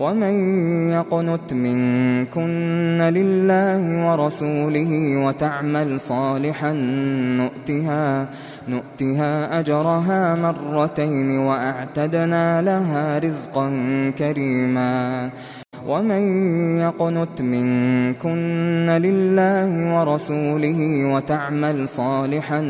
ومن يقنت منكن لله ورسوله وتعمل صالحا نؤتها أجرها مرتين وأعتدنا لها رزقا كريما ومن يقنت منكن لله ورسوله وتعمل صالحا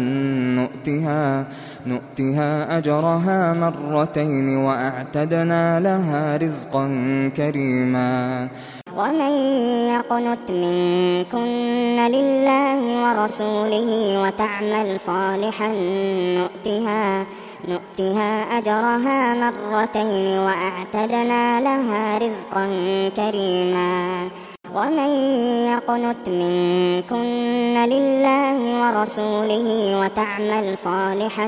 نؤتها أجرها مرتين وأعتدنا لها رزقا كريما ومن يقنت منكن لله ورسوله وتعمل صالحا نؤتها أجرها مرتين وأعتدنا لها رزقا كريما ومن يقنت منكن لله ورسوله وتعمل صالحا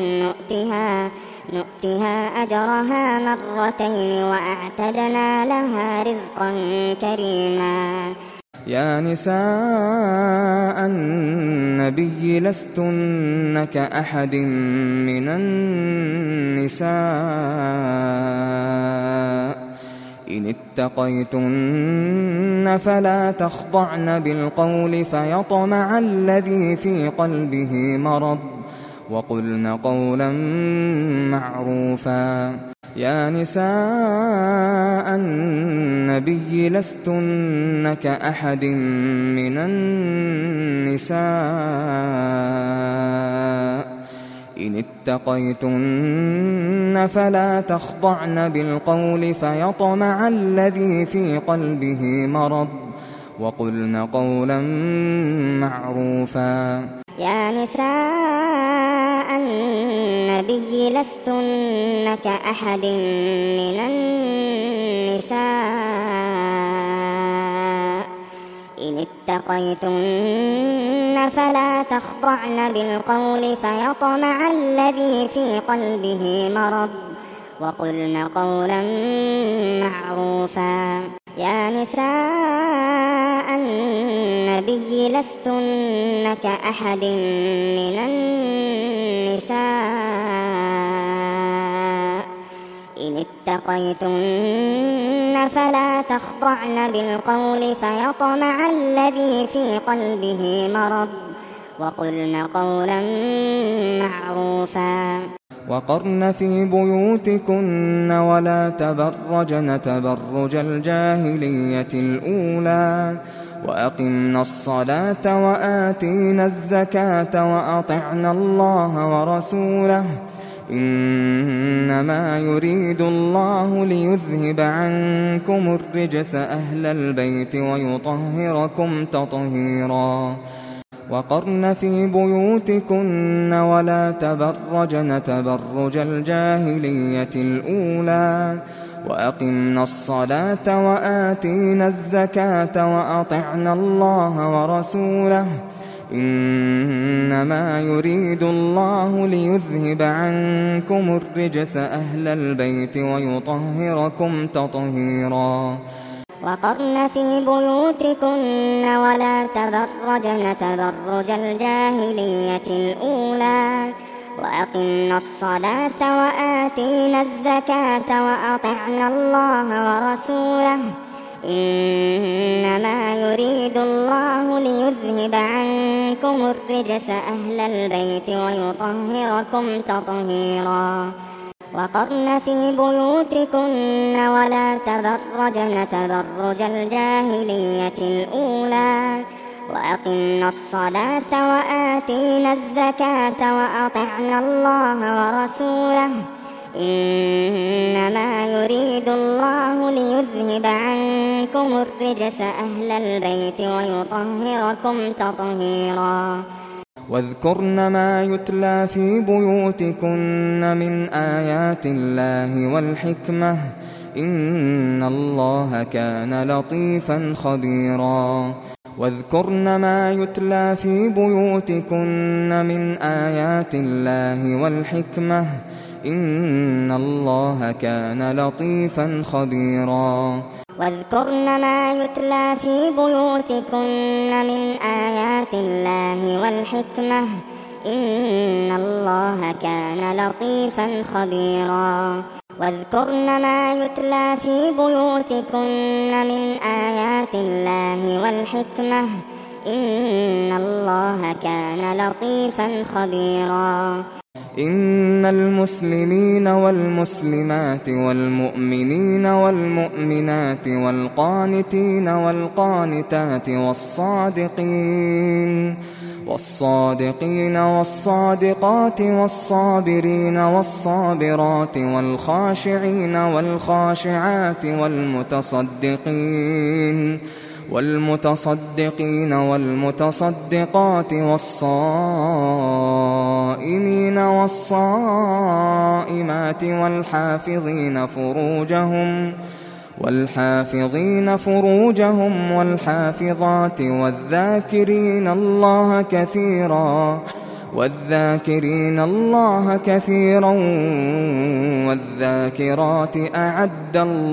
نؤتها أجرها مرتين وأعتدنا لها رزقا كريما يا نساء النبي لستن كأحد من النساء إن اتقيتن فلا تخضعن بالقول فيطمع الذي في قلبه مرض وقلن قولا معروفا يا نساء النبي لستن كأحد من النساء إن اتقيتن فلا تخضعن بالقول فيطمع الذي في قلبه مرض وقلن قولا معروفا يا نساء النبي لستن كأحد من النساء إن اتقيتن فلا تخضعن بالقول فيطمع الذي في قلبه مرض وقلن قولا معروفا يا نساء النبي لستن كأحد من النساء إن اتقيتن فلا تخضعن بالقول فيطمع الذي في قلبه مرض وقلن قولا معروفا وقرن في بيوتكن ولا تبرجن تبرج الجاهلية الأولى وأقمنا الصلاة وآتينا الزكاة وأطعنا الله ورسوله إنما يريد الله ليذهب عنكم الرجس أهل البيت ويطهركم تطهيرا وقرن في بيوتكن ولا تبرجن تبرج الجاهلية الأولى وأقمنا الصلاة وآتينا الزكاة وأطعنا الله ورسوله إنما يريد الله ليذهب عنكم الرجس أهل البيت ويطهركم تطهيرا وقرن في بيوتكن ولا تبرجن تبرج الجاهلية الأولى وأقمنا الصلاة وآتينا الزكاة وأطعنا الله ورسوله إنما يريد الله ليذهب عنكم الرجس أهل البيت ويطهركم تطهيرا وقرن في بيوتكن ولا تبرجن تبرج الجاهلية الأولى وأقمنا الصلاة وآتينا الزكاة وأطعنا الله ورسوله إنما يريد الله ليذهب عنكم الرجس أهل البيت ويطهركم تطهيرا واذكرن ما يتلى في بيوتكن من آيات الله والحكمة إن الله كان لطيفا خبيرا واذكرن ما يتلى في بيوتكن من آيات الله والحكمة إن الله كان لطيفا خبيرا واذكرن ما يتلى في بيوتكن من آيات الله والحكمة إن الله كان لطيفا خبيرا واذكرن ما يتلى في بيوتكن من آيات الله والحكمة إن الله كان لطيفا خبيرا إن المسلمين والمسلمات والمؤمنين والمؤمنات والقانتين والقانتات والصادقين والصادقات والصابرين والصابرات والخاشعين والخاشعات والمتصدقين والمتصدقات والصائمين والصائمات والحافظين فروجهم والحافظات والذاكرين الله كثيرا والذاكرات أعد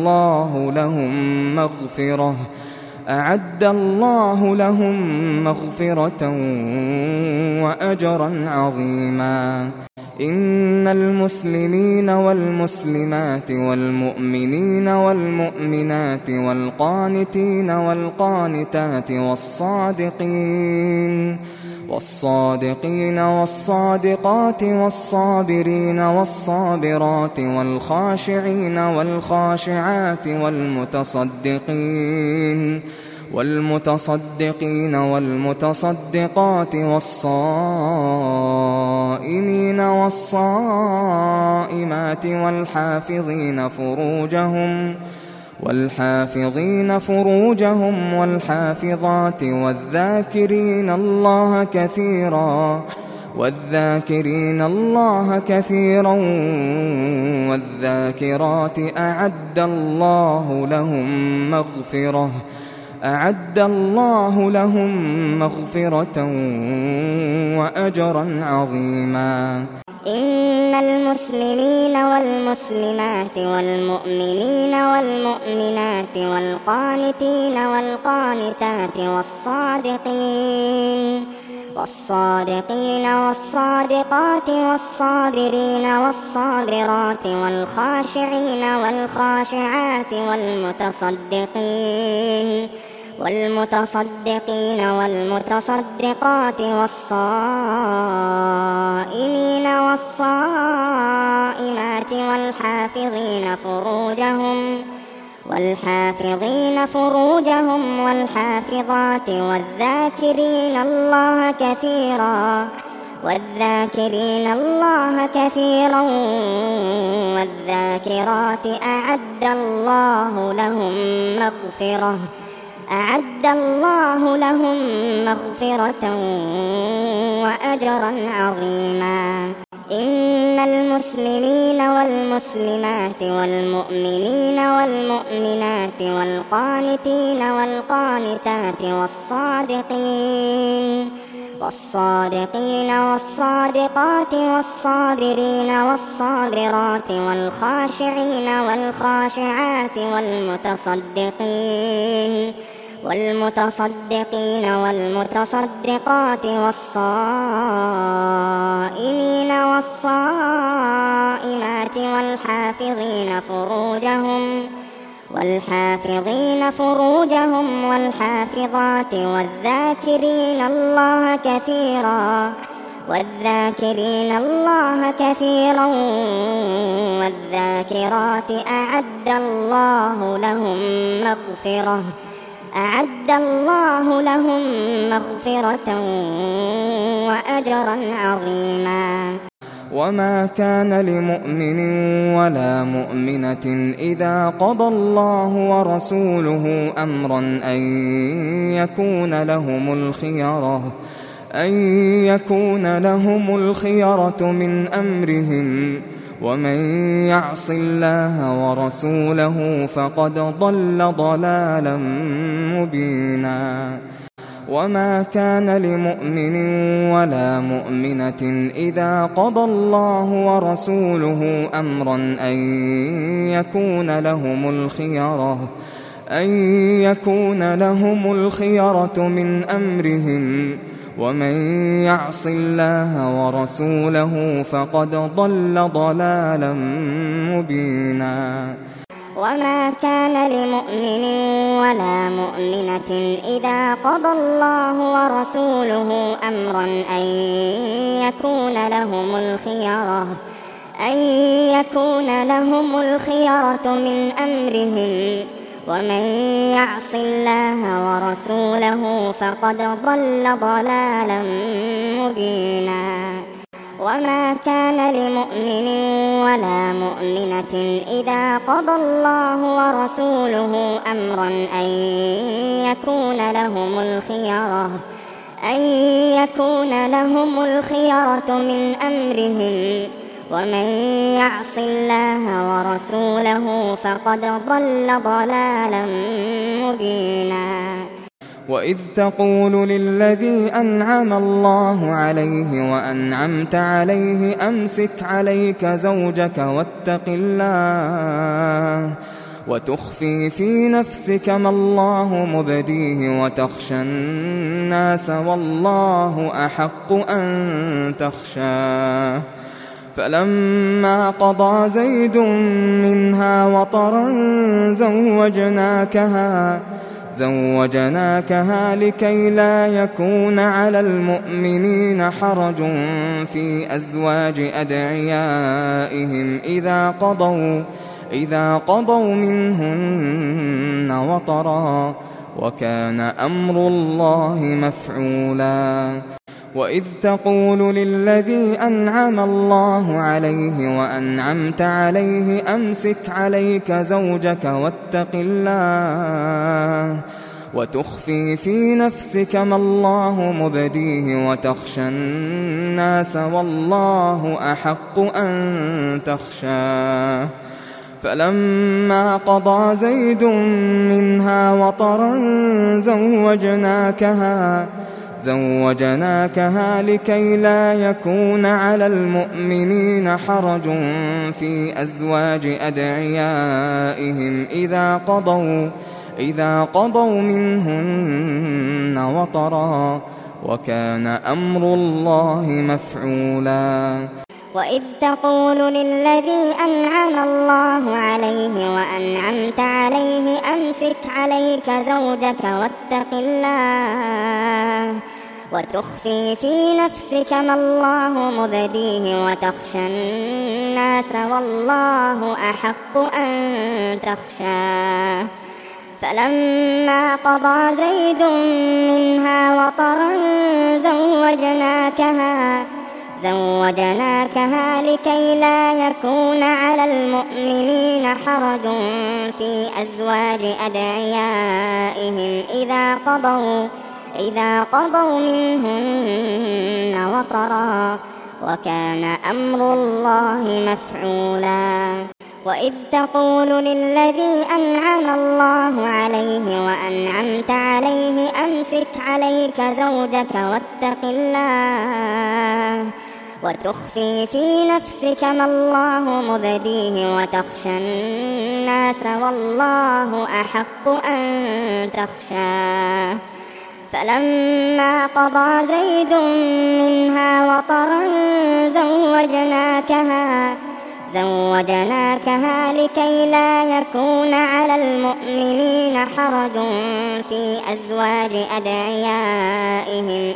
الله لهم مغفرة وأجرا عظيما إن المسلمين والمسلمات والمؤمنين والمؤمنات والقانتين والقانتات والصادقين والصادقات والصابرين والصابرات والخاشعين والخاشعات والمتصدقين والمتصدقات والصائمين والصائمات والحافظين فروجهم والحافظات والذاكرين الله كثيرا والذاكرات أعد الله لهم مغفرة وأجرا عظيما إن المسلمين والمسلمات والمؤمنين والمؤمنات والقانتين والقانتات والصادقين والصادقات والصابرين والصابرات والخاشعين والخاشعات والمتصدقين والمتصدقات والصائمين والصائمات والحافظين فروجهم والحافظات والذاكرين الله كثيرا والذاكرات أعد الله لهم مغفرة وأجرا عظيما إن المسلمين والمسلمات والمؤمنين والمؤمنات والقانتين والقانتات والصادقين والصادقات والصابرين والصابرات والخاشعين والخاشعات والمتصدقين والمتصدقات والصائمين والصائمات والحافظين فروجهم والحافظات والذاكرين الله كثيرا والذاكرات أعد الله لهم مغفرة وأجرا عظيما وما كان لمؤمن ولا مؤمنة إذا قضى الله ورسوله أمرا أن يكون لهم الخيرة من أمرهم ومن يعص الله ورسوله فقد ضل ضلالا مبينا وما كان لمؤمن ولا مؤمنة إذا قضى الله ورسوله أمرا أن يكون لهم الخيرة من أمرهم ومن يعص الله ورسوله فقد ضل ضلالا مبينا. وما كان لمؤمن ولا مؤمنة إذا قضى الله ورسوله أمرا أن يكون لهم الخيرة من أمرهم، ومن يعص الله ورسوله فقد ضل ضلالا مبينا. وما كان لمؤمن ولا مؤمنة إذا قضى الله ورسوله أمرا أن يكون لهم الخيرة من أمرهم، ومن يعص الله ورسوله فقد ضل ضلالا مبينا. وإذ تقول للذي أنعم الله عليه وأنعمت عليه أمسك عليك زوجك واتق الله، وتخفي في نفسك ما الله مبديه وتخشى الناس والله أحق أن تخشاه. فلما قضى زيد منها وطرا زوجناكها لكي لا يكون على المؤمنين حرج في أزواج أدعيائهم إذا قضوا منهن وطرا، وكان أمر الله مفعولا. وإذ تقول للذي أنعم الله عليه وأنعمت عليه أمسك عليك زوجك واتق الله، وتخفي في نفسك ما الله مبديه وتخشى الناس والله أحق أن تخشاه. فلما قضى زيد منها وطرا زوجناكها لكي لا يكون على المؤمنين حرج في أزواج أدعيائهم إذا قضوا منهن وطرا، وكان أمر الله مفعولا. وإذ تقول للذي أنعم الله عليه وأنعمت عليه أمسك عليك زوجك واتق الله، وتخفي في نفسك ما الله مبديه وتخشى الناس والله أحق أن تخشاه. فلما قضى زيد منها وطرا زوجناكها لكي لا يكون على المؤمنين حرج في أزواج أدعيائهم إذا قضوا منهن وطرا، وكان أمر الله مفعولا. وإذ تقول للذي أنعم الله عليه وأنعمت عليه أمسك عليك زوجك واتق الله، وتخفي في نفسك ما الله مبديه وتخشى الناس والله أحق أن تخشاه. فلما قضى زيد منها وطرا زوجناكها لكي لا يكون على المؤمنين حرج في أزواج أدعيائهم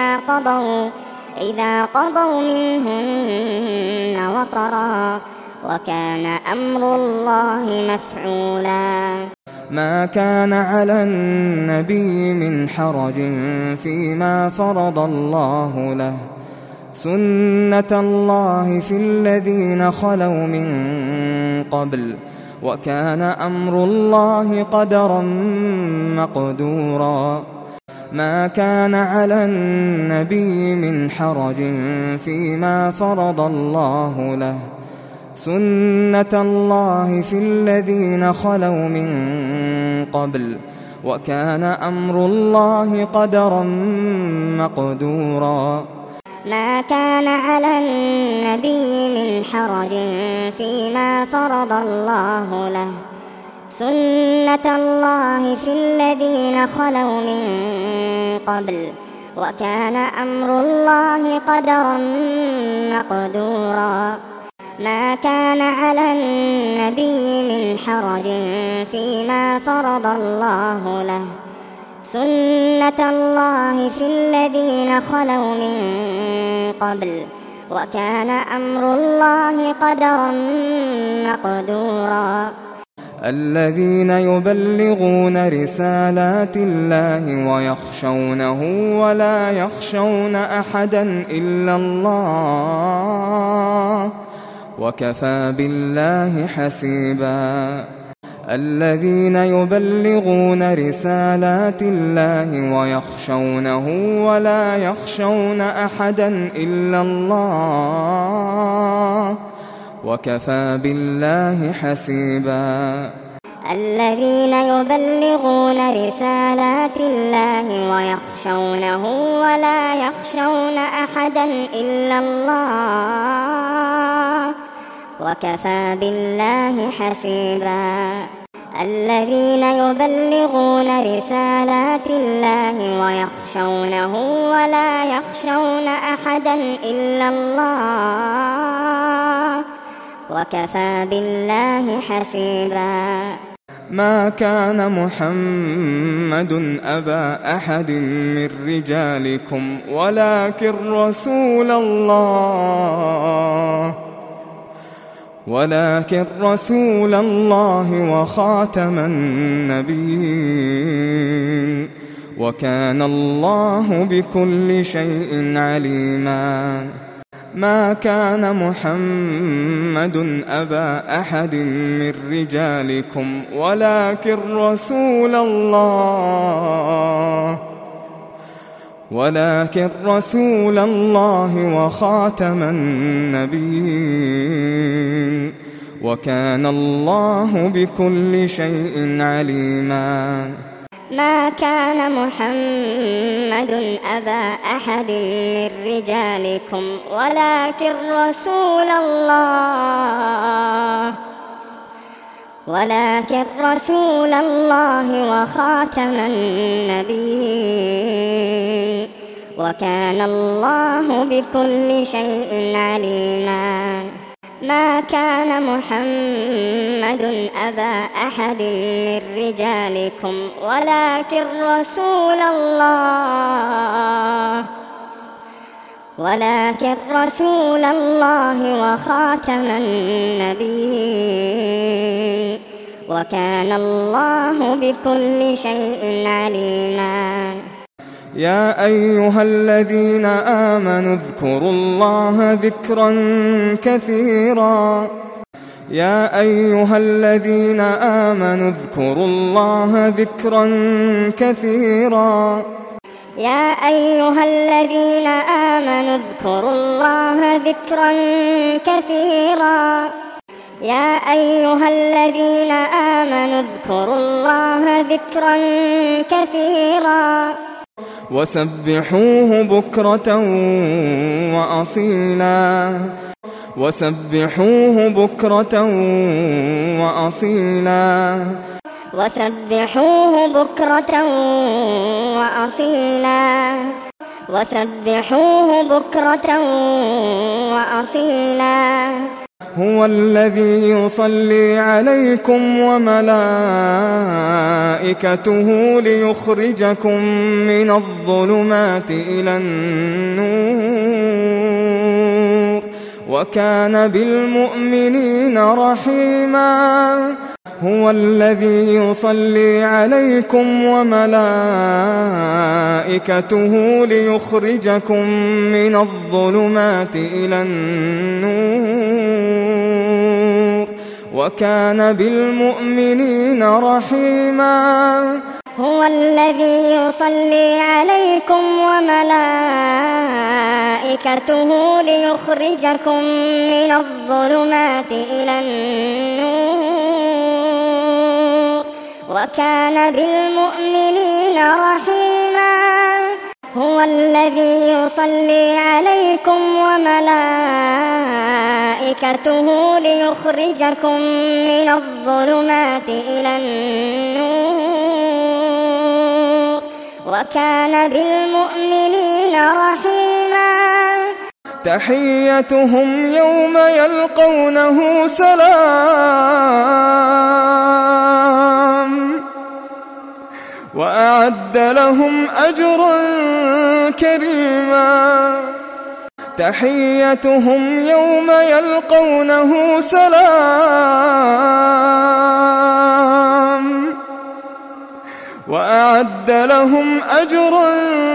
إذا قضوا منهن وطرا، وكان أمر الله مفعولا. ما كان على النبي من حرج فيما فرض الله له، سنة الله في الذين خلوا من قبل، وكان أمر الله قدرا مقدورا. ما كان على النبي من حرج فيما فرض الله له، سنة الله في الذين خلوا من قبل، وكان أمر الله قدرا مقدورا. ما كان على النبي من حرج فيما فرض الله له، سنة الله في الذين خلوا من قبل، وكان أمر الله قدرا مقدورا ما كان على النبي من حرج فيما فرض الله له سنة الله في الذين خلوا من قبل وكان أمر الله قدرا مقدورا الذين يبلغون رسالات الله ويخشونه ولا يخشون أحدا إلا الله وكفى بالله حسيبا الذين يبلغون رسالات الله ويخشونه ولا يخشون أحدا إلا الله وكفى بالله حسيبا الذين يبلغون رسالات الله ويخشونه ولا يخشون أحدا إلا الله وكفى بالله حسيبا الذين يبلغون رسالات الله ويخشونه ولا يخشون أحدا إلا الله وكفى بالله حسيبا ما كان محمد أبا أحد من رجالكم ولكن رسول الله وخاتم النبيين وكان الله بكل شيء عليما ما كان محمد أبا أحد من رجالكم ولكن رسول الله وخاتم النبيين وكان الله بكل شيء عليما ما كان محمد أبا أحد من رجالكم ولكن رسول الله وخاتم النبيين وكان الله بكل شيء عليما ما كان محمد أبا أحد من رجالكم ولكن رسول الله وخاتم النبيين وكان الله بكل شيء عليما يا أيها الذين آمنوا اذكروا الله ذكرا كثيرا يا أيها الذين آمنوا اذكروا الله ذكرا كثيرا يا أيها الذين آمنوا اذكروا الله ذكرا كثيرا يا أيها الذين آمنوا اذكروا الله ذكرا كثيرا وسبحوه بكرة وأصيلا وسبحوه بكرة وأصيلا وسبحوه بكرة وأصيلا وسبحوه بكرة وأصيلا هو الذي يصلي عليكم وملائكته ليخرجكم من الظلمات إلى النور وكان بالمؤمنين رحيما هو الذي يصلي عليكم وملائكته ليخرجكم من الظلمات إلى النور وكان بالمؤمنين رحيما هو الذي يصلي عليكم وملائكته ليخرجكم من الظلمات إلى النور وكان بالمؤمنين رحيما هو الذي يصلي عليكم وملائكته ليخرجكم من الظلمات إلى النور وكان بالمؤمنين رحيما تحيتهم يوم يلقونه سلام وأعد لهم أجرا كريما تحيتهم يوم يلقونه سلام وأعد لهم أجرا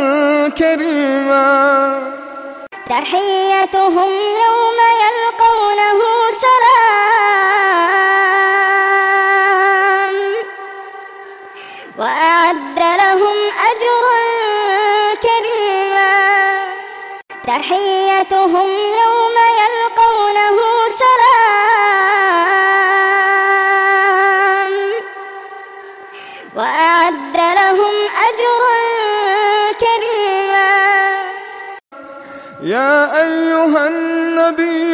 كريما تحيتهم يوم يلقونه سلام وأعد لهم أجرا كريما تحيتهم يوم يلقونه سلام وأعد لهم أجرا كريما يا أيها النبي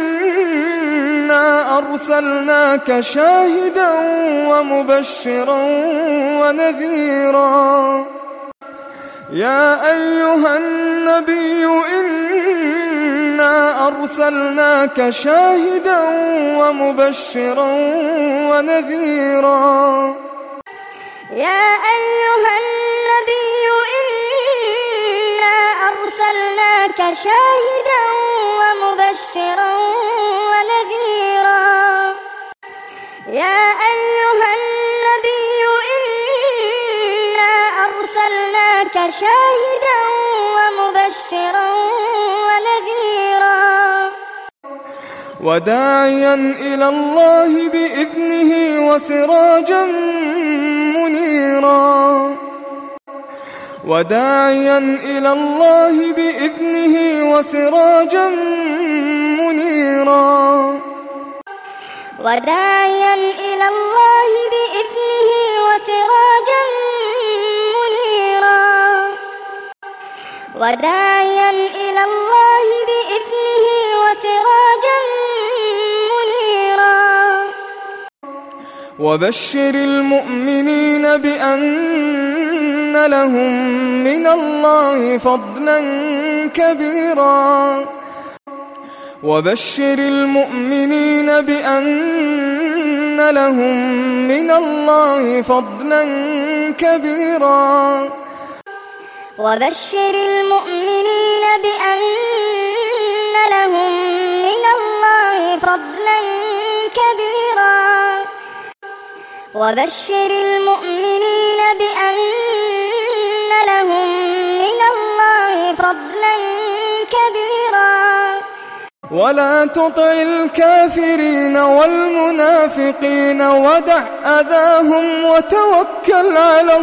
إنا أرسلناك شاهدا ومبشرا ونذيرا يا أيها النبي إنا أرسلناك شاهدا ومبشرا ونذيرا يا أيها النبي إنا أرسلناك شاهدا ومبشرا ونذيرا يا أيها النبي إنا أرسلناك شاهدا ومبشرا ونذيرا وداعيا إلى الله بإذنه وسراجا منيرا وداعيا إلى الله بإذنه وسراجا منيرا وداعيا إلى الله بإذنه وسراجا منيرا وداعيا إلى الله بإذنه وسراجا منيرا وبشر المؤمنين بأن لهم من الله فضلا كبيرا وبشر المؤمنين بأن لهم من الله فضلا كبيرا وبشر المؤمنين بأن لهم من الله فضلا كبيرا وبشر المؤمنين بأن لهم من الله فضلا كبيرا ولا تطع الكافرين والمنافقين ودع أذاهم وتوكل على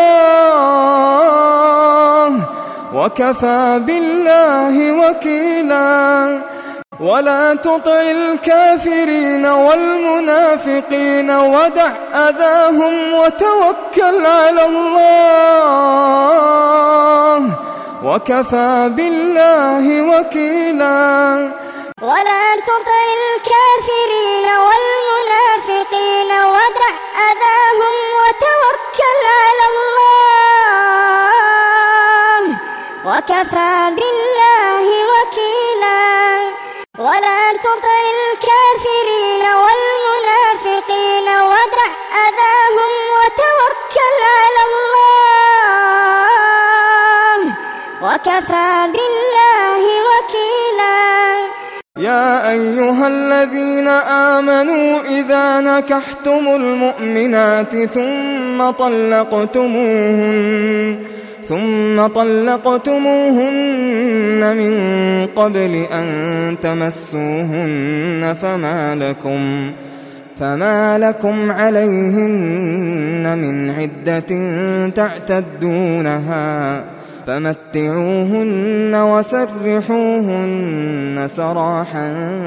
الله وكفى بالله وكيلا ولا تطع الكافرين والمنافقين ودع أذاهم وتوكل على الله وكفى بالله وكيلا ولا تطع الكافرين والمنافقين ودع أذاهم وتوكل على الله وكفى بالله وكيلا ولا تطع الكافرين والمنافقين ودع أذاهم وتوكل على الله وكفى بالله وكيلا يا أيها الذين آمنوا إذا نكحتم المؤمنات ثم طلقتموهن من قبل أن تمسوهن فما لكم عليهن من عدة تعتدونها فمتعوهن وسرحوهن سراحا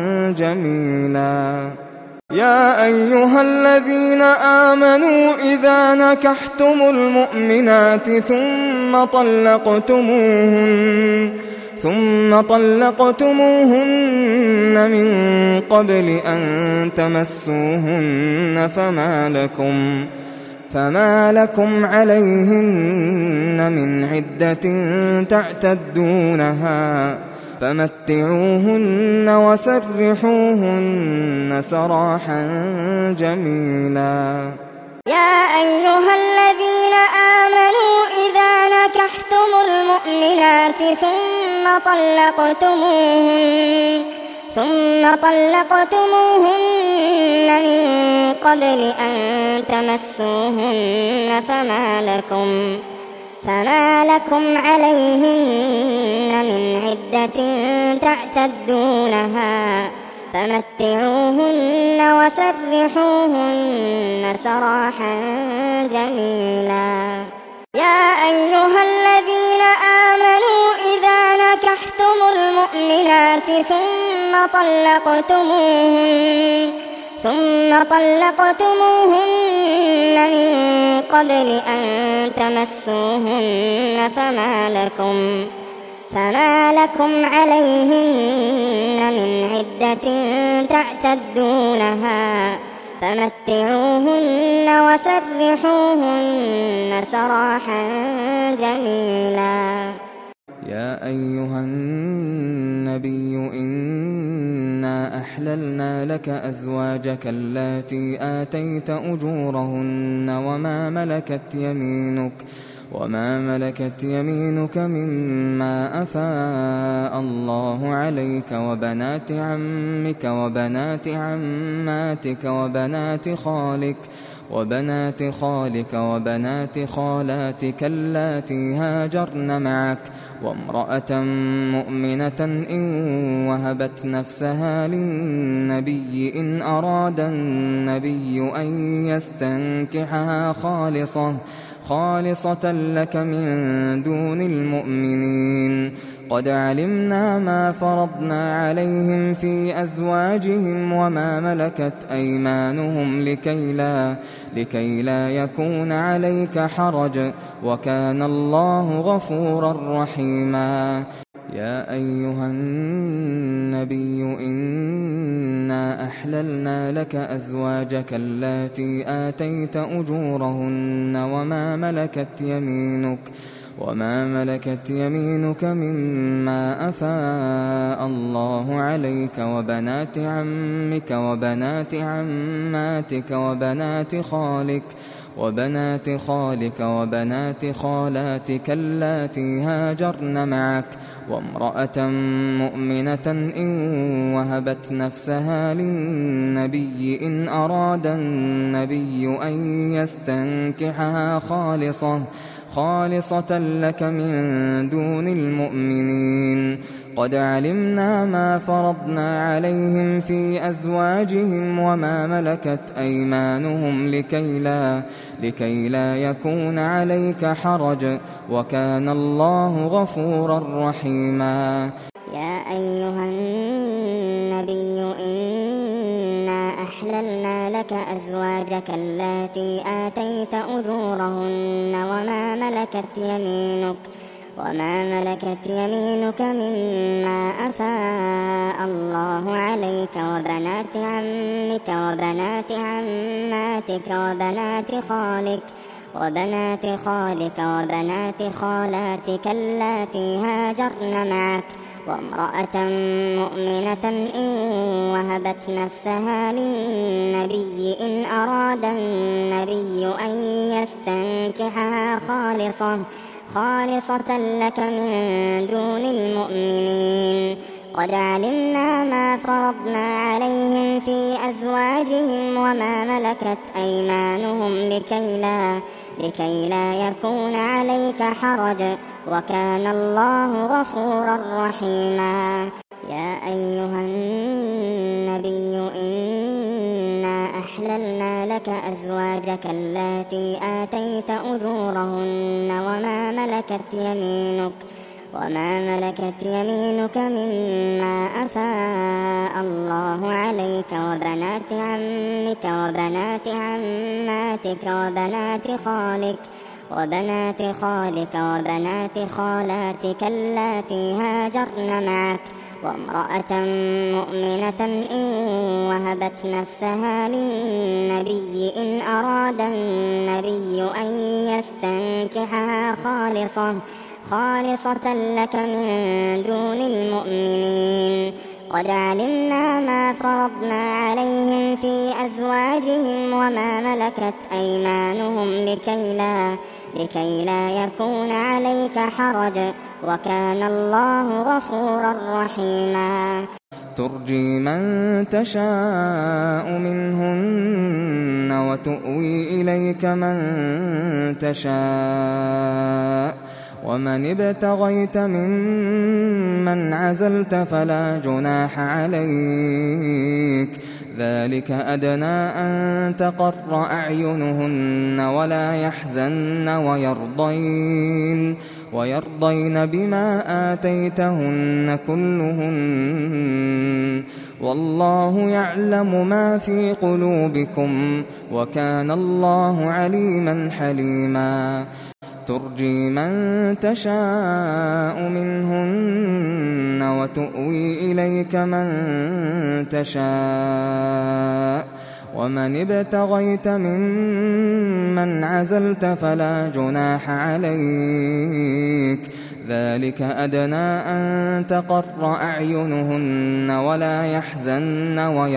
جميلا يا أيها الذين آمنوا إذا نكحتم المؤمنات ثم طلقتموهن من قبل أن تمسوهن فما لكم عليهن من عدة تعتدونها فمتعوهن وسرحوهن سراحا جميلا. يا أيها الذين آمنوا إذا نكحتم المؤمنات ثم طلقتموهن من قبل أن تمسوهن فما لكم عليهن من عدة تعتدونها فمتعوهن وسرحوهن سراحا جميلا. يا أيها الذين آمنوا إذا نكحتم المؤمنات ثم طلقتموهن من قبل أن تمسوهن فما لكم عليهن من عدة تعتدونها فمتعوهن وسرحوهن سراحا جميلا. يا أيها النبي إنا أحللنا لك أزواجك اللاتي آتيت أجورهن وما ملكت يمينك مما أفاء الله عليك وبنات عمك وبنات عماتك وبنات خالك وبنات خالاتك اللاتي هاجرن معك وامرأة مؤمنة إن وهبت نفسها للنبي إن أراد النبي أن يستنكحها خالصة لك من دون المؤمنين. قد علمنا ما فرضنا عليهم في أزواجهم وما ملكت أيمانهم لكي لا يكون عليك حرج وكان الله غفورا رحيما. يا أيها النبي إنا أحللنا لك أزواجك اللاتي آتيت أجورهن وما ملكت يمينك مما أفاء الله عليك وبنات عمك وبنات عماتك وبنات خالك وبنات خالاتك اللاتي هاجرن معك وامرأة مؤمنة إن وهبت نفسها للنبي إن أراد النبي أن يستنكحها خالصة لك من دون المؤمنين. قد علمنا ما فرضنا عليهم في أزواجهم وما ملكت أيمانهم لكي لا يكون عليك حرج وكان الله غفورا رحيما. يا أيها النبي إنا أحللنا لك أزواجك اللاتي آتيت أجورهن وما ملكت يمينك مما أفاء الله عليك وبنات عمك وبنات عماتك وبنات خالك وبنات خالاتك اللاتي هاجرن معك وامرأة مؤمنة إن وهبت نفسها للنبي إن أراد النبي أن يستنكحها خالصة لك من دون المؤمنين. قد علمنا ما فرضنا عليهم في أزواجهم وما ملكت أيمانهم لكي لا يكون عليك حرج وكان الله غفورا رحيما. يا أيها النبي إنا أحللنا لك أزواجك اللاتي آتيت أجورهن وما ملكت يمينك مما أفاء الله عليك وبنات عمك وبنات عماتك وبنات خالك وبنات خالاتك اللاتي هاجرن معك وامرأة مؤمنة إن وهبت نفسها للنبي إن أراد النبي أن يستنكحها خالصة لك من دون المؤمنين. قد علمنا ما فرضنا عليهم في أزواجهم وما ملكت أيمانهم لكي لا يكون عليك حرج، وكان الله غفورا رحيما. ترجي من تشاء منهن وتؤوي إليك من تشاء، ومن ابتغيت ممن عزلت فلا جناح عليك، ذلك أدنى أن تقر أعينهن ولا يحزن ويرضين بما آتيتهن كلهن، والله يعلم ما في قلوبكم وكان الله عليما حليما. ترجي من تشاء منهن وتؤوي إليك من تشاء، ومن ابتغيت ممن عزلت فلا جناح عليك، ذلك أدنى أن تقر أعينهن ولا يحزن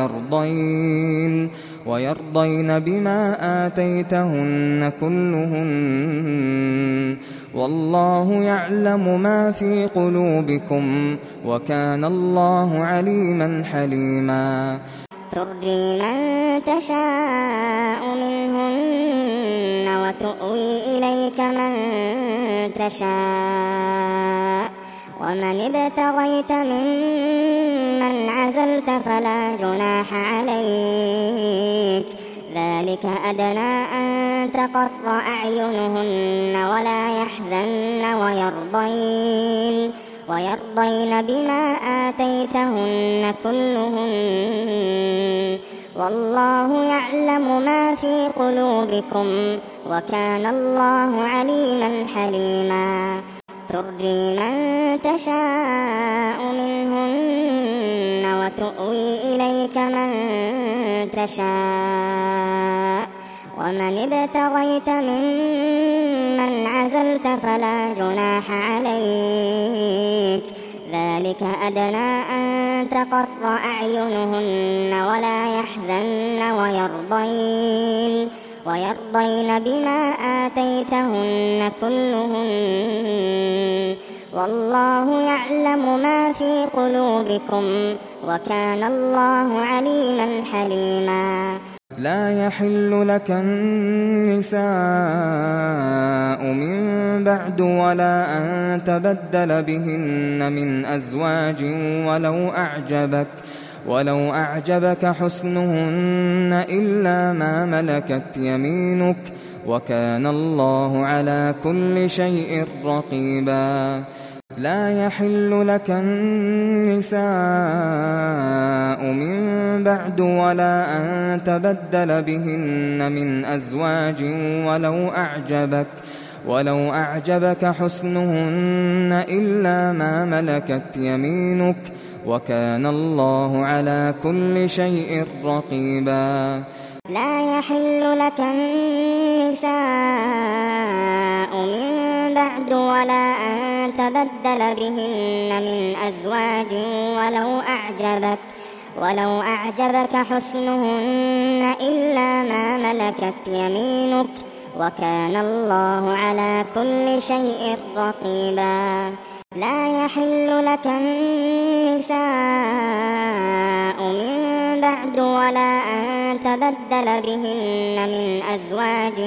ويرضين بما آتيتهن كلهن، والله يعلم ما في قلوبكم وكان الله عليما حليما. ترجي من تشاء منهن وتؤوي إليك من تشاء، ومن ابتغيت ممن عزلت فلا جناح عليك، ذلك أدنى أن تقر أعينهن ولا يحزن ويرضين بما آتيتهن كلهن، والله يعلم ما في قلوبكم وكان الله عليما حليما. ترجي من تشاء منهن وتؤوي إليك من تشاء، ومن ابتغيت ممن عزلت فلا جناح عليك، ذلك أدنى أن تقر أعينهن ولا يحزن ويرضين بما آتيتهن كلهن، والله يعلم ما في قلوبكم وكان الله عليما حليما. لا يحل لك النساء من بعد ولا أن تبدل بهن من أزواج ولو أعجبك حسنهن إلا ما ملكت يمينك، وكان الله على كل شيء رقيبا. لا يحل لك النساء من بعد ولا أن تبدل بهن من أزواج ولو أعجبك حسنهن إلا ما ملكت يمينك، وكان الله على كل شيء رقيبا. لا يحل لك النساء من بعد ولا أن تبدل بهن من أزواج ولو أعجبك حسنهن إلا ما ملكت يمينك، وكان الله على كل شيء رقيبا. لا يحل لك النساء من بعد ولا أن تبدل بهن من أزواج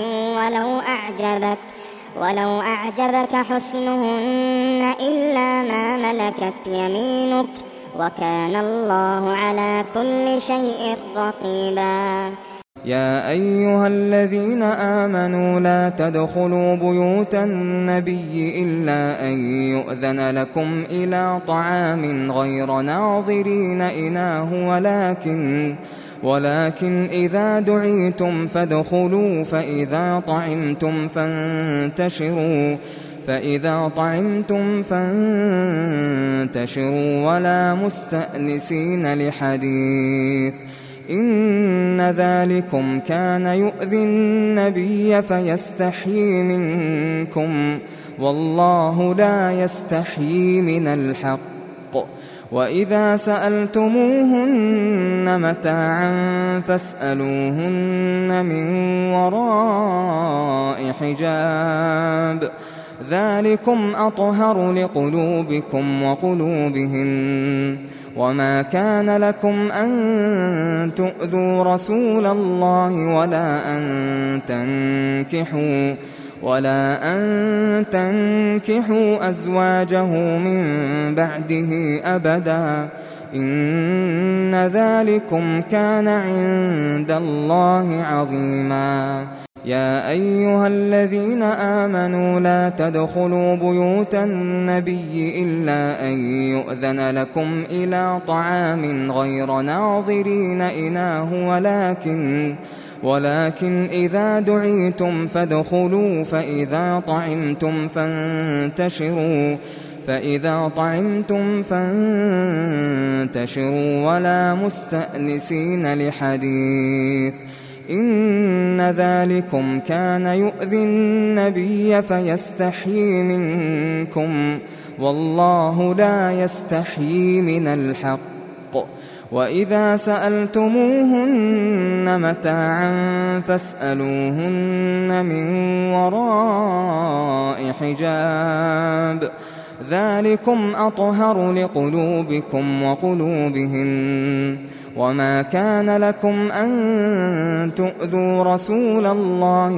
ولو أعجبك حسنهن إلا ما ملكت يمينك، وكان الله على كل شيء رقيبا. يا أيها الذين آمنوا لا تدخلوا بيوت النبي إلا أن يؤذن لكم إلى طعام غير ناظرين إناه ولكن إذا دعيتم فادخلوا، فإذا طعمتم فإذا طعمتم فانتشروا ولا مستأنسين لحديث إن ذلكم كان يؤذي النبي فيستحيي منكم والله لا يستحيي من الحق وإذا سألتموهن متاعا فاسألوهن من وراء حجاب ذلكم أطهر لقلوبكم وقلوبهن وما كان لكم أن تؤذوا رسول الله ولا أن تنكحوا أزواجه من بعده أبدا إن ذلكم كان عند الله عظيما يا أيها الذين آمنوا لا تدخلوا بيوت النبي إلا أن يؤذن لكم إلى طعام غير ناظرين إناه ولكن إذا دعيتم فادخلوا فإذا طعمتم فانتشروا ولا مستأنسين لحديث إن ذلكم كان يؤذي النبي فيستحيي منكم والله لا يستحيي من الحق وإذا سألتموهن متاعا فاسألوهن من وراء حجاب ذلكم أطهر لقلوبكم وقلوبهن وما كان لكم أن تؤذوا رسول الله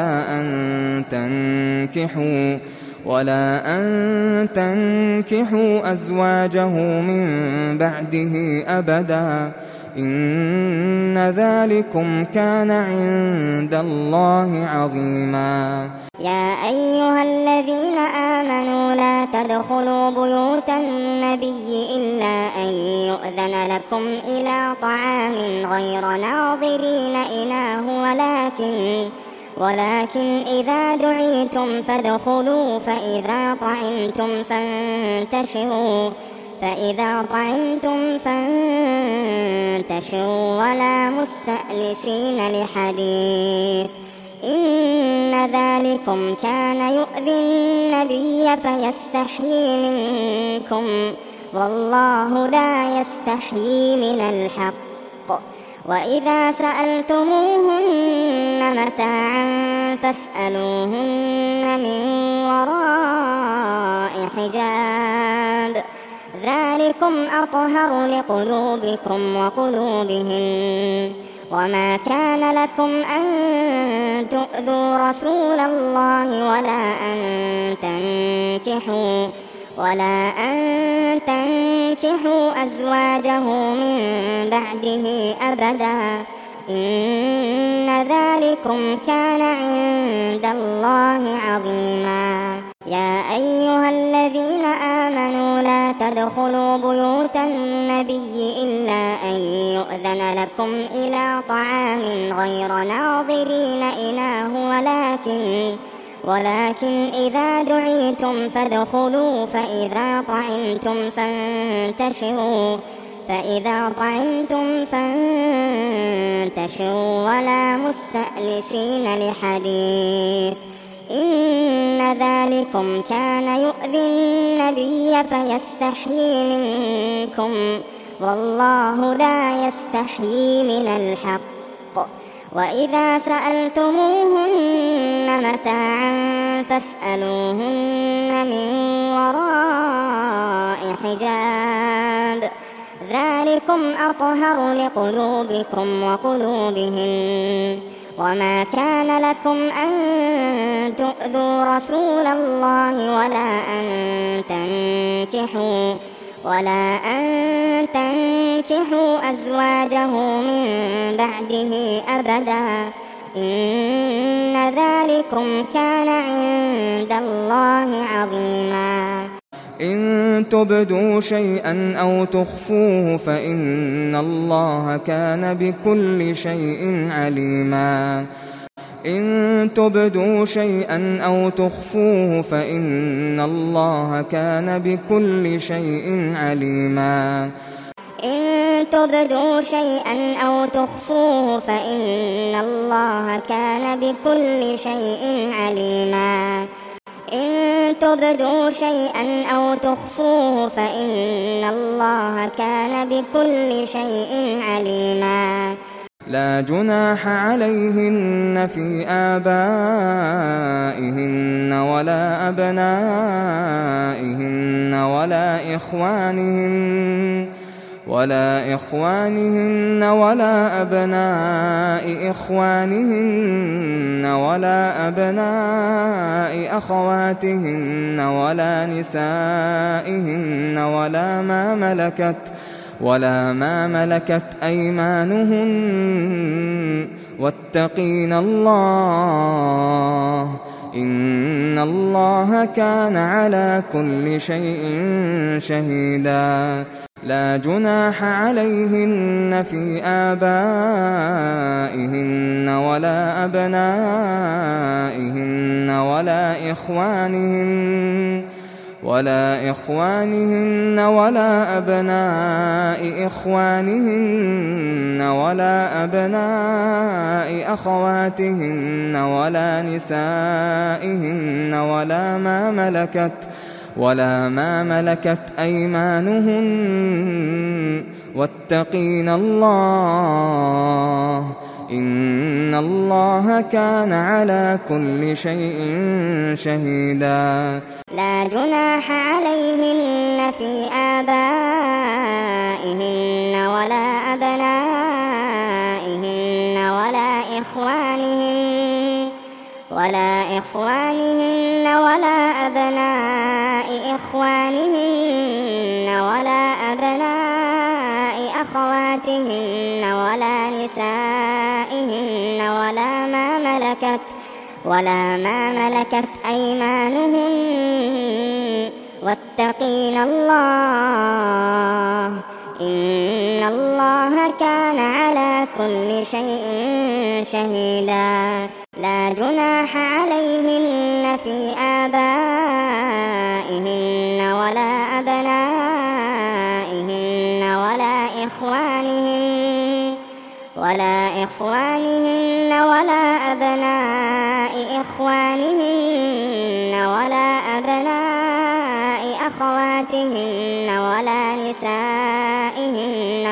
ولا أن تنكحوا أزواجه من بعده أبدا إن ذلكم كان عند الله عظيما يا أيها الذين آمنوا لا تدخلوا بيوت النبي إلا أن يؤذن لكم إلى طعام غير ناظرين إناه ولكن إذا دعيتم فادخلوا فإذا طعمتم فانتشروا ولا مستأنسين لحديث إن ذلكم كان يؤذي النبي فيستحيي منكم والله لا يستحيي من الحق وإذا سألتموهن متاعا فاسألوهن من وراء حجاب ذلكم أطهر لقلوبكم وقلوبهن وما كان لكم أن تؤذوا رسول الله ولا أن تنكحوا أزواجه من بعده أبدا إن ذلكم كان عند الله عظيما يا أيها الذين آمنوا لا تدخلوا بيوت النبي إلا أن يؤذن لكم إلى طعام غير ناظرين إناه ولكن إذا دعيتم فادخلوا فإذا طعمتم فانتشروا ولا مستأنسين لحديث إن ذلكم كان يؤذي النبي فيستحيي منكم والله لا يستحيي من الحق وإذا سألتموهن متاعا فاسألوهن من وراء حجاب ذلكم أطهر لقلوبكم وقلوبهن وما كان لكم أن تؤذوا رسول الله ولا أن تنكحوا أزواجه من بعده أبدا إن ذلكم كان عند الله عظيما إن تبدوا شيئا أو تخفوه فإن الله كان بكل شيء عليما إن تبدوا شيئا أو تخفوه فإن الله كان بكل شيء عليما إن تبدوا شيئا أو تخفوه فإن الله كان بكل شيء عليما إن تبدوا شيئا أو تخفوه فإن الله كان بكل شيء عليما لا جناح عليهن في آبائهن ولا أبنائهن ولا إخوانهن ولا أبناء إخوانهن ولا أبناء أخواتهن ولا نسائهن ولا ما ملكت أيمانهن واتقين الله إن الله كان على كل شيء شهيدا لا جناح عليهن في آبائهن ولا أبنائهن ولا إخوانهن ولا أبناء إخوانهن ولا أبناء أخواتهن ولا نسائهن ولا ما ملكت أيمانهن واتقين الله إن الله كان على كل شيء شهيدا لا جناح عليهن في آبائهن ولا أبنائهن ولا إخوانهن ولا أبناء إخوانهن ولا أبناء أخواتهن ولا نسائهن ولا ما ملكت أيمانهن واتقين الله إن الله كان على كل شيء شهيدا لا جناح عليهن في آبائهن ولا أبنائهن ولا إخوانهن ولا أبناء إخوانهن ولا أبناء أخواتهن ولا نسائهن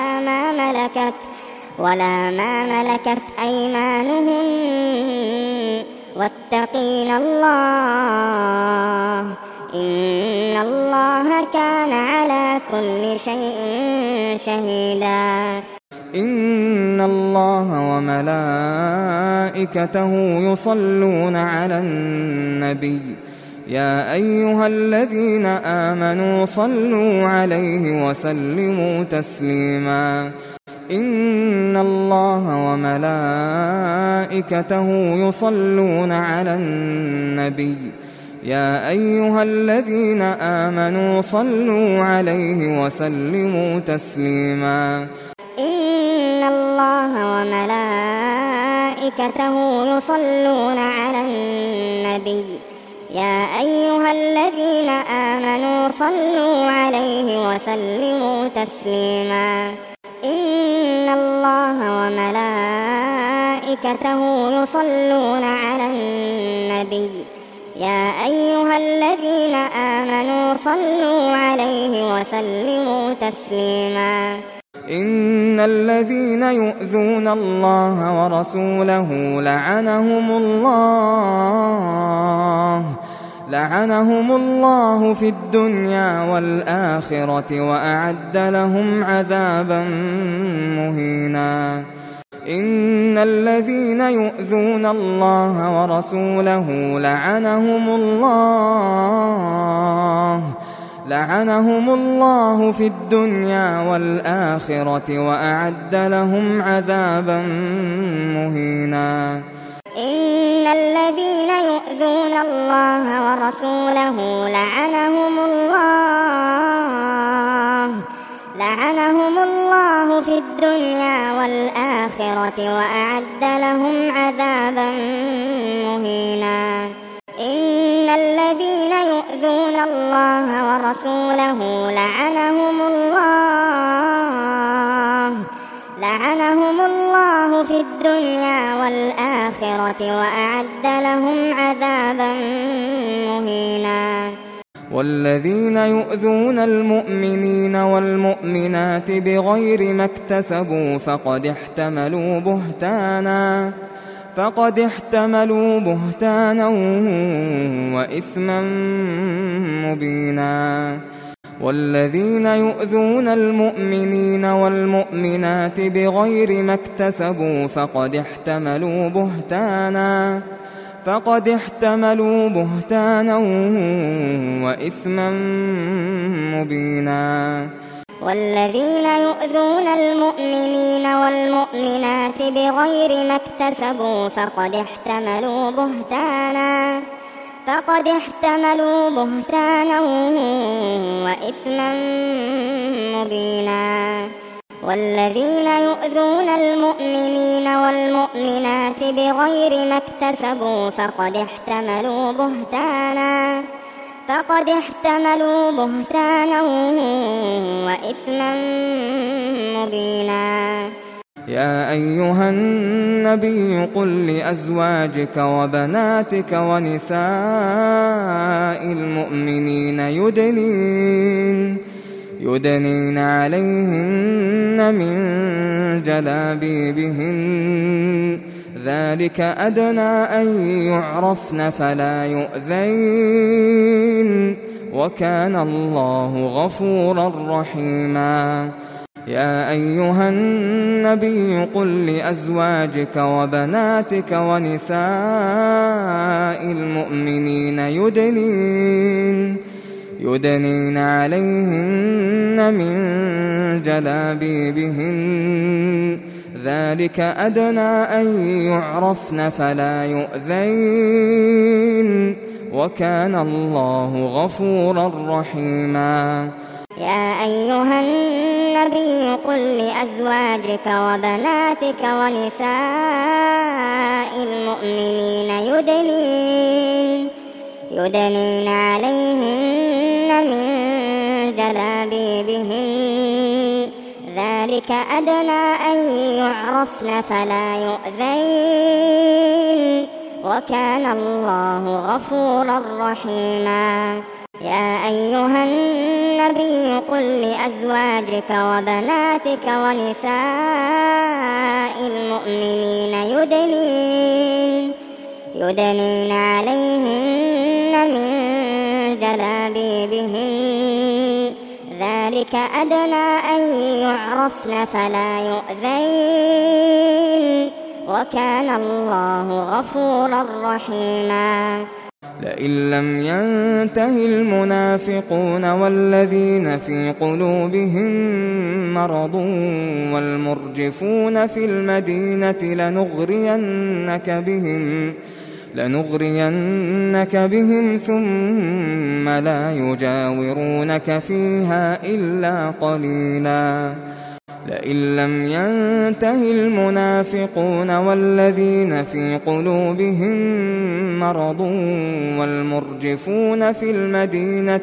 ولا ما ملكت أيمانهن واتقين الله إن الله كان على كل شيء شهيدا إن الله وملائكته يصلون على النبي يا أيها الذين آمنوا صلوا عليه وسلموا تسليما إن الله وملائكته يصلون على النبي يا أيها الذين آمنوا صلوا عليه وسلموا تسليما إن الله وملائكته يصلون على النبي يا أيها الذين آمنوا صلوا عليه وسلموا تسليما إن الله وملائكته يصلون على النبي يا أيها الذين آمنوا صلوا عليه وسلموا تسليما إن الذين يؤذون الله ورسوله لعنهم الله في الدنيا والآخرة وأعد لهم عذابا مهينا إن الذين يؤذون الله ورسوله لعنهم الله في الدنيا والآخرة وأعد لهم عذابا مهينا إن الذين يؤذون الله ورسوله لعنهم لعنهم الله في الدنيا والآخرة وأعد لهم عذابا مهينا إن الذين يؤذون الله ورسوله لعنهم الله في الدنيا والآخرة وأعد لهم عذابا مهينا والذين يؤذون المؤمنين والمؤمنات بغير ما اكتسبوا فقد احتملوا بهتانا وإثما مبينا والذين يؤذون المؤمنين والمؤمنات بغير ما اكتسبوا فقد احتملوا بهتانا وإثما مبينا والذين يؤذون المؤمنين والمؤمنات بغير ما اكتسبوا فقد احتملوا بهتانا وإثما مبينا والذين يؤذون المؤمنين والمؤمنات بغير ما اكتسبوا فقد احتملوا بهتانا وإثما مبينا يا أيها النبي قل لأزواجك وبناتك ونساء المؤمنين يدنين عليهن من جلابيبهن ذلك أدنى أن يعرفن فلا يؤذين وكان الله غفورا رحيما يا أيها النبي قل لأزواجك وبناتك ونساء المؤمنين يدنين عليهن من جلابيبهن ذلك أدنى أن يعرفن فلا يؤذين وكان الله غفورا رحيما يا أيها النبي قل لأزواجك وبناتك ونساء المؤمنين يدنين عليهن من جلابيبهن ذلك أدنى أن يعرفن فلا يؤذين وكان الله غفورا رحيما يا أيها النبي قل لأزواجك وبناتك ونساء المؤمنين يدنين عليهن من جلابيبهن ذلك أدنى أن يعرفن فلا يؤذين وكان الله غفورا رحيما لئن لم ينته المنافقون والذين في قلوبهم مرض والمرجفون في المدينة لنغرينك بهم ثم لا يجاورونك فيها إلا قليلا لئن لم ينته المنافقون والذين في قلوبهم مرض والمرجفون في المدينة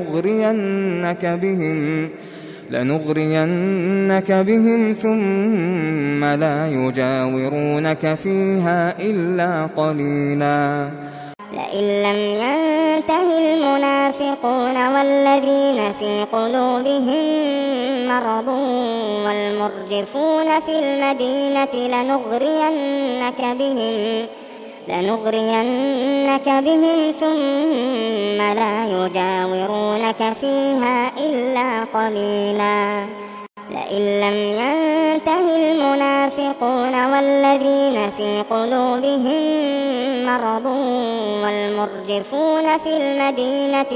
لنغرينك بهم ثم لا يجاورونك فيها إلا قليلا لئن لم ينته المنافقون والذين في قلوبهم مرض والمرجفون في المدينة لنغرينك بهم ثم لا يجاورونك فيها إلا قليلا لئن لم ينته المنافقون والذين في قلوبهم مرض والمرجفون في المدينة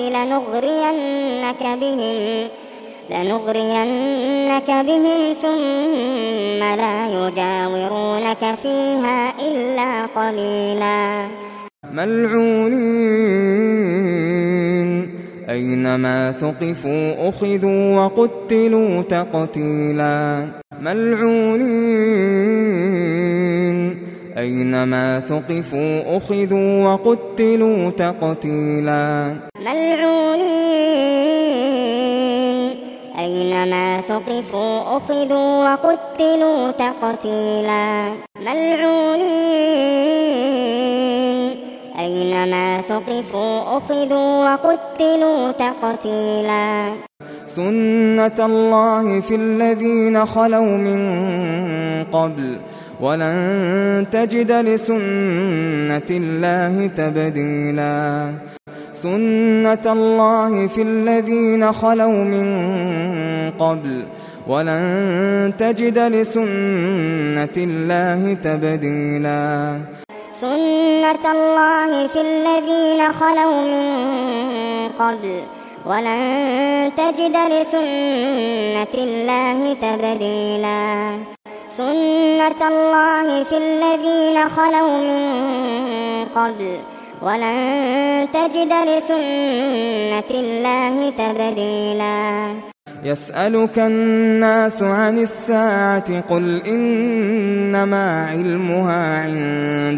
لنغرينك بهم ثم لا يجاورونك فيها إلا قليلا ملعونين أينما ثقفوا أخذوا وقتلوا تقتيلا ملعونين أينما ثقفوا أخذوا وقتلوا تقتيلا ملعونين أينما ثقفوا أخذوا وقتلوا تقتيلا ملعونين أينما ثقفوا أخذوا وقتلوا تقتيلا سنة الله في الذين خلوا من قبل ولن تجد لسنة الله تبديلا سنة الله في الذين خلوا من قبل ولن تجد لسنة الله تبديلا سنة الله في الذين خلوا من قبل ولن تجد لسنة الله تبديلا سنة الله في الذين خلوا من قبل ولن تجد لسنة الله تبديلا يسألك الناس عن الساعة قل إنما علمها عند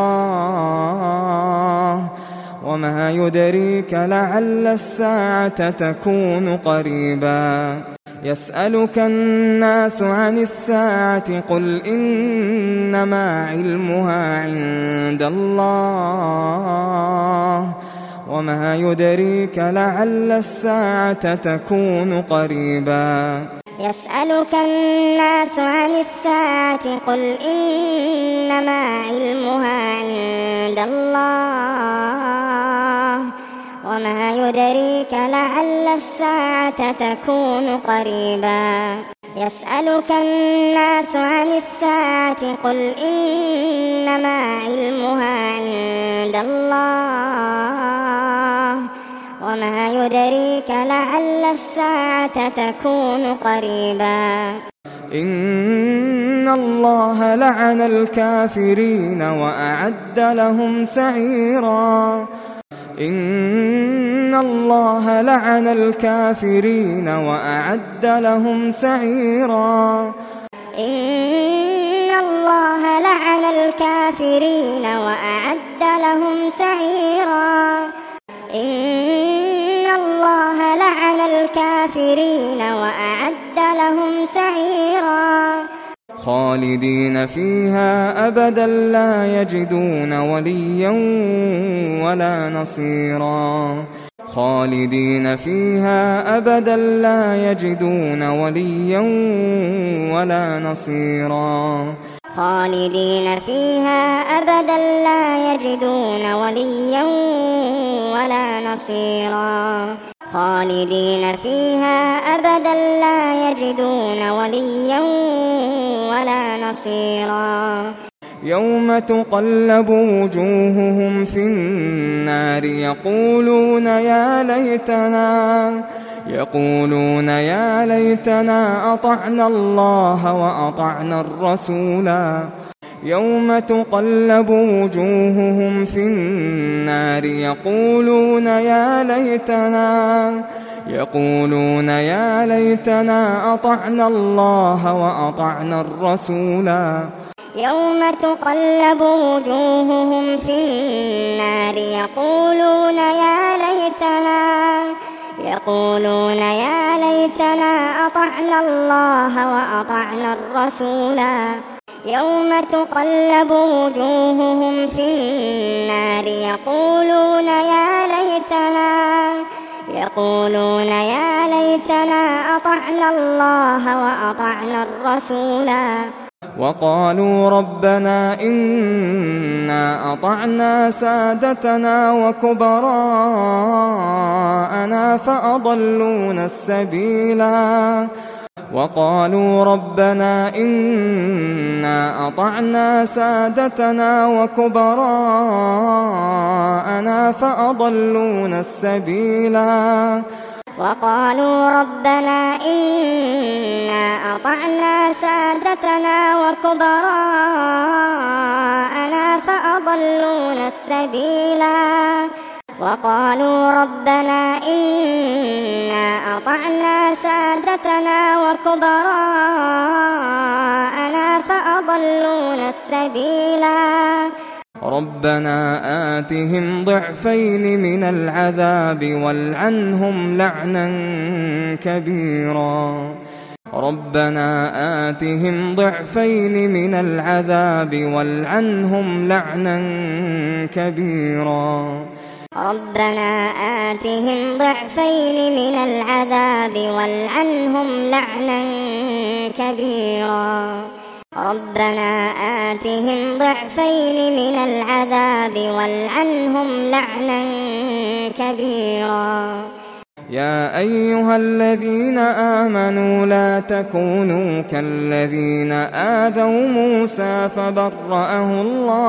الله وما يدريك لعل الساعة تكون قريبا يسألك الناس عن الساعة قل إنما علمها عند الله وما يدريك لعل الساعة تكون قريبا يسألك الناس عن الساعة قل إنما علمها عند الله وما يدريك لعل الساعة تكون قريبا يسألك الناس عن الساعة قل إنما علمها عند الله وما يدريك لعل الساعة تكون قريبا إن الله لعن الكافرين وأعد لهم سعيرا إن الله لعن الكافرين وأعد لهم سعيرا إن الله لعن الكافرين وأعد لهم سعيرا إن الله لعن الكافرين وأعد لهم سعيرا خالدين فيها أبدا لا يجدون وليا ولا نصيرا خالدين فيها أبدا لا يجدون وليا ولا نصيرا خالدين فيها أبدا لا يجدون وليا ولا نصيرا خالدين فيها أبدا لا يجدون وليا ولا نصيرا يوم تقلب وجوههم في النار يقولون يا ليتنا أطعنا الله وأطعنا الرسولا يوم تقلب وجوههم في النار يقولون يا ليتنا أطعنا الله وأطعنا الرسولا يوم تقلب وجوههم في النار يقولون يا ليتنا أطعنا الله وأطعنا الرسولا يوم تقلب وجوههم في النار يقولون يا ليتنا أطعنا الله وأطعنا الرسولا وقالوا ربنا إنا أطعنا سادتنا وكبراءنا فأضلونا السبيلا وقالوا ربنا إنا أطعنا سادتنا وكبراءنا فأضلونا السبيلا وقالوا ربنا إنا أطعنا سادتنا وكبراءنا فأضلونا السبيلا وقالوا ربنا إنا أطعنا سادتنا وكبراءنا فأضلونا السبيلا ربنا آتهم ضعفين من العذاب والعنهم لعنا كبيرا ربنا آتهم ضعفين من العذاب والعنهم لعنا كبيرا ربنا آتهم ضعفين من العذاب والعنهم لعنا كبيرا ربنا آتهم ضعفين من العذاب والعنهم لعنا كبيرا يا أيها الذين آمنوا لا تكونوا كالذين آذوا موسى فبرأه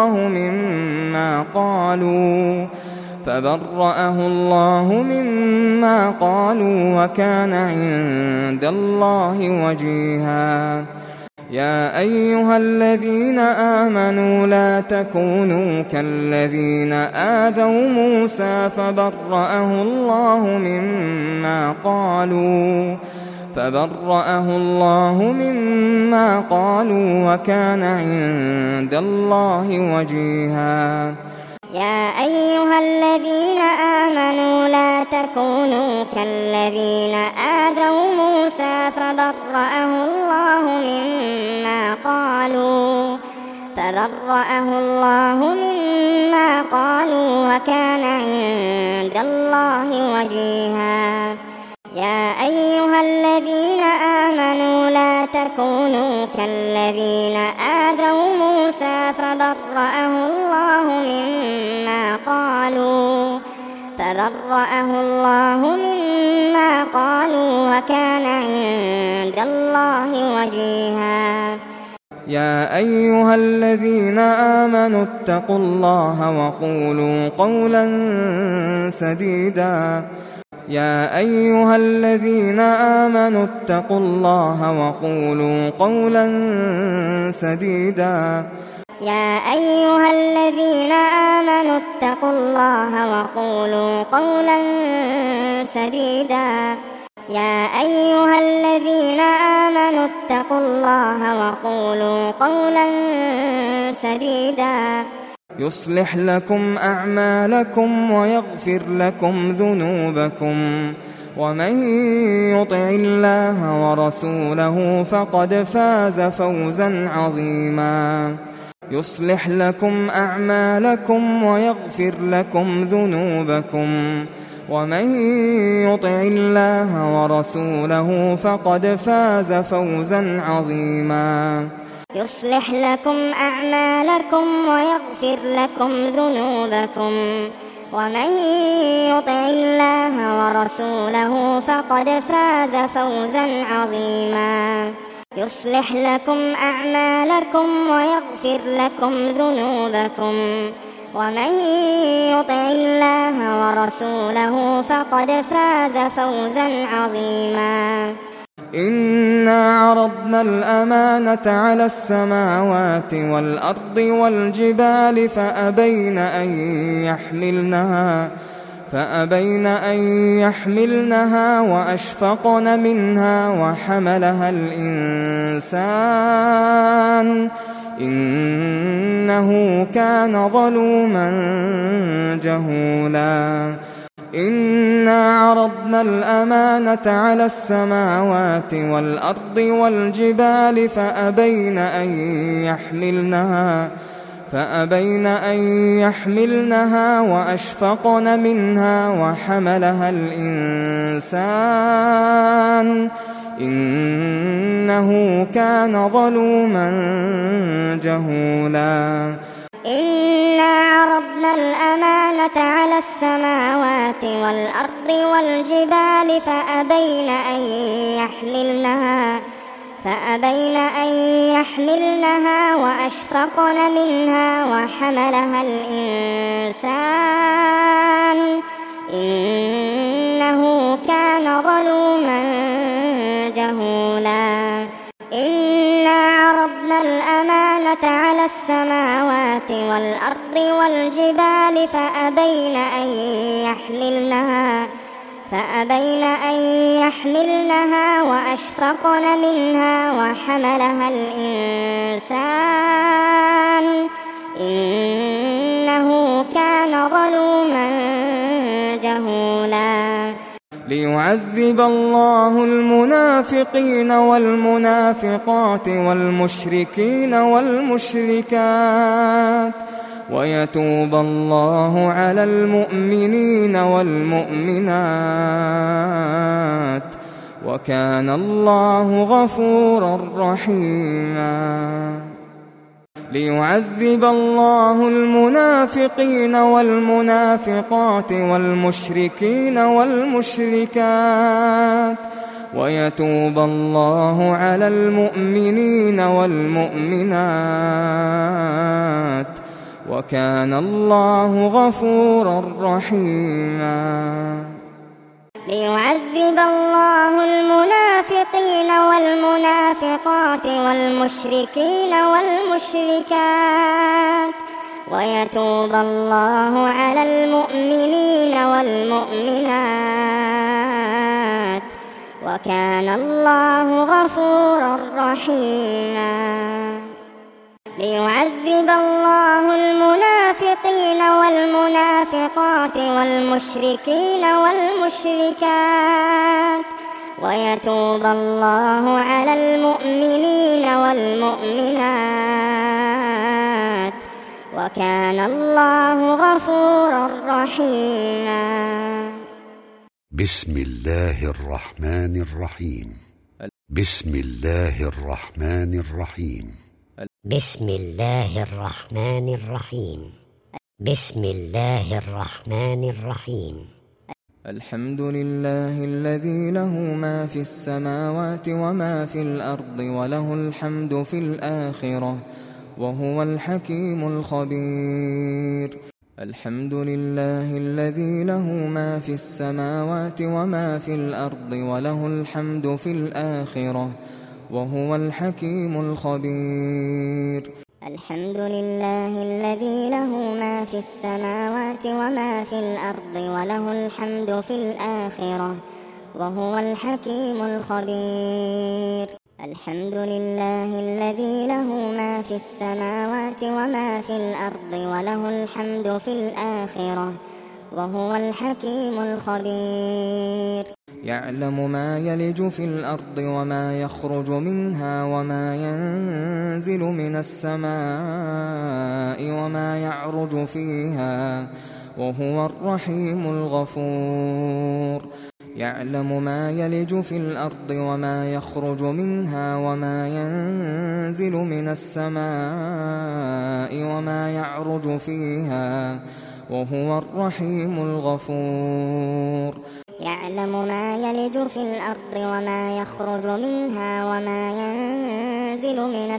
الله مما قالوا وكان عند الله وجيها يا أيها الذين آمنوا لا تكونوا كالذين آذوا موسى فبرأه الله مما قالوا وكان عند الله وجيها يا أيها الذين آمنوا لا تكونوا كالذين آذوا موسى فبرأه الله مما قالوا وكان عند الله وجيها يا أيها الذين آمنوا لا تكونوا كالذين آذوا موسى فبرأه الله مما قالوا وكان عند الله وجيها يا أيها الذين آمنوا اتقوا الله وقولوا قولا سديدا يا أيها الذين آمنوا اتقوا الله وقولوا قولا سديدا يا أيها الذين آمنوا اتقوا الله وقولوا قولا سديدا يا أيها الذين آمنوا اتقوا الله وقولوا قولا سديدا يصلح لكم أعمالكم ويغفر لكم ذنوبكم ومن يطع الله ورسوله فقد فاز فوزا عظيما يصلح لكم أعمالكم ويغفر لكم ذنوبكم ومن يطع الله ورسوله فقد فاز فوزا عظيما يصلح لكم أعمالكم ويغفر لكم ذنوبكم ومن يطع الله ورسوله فقد فاز فوزا عظيما يصلح لكم أعمالكم ويغفر لكم ذنوبكم ومن يطع الله ورسوله فقد فاز فوزا عظيما إنا عرضنا الأمانة على السماوات والأرض والجبال فأبين أن يحملنها وأشفقن منها وحملها الإنسان إنه كان ظلوما جهولا إنا عرضنا الأمانة على السماوات والأرض والجبال فأبين أن يحملنها وأشفقن منها وحملها الإنسان إنه كان ظلوما جهولا إنا عرضنا الأمانة على السماوات والأرض والجبال فأبين أن يحملنها وأشفقن منها وحملها الإنسان إنه كان ظلوما جهولا إنا عرضنا الأمانة على السماوات والأرض والجبال فأبين فأبين أن يحملنها وأشفقن منها وحملها الإنسان إنه كان ظلوما جهولا ليعذب الله المنافقين والمنافقات والمشركين والمشركات ويتوب الله على المؤمنين والمؤمنات وكان الله غفورا رحيما ليعذب الله المنافقين والمنافقات والمشركين والمشركات ويتوب الله على المؤمنين والمؤمنات وكان الله غفورا رحيما ليعذب الله المنافقين والمنافقات والمشركين والمشركات ويتوب الله على المؤمنين والمؤمنات وكان الله غفورا رحيما ليعذب الله المنافقين والمنافقات والمشركين والمشركات ويتوب الله على المؤمنين والمؤمنات وكان الله غفورا رحيما بسم الله الرحمن الرحيم بسم الله الرحمن الرحيم بسم الله الرحمن الرحيم بسم الله الرحمن الرحيم الحمد لله الذي له ما في السماوات وما في الأرض وله الحمد في الآخرة وهو الحكيم الخبير الحمد لله الذي له ما في السماوات وما في الأرض وله الحمد في الآخرة وهو الحكيم الخبير الحمد لله الذي له ما في السماوات وما في الأرض وله الحمد في الآخرة وهو الحكيم الخبير الحمد لله الذي له ما في السماوات وما في الأرض وله الحمد في الآخرة وهو الحكيم الخبير يعلم ما يلج في الأرض وما يخرج منها وما ينزل من السماء وما يعرج فيها وهو الرحيم الغفور يعلم ما يلج في الأرض وما يخرج منها وما ينزل من السماء وما يعرج فيها وهو الرحيم الغفور يعلم ما يلج في الأرض وما يخرج منها وما ينزل من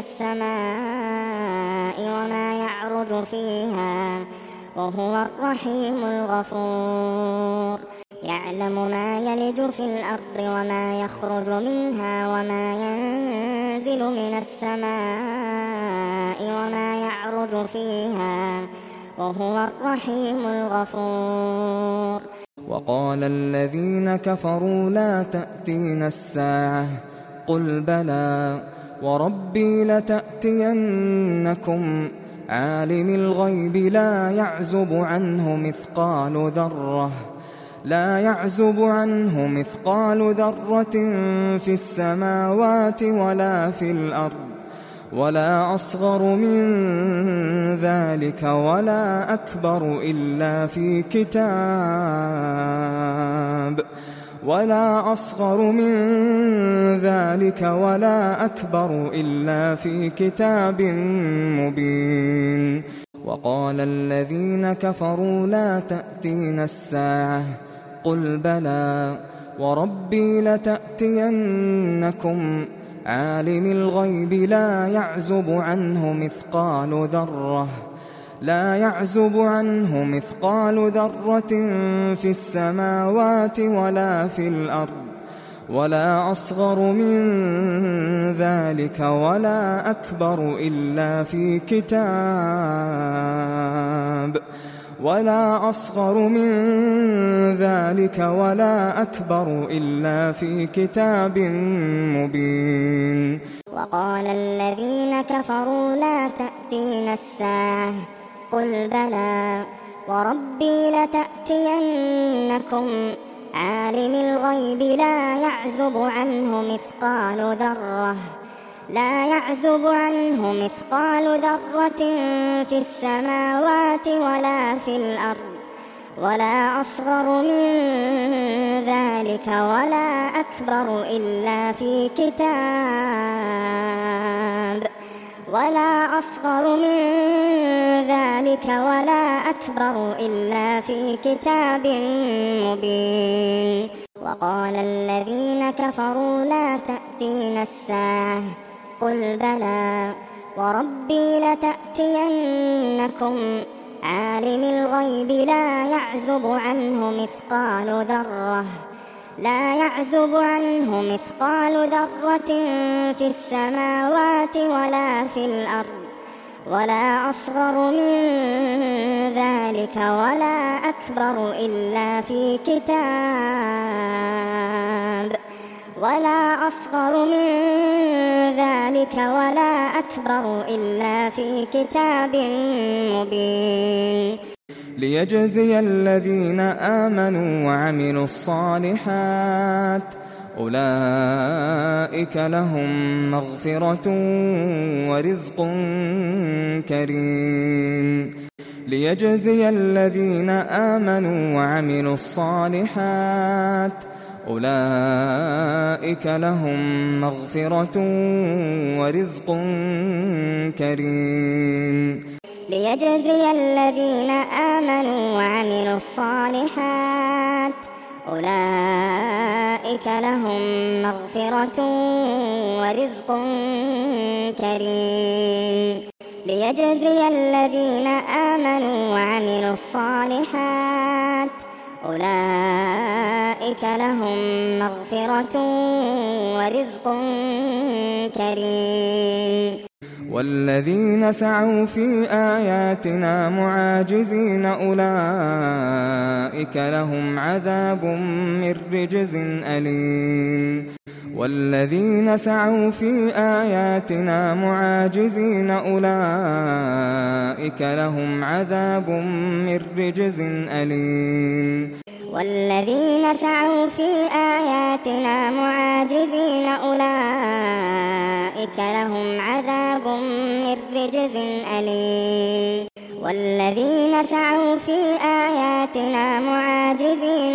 السماء وما يعرج فيها وهو الرحيم الغفور يعلم ما يلج في الأرض وما يخرج منها وما ينزل من السماء وما يعرج فيها وهو الرحيم الغفور وقال الذين كفروا لا تأتينا الساعة قل بلى وربي لتأتينكم عالم الغيب لا يعزب عنه مثقال ذرة في السماوات ولا في الأرض ولا أصغر من ذلك ولا أكبر إلا في كتاب ولا أصغر من ذلك ولا أكبر إلا في كتاب مبين وقال الذين كفروا لا تأتينا الساعة قل بلى وربي لتأتينكم عالم الغيب لا يعزب عنه مثقال ذرة في السماوات ولا في الأرض ولا أصغر من ذلك ولا أكبر إلا في كتاب ولا أصغر من ذلك ولا أكبر إلا في كتاب مبين. وقال الذين كفروا لا تأتينا الساعة قل بلى وربي لتأتينكم عالم الغيب لا يعزب عنه مثقال ذرة في السماوات ولا في الأرض ولا أصغر من ذلك ولا أكبر إلا في كتاب مبين. وقال الذين كفروا لا تأتينا الساعة قل بلى وربي لتأتينكم عالم الغيب لا يعزب عنه مثقال ذرة في السماوات ولا في الأرض ولا أصغر من ذلك ولا أكبر إلا في كتاب مبين. ليجزي الذين آمنوا وعملوا الصالحات أولئك لهم مغفرة ورزق كريم. ليجزي الذين آمنوا وعملوا الصالحات أولئك لهم مغفرة ورزق كريم. ليجزي الذين آمنوا وعملوا الصالحات أولئك لهم مغفرة ورزق كريم. ليجزي الذين آمنوا وعملوا الصالحات أولئك لهم مغفرة ورزق كريم. والذين سعوا في آياتنا معاجزين أولئك لهم عذاب من رجز أليم. والذين سعوا في آياتنا معاجزين أولئك لهم عذاب من رجز أليم. والذين سعوا في آياتنا معاجزين أولئك لهم عذاب من رجز أليم. والذين سعوا في آياتنا معاجزين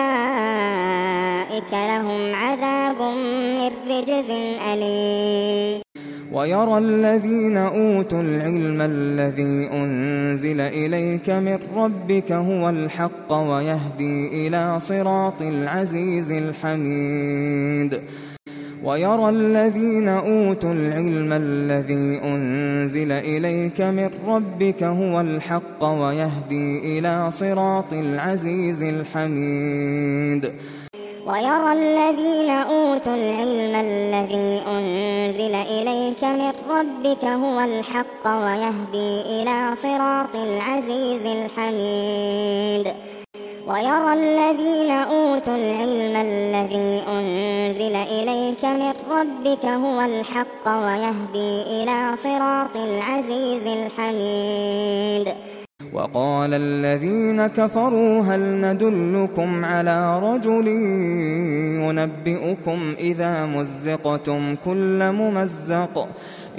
أولئك لهم عذاب من رجز أليم. ويرى الذين أوتوا العلم الذي أنزل إليك من ربك هو الحق ويهدي إلى صراط العزيز الحميد. ويرى الذين أوتوا العلم الذي أنزل إليك من ربك هو الحق ويهدي إلى صراط العزيز الحميد. ويرى الذين أوتوا العلم الذي أنزل إليك من ربك هو الحق ويهدي إلى صراط العزيز الحميد. ويرى الذين أوتوا العلم الذي أنزل إليك من ربك هو الحق ويهدي إلى صراط العزيز الحميد. وقال الذين كفروا هل ندلكم على رجل ينبئكم إذا مزقتم كل ممزق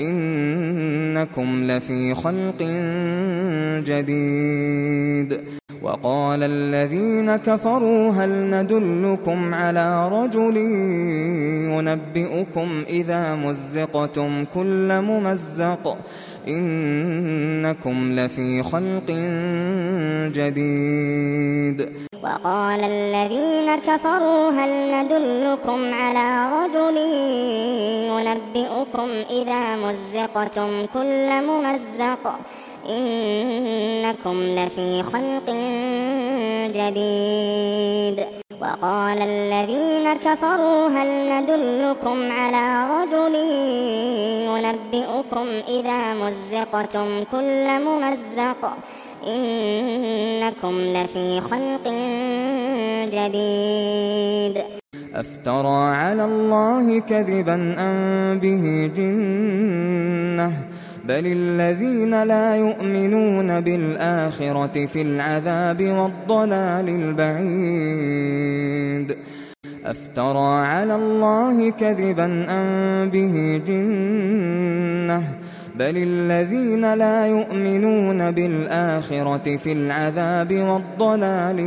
إنكم لفي خلق جديد. وقال الذين كفروا هل ندلكم على رجل ينبئكم إذا مزقتم كل ممزق إنكم لفي خلق جديد. وقال الذين كفروا هل ندلكم على رجل ينبئكم إذا مزقتم كل ممزق إنكم لفي خلق جديد. وقال الذين كفروا هل ندلكم على رجل ينبئكم إذا مزقتم كل ممزق إنكم لفي خلق جديد أفترى على الله كذبا أم به جنة بل الذين لا يؤمنون بالآخرة في العذاب والضلال البعيد أفترى على الله كذبا أم به جنة بل الذين لا يؤمنون بالآخرة في العذاب والضلال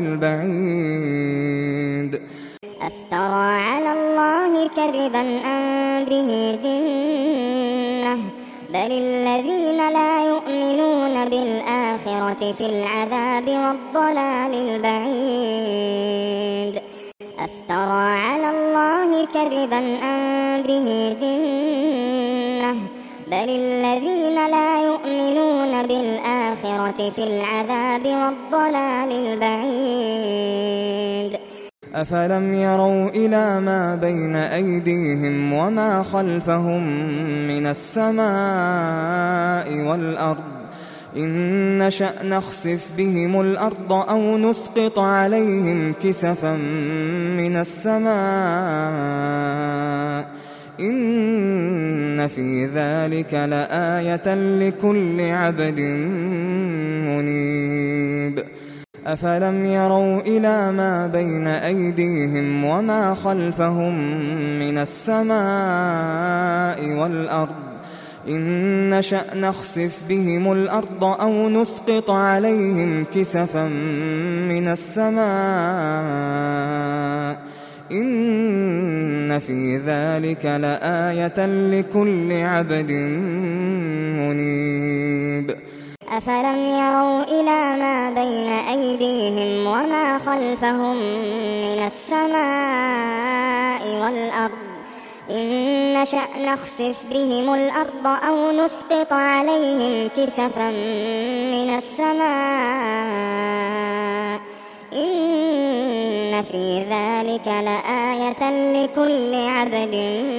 البعيد أفترى على الله كذبا أم به جنة بل الذين لا يؤمنون بالآخرة في العذاب والضلال البعيد أفترى على الله كذبا أم به جنة بل الذين لا يؤمنون بالآخرة في العذاب والضلال البعيد أفلم يروا إلى ما بين أيديهم وما خلفهم من السماء والأرض إن نشأ نخسف بهم الأرض أو نسقط عليهم كسفا من السماء إن في ذلك لآية لكل عبد منيب أفلم يروا إلى ما بين أيديهم وما خلفهم من السماء والأرض إن نشأ نخسف بهم الأرض أو نسقط عليهم كسفا من السماء إن في ذلك لآية لكل عبد منيب أفلم يروا إلى ما بين أيديهم وما خلفهم من السماء والأرض إن نشأ نخسف بهم الأرض أو نسقط عليهم كسفا من السماء إن في ذلك لآية لكل عبد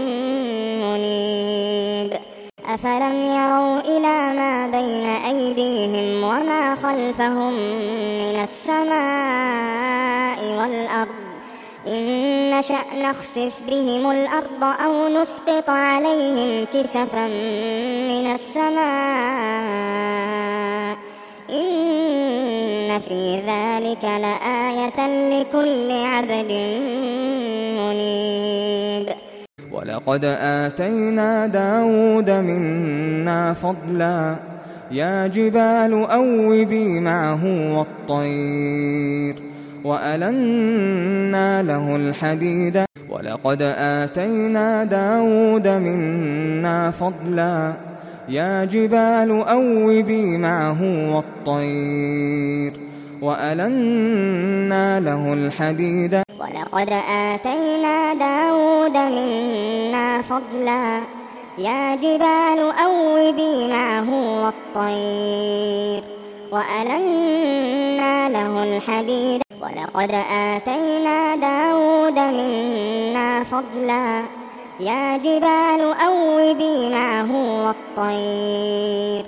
منيب أفلم يروا إلى ما بين أيديهم وما خلفهم من السماء والأرض إن نشأ نخسف بهم الأرض أو نسقط عليهم كسفا من السماء إن في ذلك لآية لكل عبد منيب ولقد آتينا داود منا فضلا يا جبال أوبي معه والطير وألنا له الحديد ولقد آتينا داود منا فضلا يا جبال أوبي معه والطير وألنا له الحديد ولقد آتينا داود منا فضلا يا جبال أوبي معه والطير وألنا له الحديد ولقد آتينا داود منا فضلا يا جبال أوبي معه والطير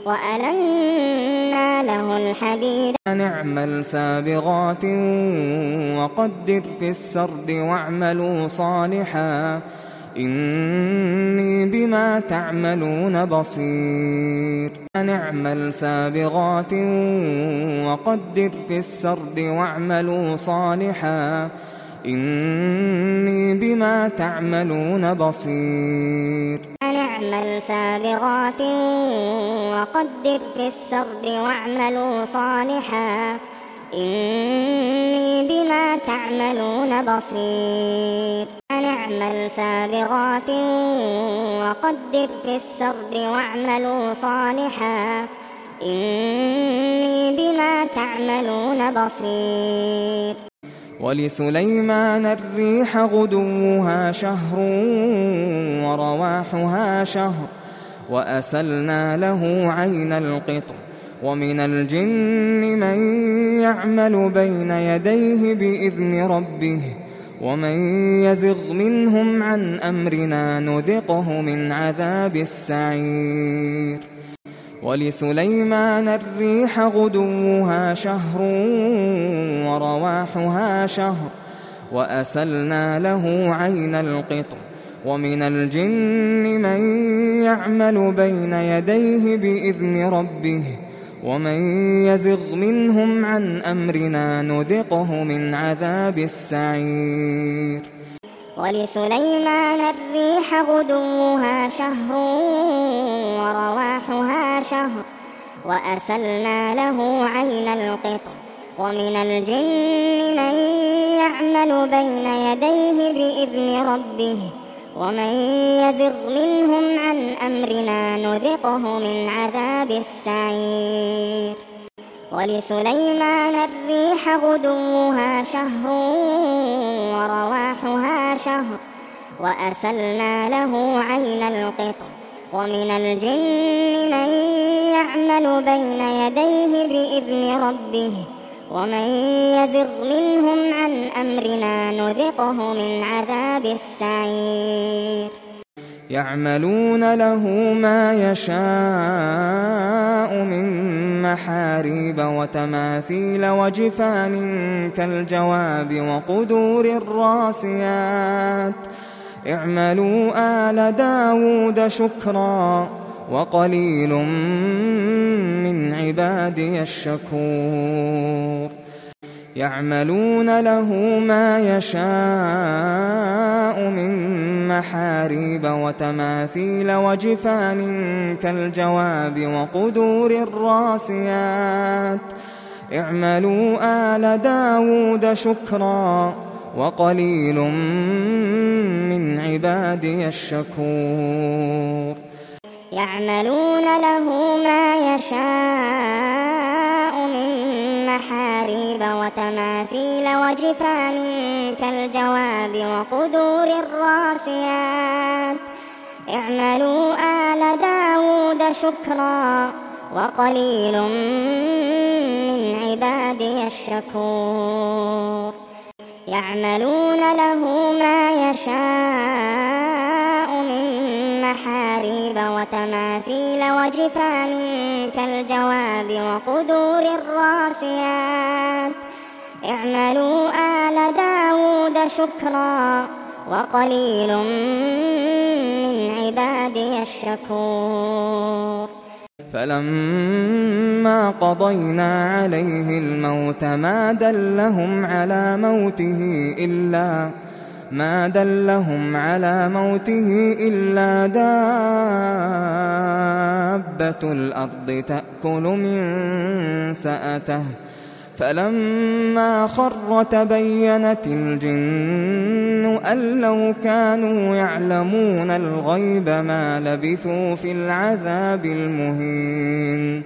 وألنا له الحديد نعمل سابغات وقدر في السرد واعملوا صالحا إني بما تعملون بصير نعمل سابغات وقدر في السرد واعملوا صالحا إني بما تعملون بصير نعمل سابغات وقدر في السرد واعملوا صالحا إني بما تعملون بصير نعمل سابغات وقدر في السرد واعملوا صالحا إني بما تعملون بصير ولسليمان الريح غدوها شهر ورواحها شهر وأسلنا له عين القطر ومن الجن من يعمل بين يديه بإذن ربه ومن يزغ منهم عن أمرنا نذقه من عذاب السعير ولسليمان الريح غدوها شهر ورواحها شهر وأسلنا له عين القطر ومن الجن من يعمل بين يديه بإذن ربه ومن يزغ منهم عن أمرنا نذقه من عذاب السعير ولسليمان الريح غدوها شهر ورواحها شهر وأسلنا له عين القطر ومن الجن من يعمل بين يديه بإذن ربه ومن يزغ منهم عن أمرنا نذقه من عذاب السعير ولسليمان الريح غدوها شهر ورواحها شهر وأسلنا له عين القطر ومن الجن من يعمل بين يديه بإذن ربه ومن يزغ منهم عن أمرنا نذقه من عذاب السعير يعملون له ما يشاء من محاريب وتماثيل وجفان كالجواب وقدور الراسيات اعملوا آل داود شكرا وقليل من عبادي الشكور يعملون له ما يشاء من محاريب وتماثيل وجفان كالجواب وقدور الراسيات اعملوا آل داود شكرا وقليل من عبادي الشكور يعملون له ما يشاء من محاريب وتماثيل وجفان كالجواب وقدور الراسيات اعملوا آل داود شكرا وقليل من عبادي الشكور يعملون له ما يشاء من محاريب وتماثيل وجفان كالجواب وقدور الراسيات اعملوا آل داود شكرا وقليل من عبادي الشكور فلما قضينا عليه الموت ما دلهم على موته إلا دابة الأرض تأكل من سأته فلما خر تبينت الجن أن لو كانوا يعلمون الغيب ما لبثوا في العذاب المهين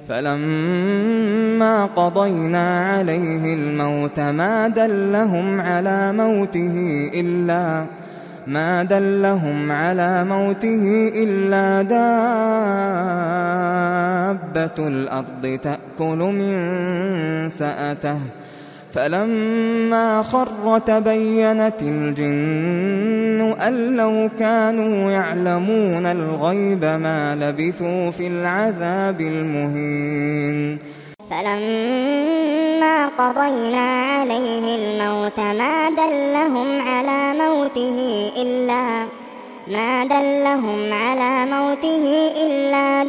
فلما قضينا عليه الموت ما دلهم على موته إلا دابة الأرض تأكل من سأته فلما خر تبينت الجن أن لو كانوا يعلمون الغيب ما لبثوا في العذاب المهين فلما قضينا عليه الموت ما دلهم على موته إلا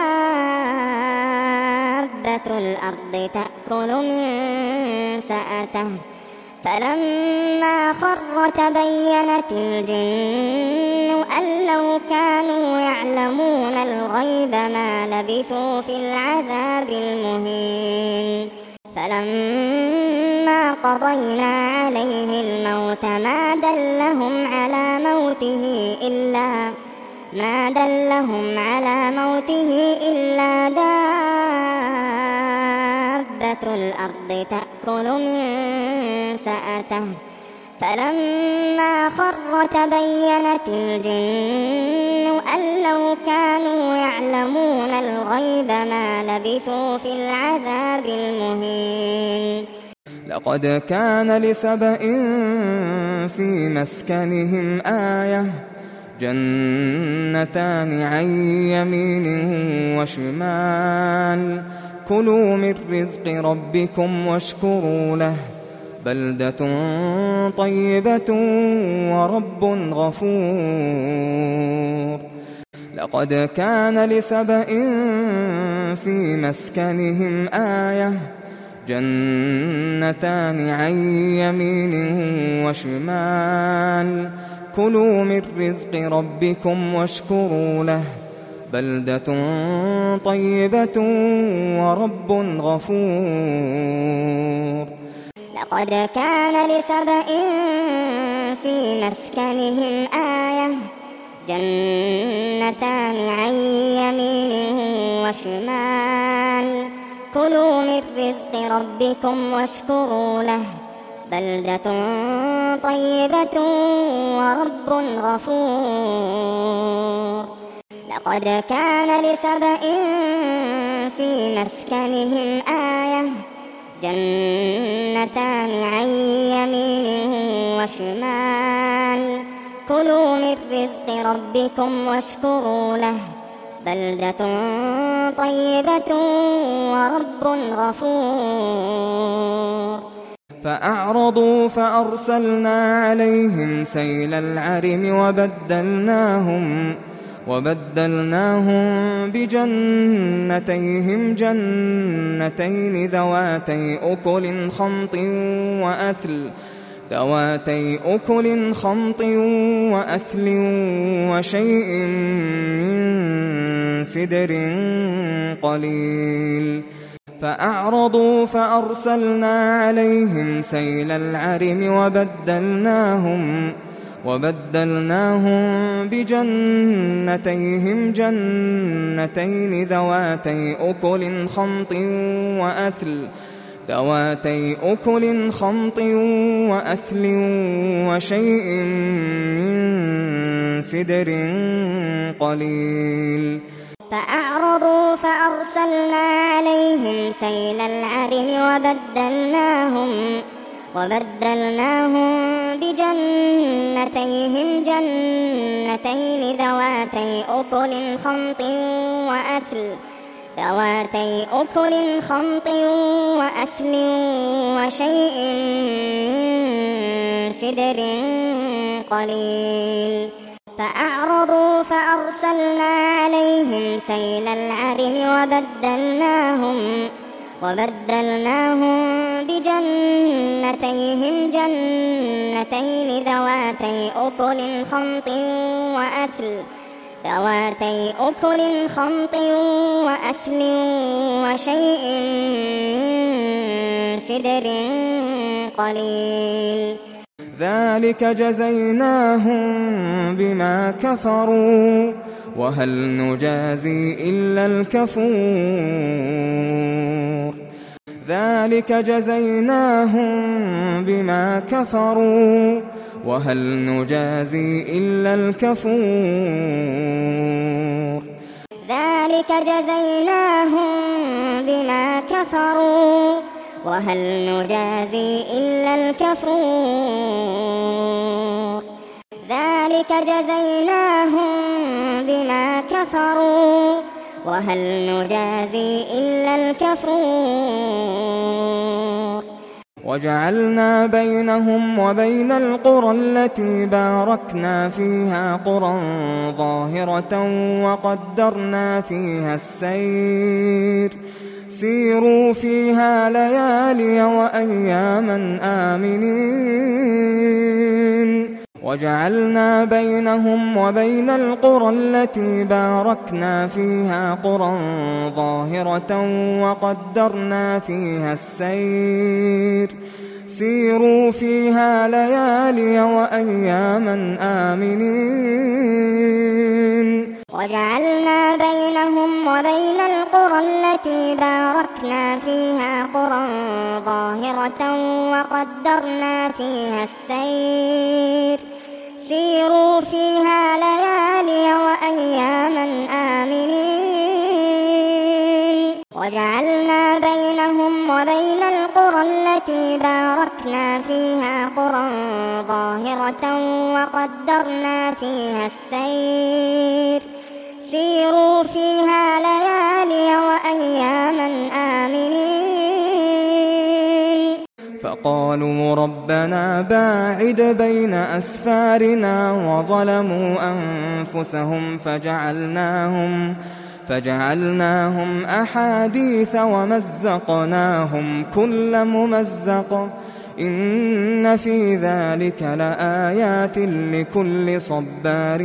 دابة الأرض تأكل من سأته فلما خر تبينت الجن أن لو كانوا يعلمون الغيب ما لبثوا في العذاب المهين فلما قضينا عليه الموت ما دلهم على موته إلا دابة الأرض تأكل من سأته فلما خر تبينت الجن أن لو كانوا يعلمون الغيب ما لبثوا في العذاب المهين لقد كان لسبإ في مسكنهم آية جنتان عن يمين وشمال كلوا من رزق ربكم واشكروا له بلدة طيبة ورب غفور لقد كان لسبإ في مسكنهم آية جنتان عن يمين وشمال كلوا من رزق ربكم واشكروا له بلدة طيبة ورب غفور لقد كان لسبإ في مسكنهم آية جنتان عن يمين وشمال كلوا من رزق ربكم واشكروا له بلدة طيبة ورب غفور لقد كان لسبإ في مسكنهم آية جنتان عن يمين وشمال كلوا من رزق ربكم واشكروا له بلدة طيبة ورب غفور فأعرضوا فأرسلنا عليهم سيل العرم وبدلناهم بجنتيهم جنتين ذواتي أكل خمط وأثل وشيء من سدر قليل فأعرضوا فأرسلنا عليهم سيل العرم وبدلناهم بجنتيهم جنتين ذواتي أكل خمط وأثل وشيء من سدر قليل فأعرضوا فأرسلنا عليهم سيل العرم وبدلناهم بجنتيهم جنتين ذواتي أكل خمط وأثل وشيء من سدر قليل فأعرضوا فأرسلنا عليهم سيل العرم وبدلناهم بجنتيهم جنتين ذواتي أكل خمط وأثل وشيء من سدر قليل ذلك جزيناهم بما كفروا وهل نجازي إلا الكفور ذلك جزيناهم بما كفروا وهل نجازي إلا الكفور ذلك جزيناهم بما كفروا وهل نجازي إلا الكفور ذلك جزيناهم بما كفروا وهل نجازي إلا الكفور وجعلنا بينهم وبين القرى التي باركنا فيها قرى ظاهرة وقدرنا فيها السير سيروا فيها ليالي وأياما آمنين وجعلنا بينهم وبين القرى التي باركنا فيها قرى ظاهرة وقدرنا فيها السير سيروا فيها ليالي وأياما آمنين وجعلنا بينهم وبين القرى التي باركنا فيها قرى ظاهرة وقدرنا فيها السير سيروا فيها ليالي وأياما آمنين وجعلنا بينهم وبين القرى التي باركنا فيها قرى ظاهرة وقدرنا فيها السير سيروا فيها ليالي وأياما آمنين فقالوا ربنا باعد بين أسفارنا وظلموا أنفسهم فجعلناهم أحاديث ومزقناهم كل ممزق إن في ذلك لآيات لكل صبار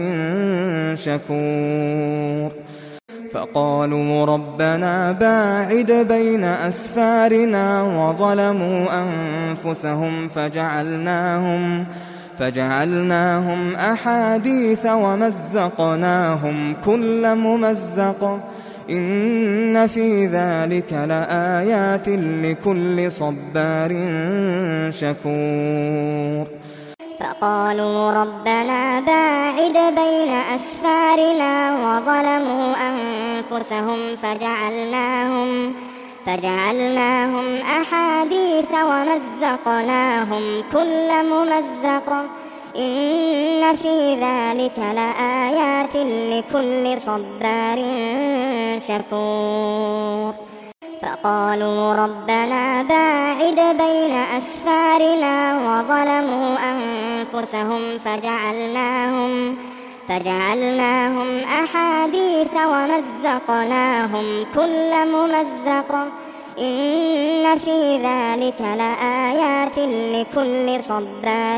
شكور فقالوا ربنا باعد بين أسفارنا وظلموا أنفسهم فجعلناهم أحاديث ومزقناهم كل ممزق إن في ذلك لآيات لكل صبار شكور فقالوا ربنا باعد بين أسفارنا وظلموا أنفسهم فجعلناهم أحاديث ومزقناهم كل ممزق إن في ذلك لآيات لكل صبار شكور فقالوا ربنا باعد بين أسفارنا وظلموا أنفسهم فجعلناهم أحاديث ومزقناهم كل ممزق إن في ذلك لآيات لكل صبار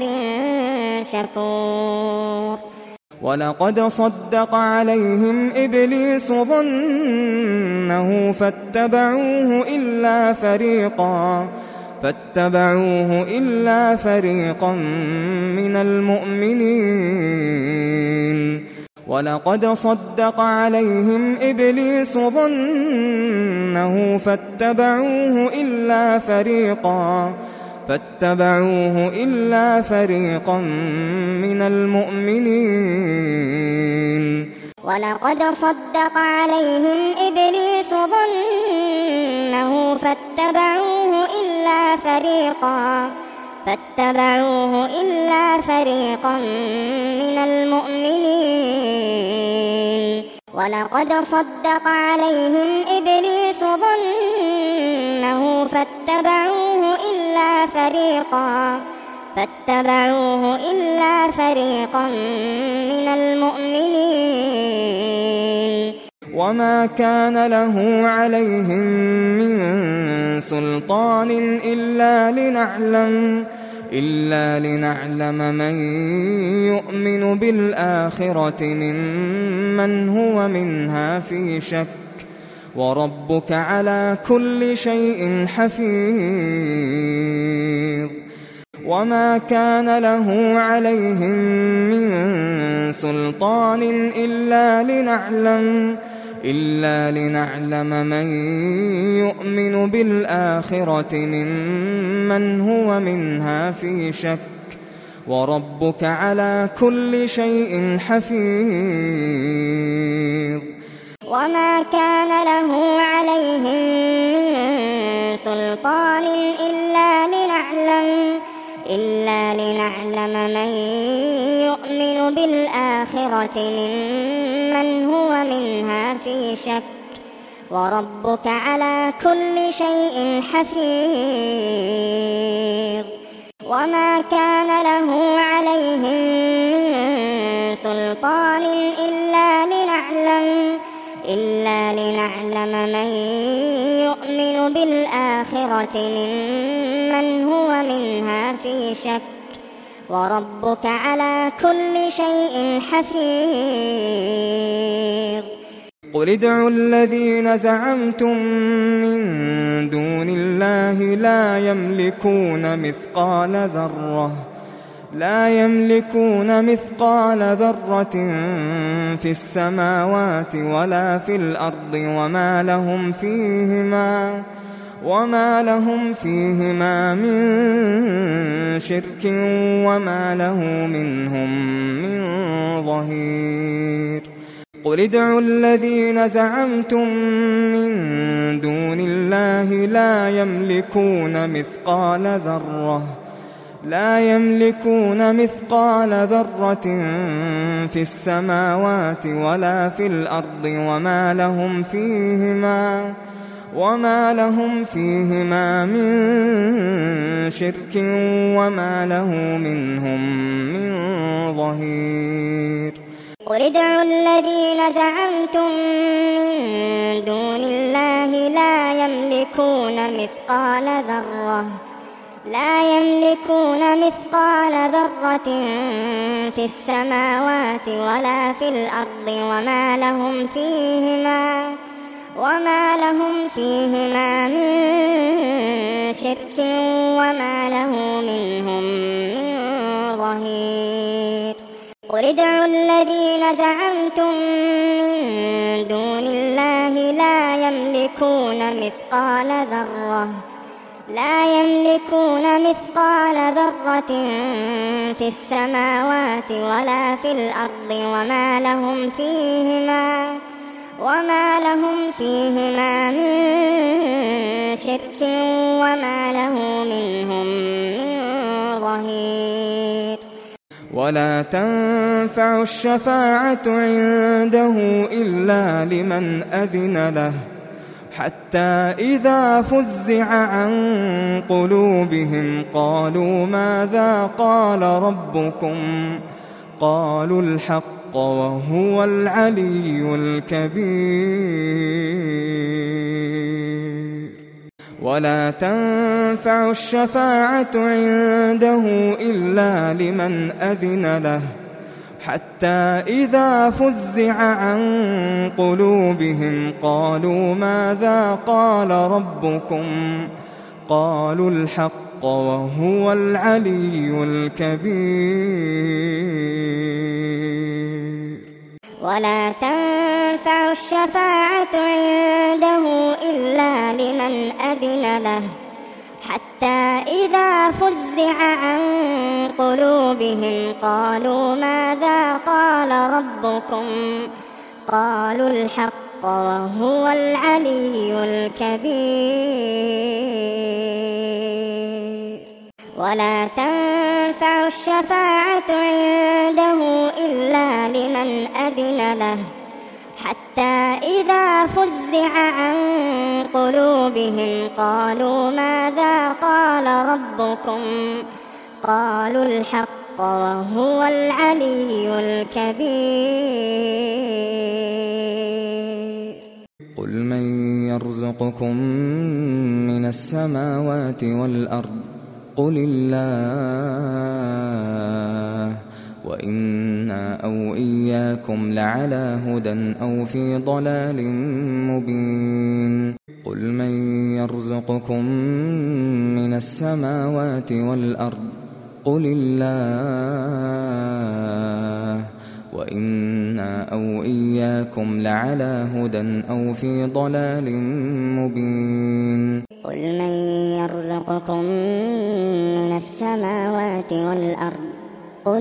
شكور ولقد صدق عليهم إبليس ظنه فاتبعوه إلا فريقا من المؤمنين ولقد صدق عليهم إبليس ظنه فاتبعوه إلا فريقا من المؤمنين ولقد صدق عليهم إبليس ظنه فاتبعوه إلا فريقا من المؤمنين ولقد صدق عليهم إبليس ظنه فاتبعوه إلا فريقا من المؤمنين وما كان له عليهم من سلطان إلا لنعلم من يؤمن بالآخرة ممن هو منها في شك وربك على كل شيء حفيظ وما كان له عليهم من سلطان إلا لنعلم من يؤمن بالآخرة ممن هو منها في شك وربك على كل شيء حفيظ وما كان له عليهم من سلطان إلا لنعلم من يؤمن بالآخرة ممن هو منها في شك وربك على كل شيء حفيظ وما كان له عليهم من سلطان إلا لنعلم من يؤمن بالآخرة ممن هو منها في شك وربك على كل شيء حفيظ قل ادعوا الذين زعمتم من دون الله لا يملكون مثقال ذرة في السماوات ولا في الأرض وما لهم فيهما من شرك وما له منهم من ظهير قل ادعوا الذين زعمتم من دون الله لا يملكون مثقال ذرة في السماوات ولا في الأرض وما لهم فيهما من شرك وما له منهم من ظهير. قل ادعوا الذين زعمتم من دون الله لا يملكون مثقال ذرة في السماوات ولا في الأرض وما لهم فيهما من شرك وما له منهم من ظهير. قل ادعوا الذين زعمتم من دون الله لا يملكون مثقال ذرة في السماوات ولا في الأرض وما لهم فيهما من شرك وما له منهم من ظهير. ولا تنفع الشفاعة عنده إلا لمن أذن له حتى إذا فزع عن قلوبهم قالوا ماذا قال ربكم قالوا الحق وهو العلي الكبير. ولا تنفع الشفاعة عنده إلا لمن أذن له حتى إذا فزع عن قلوبهم قالوا ماذا قال ربكم قالوا الحق وهو العلي الكبير. ولا تنفع الشفاعة عنده إلا لمن أذن له حتى إذا فزع عن قلوبهم قالوا ماذا قال ربكم قالوا الحق وهو العلي الكبير. ولا تنفع الشفاعة عنده إلا لمن أذن له حتى إذا فزع عن قلوبهم قالوا ماذا قال ربكم قالوا الحق وهو العلي الكبير. قل من يرزقكم من السماوات والأرض قل الله وإنا أو إياكم لعلى هدى أو في ضلال مبين. قل من يرزقكم من السماوات والأرض قل الله وإنا أو إياكم لعلى هدى أو في ضلال مبين. قل من يرزقكم من السماوات والأرض قل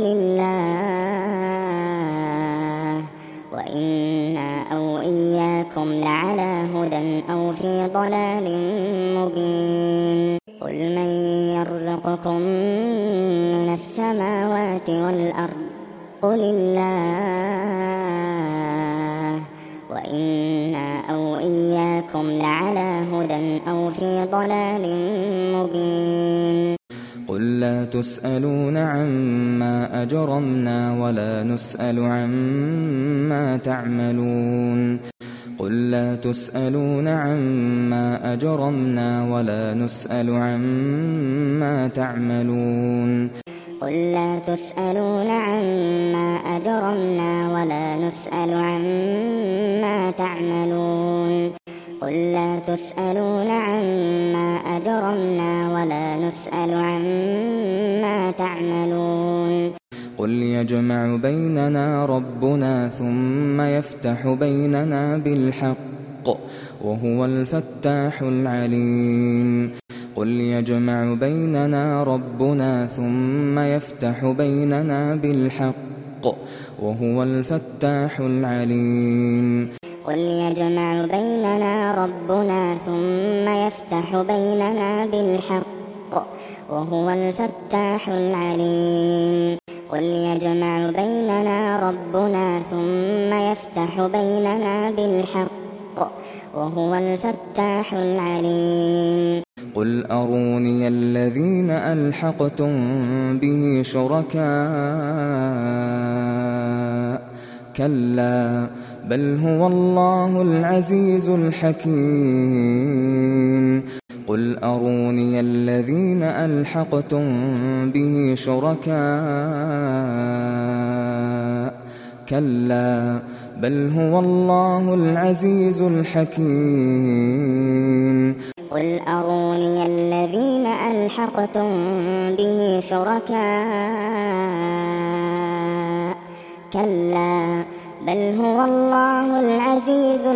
الله وإنا أو إياكم لعلى هدى أو في ضلال مبين. قل من يرزقكم من السماوات والأرض قل الله وإنا أو إياكم لعلى هدى أو في ضلال مبين. قل لا تسألون عما أجرمنا ولا نسأل عما تعملون. قل لا تسألون عما أجرمنا ولا نسأل عما تعملون. قل لا تسألون عما أجرمنا ولا نسأل عما تعملون. قل لا تسألون عما أجرمنا ولا نسأل عما تعملون. قل يجمع بيننا ربنا ثم يفتح بيننا بالحق وهو الفتاح العليم. قل يجمع بيننا ربنا ثم يفتح بيننا بالحق وهو الفتاح العليم قل يجمع بيننا ربنا ثم يفتح بيننا بالحق وهو الفتاح العليم قل يجمع بيننا ربنا ثم يفتح بيننا بالحق وهو الفتاح العليم قل أروني الذين ألحقتم به شركاء كلا بل هو الله العزيز الحكيم قل أروني الذين ألحقتم به شركاء كلا بل هو الله العزيز الحكيم قل أروني الذين ألحقتم به شركاء كلا بل هو الله العزيز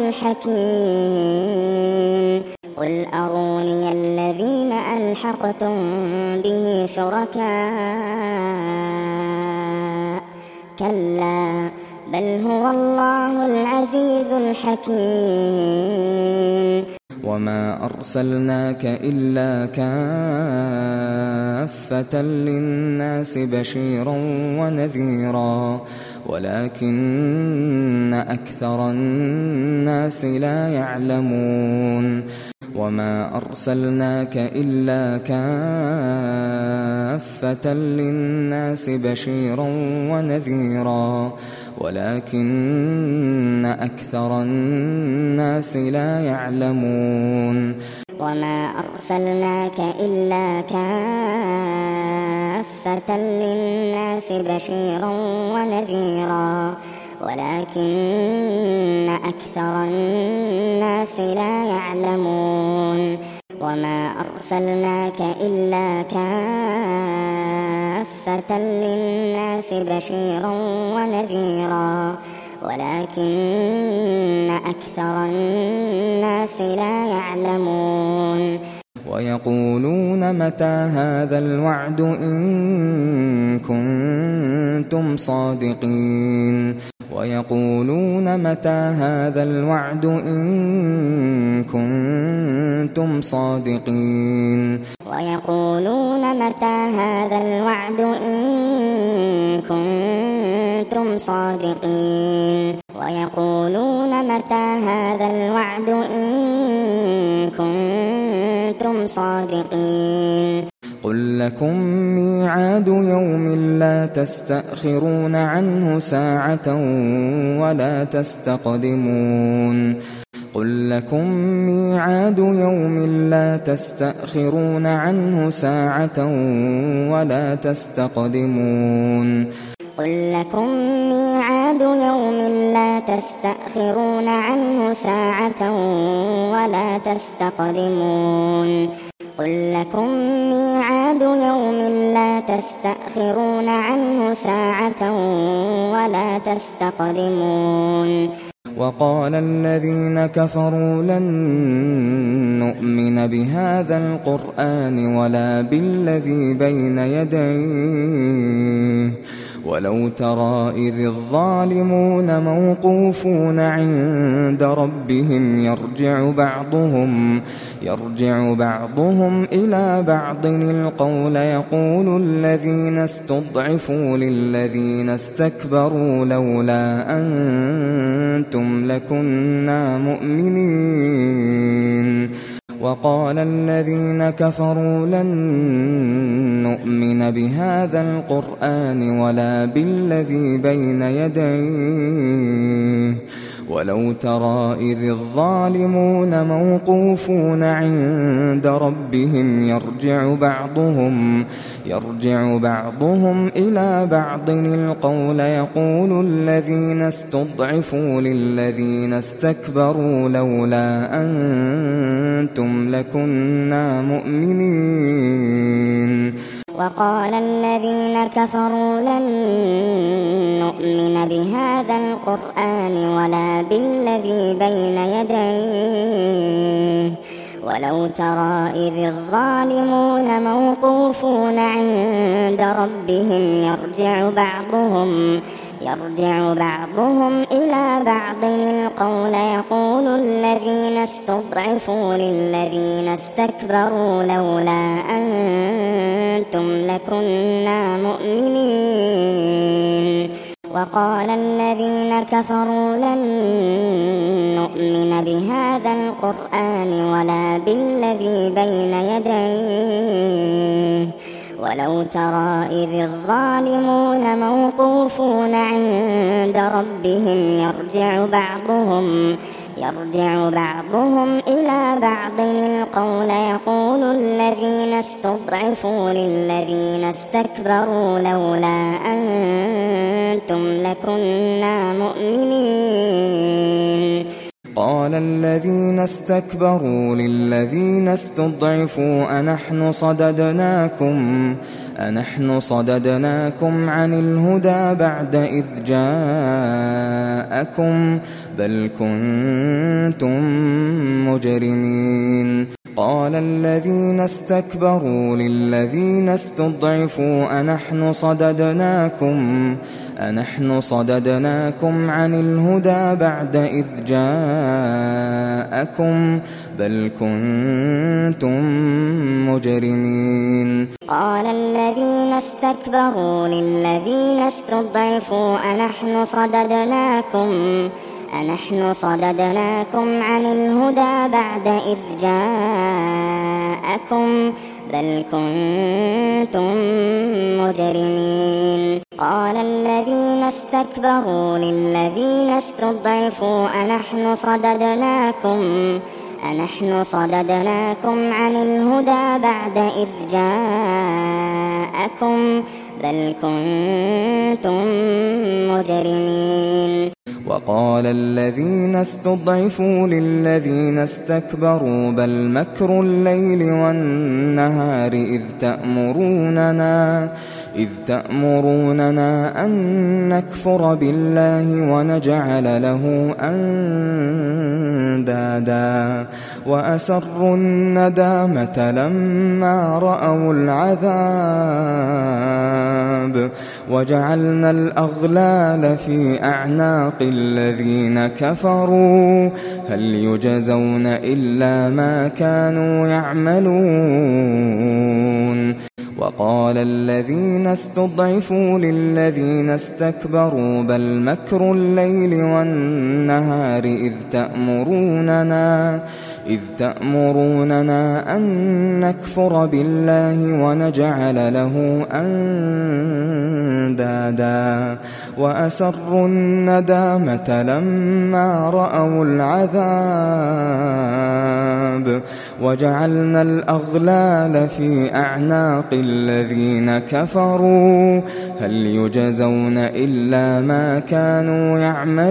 الحكيم قل أروني الذين ألحقتم به شركاء كلا بل هو الله العزيز الحكيم وما أرسلناك إلا كافة للناس بشيرا ونذيرا ولكن أكثر الناس لا يعلمون وما أرسلناك إلا كافة للناس بشيرا ونذيرا ولكن أكثر الناس لا يعلمون وما أرسلناك إلا كافة للناس بشيرا ونذيرا ولكن أكثر الناس لا يعلمون وما أرسلناك إلا كافة للناس بشيرا ونذيرا ولكن أكثر الناس لا يعلمون ويقولون متى هذا الوعد إن كنتم صادقين ويقولون متى هذا الوعد إن كنتم صادقين ويقولون متى هذا الوعد إن كنتم صادقين ويقولون متى هذا الوعد إن كنتم صادقين قل لكم ميعاد يوم لا تستأخرون عنه ساعة ولا تستقدمون قل لكم ميعاد يوم لا تستأخرون عنه ساعة ولا تستقدمون قل لكم ميعاد يوم لا تستأخرون عنه ساعة ولا تستقدمون قل لكم ميعاد يوم لا تستأخرون عنه ساعة ولا تستقدمون وقال الذين كفروا لن نؤمن بهذا القرآن ولا بالذي بين يديه ولو ترى إذ الظالمون موقوفون عند ربهم يرجع بعضهم إلى بعض القول يقول الذين استضعفوا للذين استكبروا لولا أنتم لكنا مؤمنين وقال الذين كفروا لن نؤمن بهذا القرآن ولا بالذي بين يديه ولو ترى إذ الظالمون موقوفون عند ربهم يرجع بعضهم إلى بعض القول يقول الذين استضعفوا للذين استكبروا لولا أنتم لكنا مؤمنين وقال الذين كفروا لن نؤمن بهذا القرآن ولا بالذي بين يديه ولو ترى إذ الظالمون موقوفون عند ربهم يرجع بعضهم إلى بعض القول يقول الذين استضعفوا للذين استكبروا لولا أنتم لكنا مؤمنين وقال الذين كفروا لن نؤمن بهذا القرآن ولا بالذي بين يديه ولو ترى إذ الظالمون موقوفون عند ربهم يرجع بعضهم إلى بعض القول يقول الذين استضعفوا للذين استكبروا لولا أنتم لكنا مؤمنين قال الذين استكبروا للذين استضعفوا أنحن صددناكم عن الهدى بعد إذ جاءكم بل كنتم مجرمين قال الذين استكبروا للذين استضعفوا أنحن صددناكم عن الهدى بعد إذ جاءكم بل كنتم مجرمين قال الذين استكبروا للذين استضعفوا أنحن صددناكم عن الهدى بعد إذ جاءكم بل كنتم مجرمين قال الذين استكبروا للذين استضعفوا أنحن صددناكم عن الهدى بعد إذ جاءكم بل كنتم مجرمين وقال الذين استضعفوا للذين استكبروا بل مكر الليل والنهار إذ تأمروننا أن نكفر بالله ونجعل له أندادا وأسروا الندامة لما رأوا العذاب وجعلنا الأغلال في أعناق الذين كفروا هل يجزون إلا ما كانوا يعملون وقال الذين استضعفوا للذين استكبروا بل مكر الليل والنهار إذ تأمروننا أن نكفر بالله ونجعل له أندادا وأسروا الندامة لما رأوا العذاب وجعلنا الأغلال في أعناق الذين كفروا هل يجزون إلا ما كانوا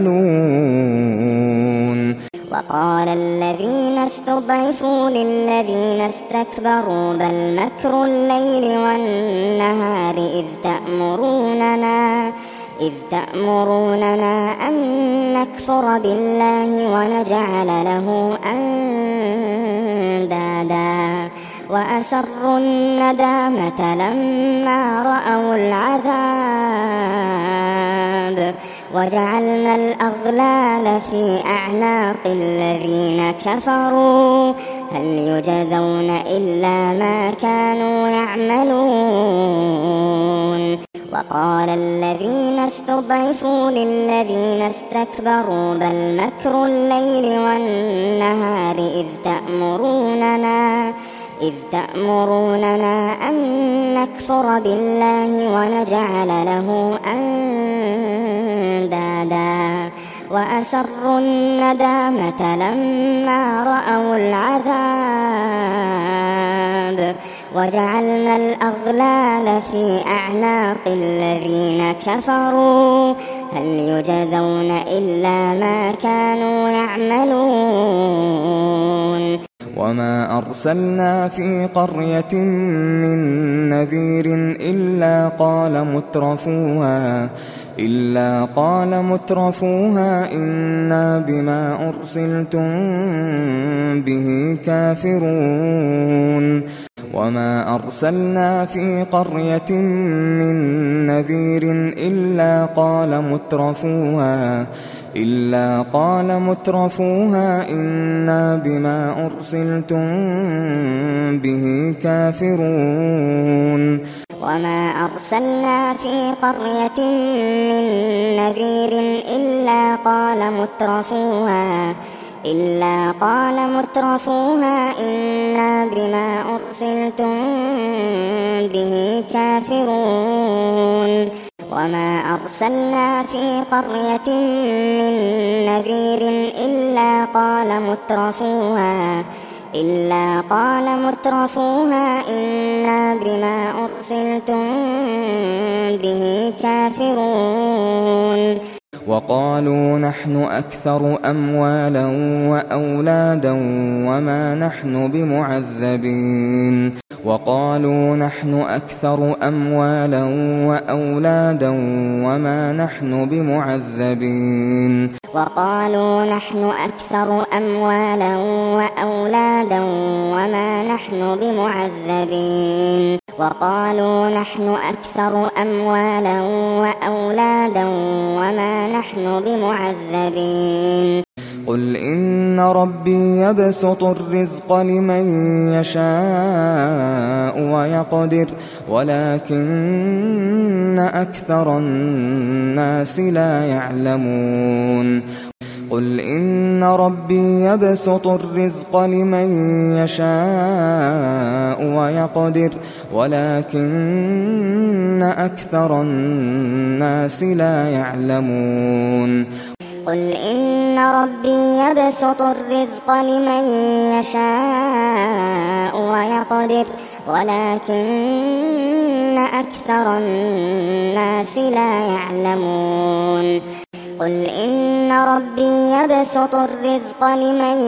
يعملون وقال الذين استضعفوا للذين استكبروا بل مكر الليل والنهار إذ تأمروننا أن نكفر بالله ونجعل له أندادا وأسروا الندامة لما رأوا العذاب وجعلنا الأغلال في أعناق الذين كفروا هل يجزون إلا ما كانوا يعملون وقال الذين استضعفوا للذين استكبروا بل مكر الليل والنهار إذ تأمروننا أن نكفر بالله ونجعل له أندادا وأسروا الندامة لما رأوا العذاب وجعلنا الأغلال في أعناق الذين كفروا هل يجزون إلا ما كانوا يعملون وما أرسلنا في قرية من نذير إلا إلا قال مترفوها إنا بما أرسلتم به كافرون وما أرسلنا في قرية من نذير إلا قال مترفوها إنا بما أرسلتم به كافرون وما أرسلنا في قرية من نذير إلا قال مترفوها إنا بما أرسلتم به كافرون وما أرسلنا في قرية من نذير إلا قال مترفوها إنا بما أرسلتم به كافرون وقالوا نحن أكثر أموالا وأولادا وما نحن بمعذبين وقالوا نحن أكثر أموالا وأولادا وما نحن بمعذبين وقالوا نحن أكثر أموالا وأولادا وما نحن بمعذبين وقالوا نحن أكثر أموالا وأولادا وما نحن بمعذبين قل إن ربي يبسط الرزق لمن يشاء ويقدر ولكن أكثر الناس لا يعلمون قل إن ربي يبسط الرزق لمن يشاء ويقدر ولكن أكثر الناس لا يعلمون قل إن ربي يبسط الرزق لمن يشاء ويقدر ولكن أكثر الناس لا يعلمون قل إن ربي يبسط الرزق لمن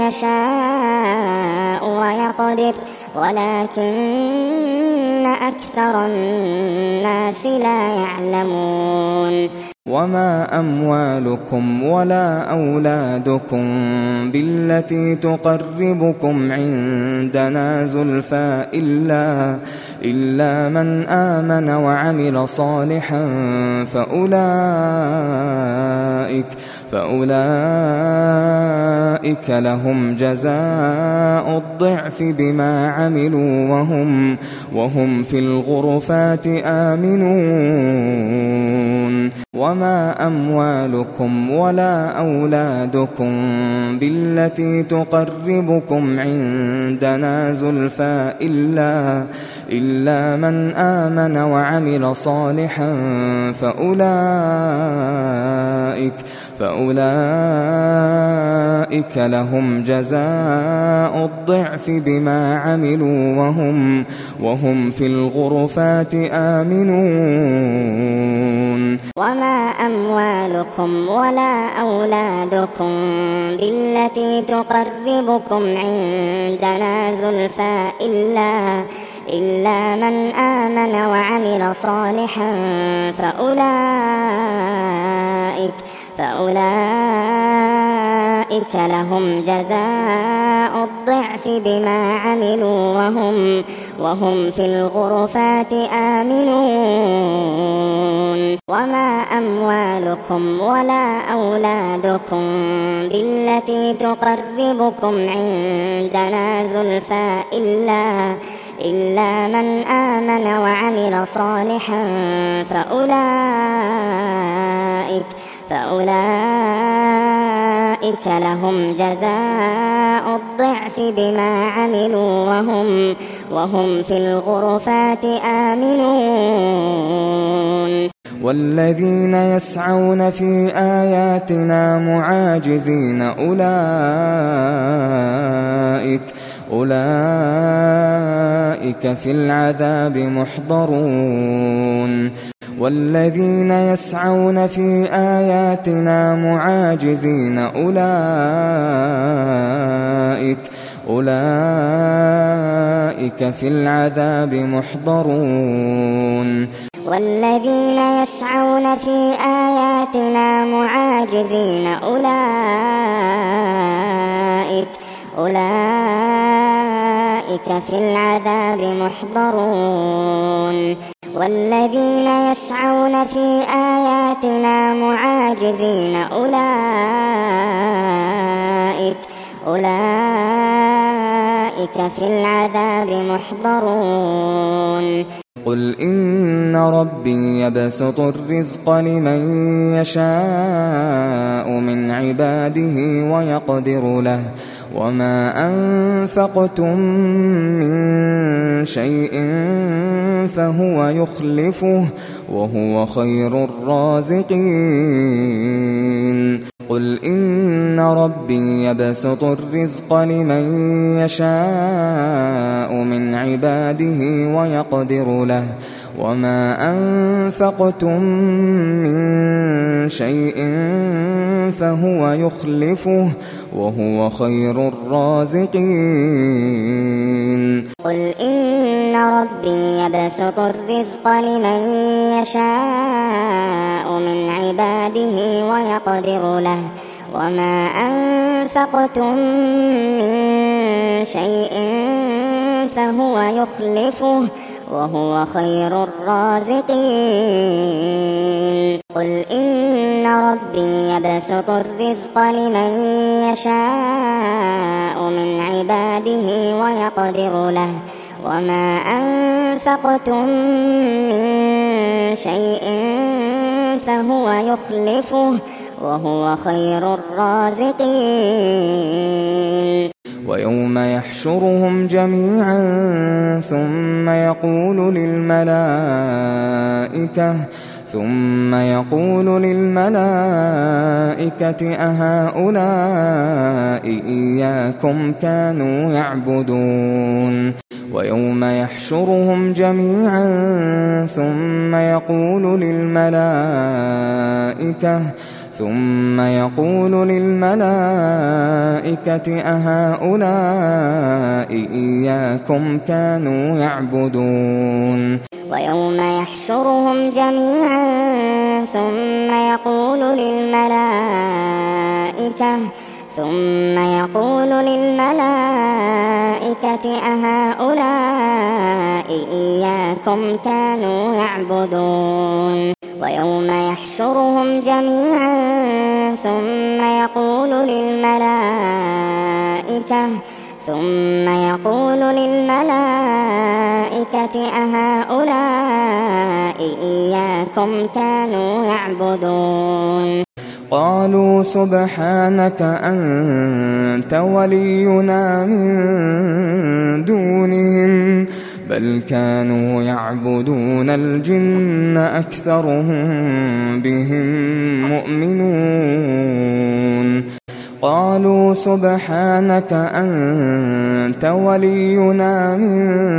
يشاء ويقدر ولكن أكثر الناس لا يعلمون وما أموالكم ولا أولادكم بالتي تقربكم عندنا زلفى إلا من آمن وعمل صالحا فأولئك لهم جزاء الضعف بما عملوا وهم في الغرفات آمنون وما أموالكم ولا أولادكم بالتي تقربكم عندنا زلفى إلا من آمن وعمل صالحا فأولئك لهم جزاء الضعف بما عملوا وهم في الغرفات آمنون وما أموالكم ولا أولادكم بالتي تقربكم عندنا زلفى إلا من آمن وعمل صالحا فأولئك لهم جزاء الضعف بما عملوا وهم في الغرفات آمنون وما أموالكم ولا أولادكم بالتي تقربكم عندنا زلفى إلا من آمن وعمل صالحا فأولئك لهم جزاء الضعف بما عملوا وهم في الغرفات آمنون والذين يسعون في آياتنا معاجزين أولئك في العذاب محضرون والذين يسعون في آياتنا معاجزين أولئك في العذاب محضرون والذين يسعون في آياتنا معاجزين أولئك في العذاب محضرون والذين يسعون في آياتنا معاجزين أولئك في العذاب محضرون قل إن ربي يبسط الرزق لمن يشاء من عباده ويقدر له وما أنفقتم من شيء فهو يخلفه وهو خير الرازقين قل إن ربي يبسط الرزق لمن يشاء من عباده ويقدر له وما أنفقتم من شيء فهو يخلفه وهو خير الرازقين قل إن ربي يبسط الرزق لمن يشاء من عباده ويقدر له وما أنفقتم من شيء فهو يخلفه وهو خير الرازقين قل إن ربي يبسط الرزق لمن يشاء من عباده ويقدر له وما أنفقتم من شيء فهو يخلفه وهو خير الرازقين ويوم يحشرهم جميعا ثم يقول للملائكة أهؤلاء إياكم كانوا يعبدون ويوم يحشرهم جميعا ثم يقول للملائكة أهؤلاء إياكم كانوا يعبدون ويوم يحشرهم جميعا ثم يقول للملائكة أهؤلاء إياكم كانوا يعبدون ويوم يحشرهم جميعا ثم يقول للملائكة أهؤلاء إياكم كانوا يعبدون قالوا سبحانك أنت ولينا من دونهم بل كانوا يعبدون الجن أكثرهم بهم مؤمنون قالوا سبحانك أنت ولينا من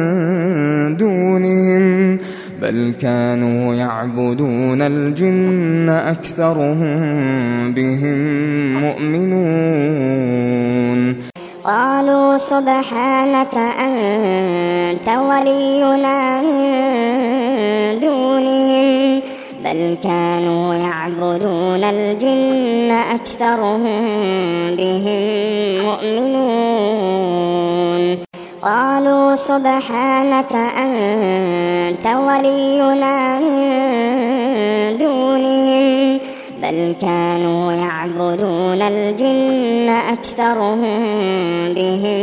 دونهم بل كانوا يعبدون الجن أكثرهم بهم مؤمنون قالوا سبحانك أنت ولينا من دونهم بل كانوا يعبدون الجن أكثرهم بهم مؤمنون قالوا سبحانك أنت ولينا من دونهم بل كانوا يعبدون الجن أكثرهم بهم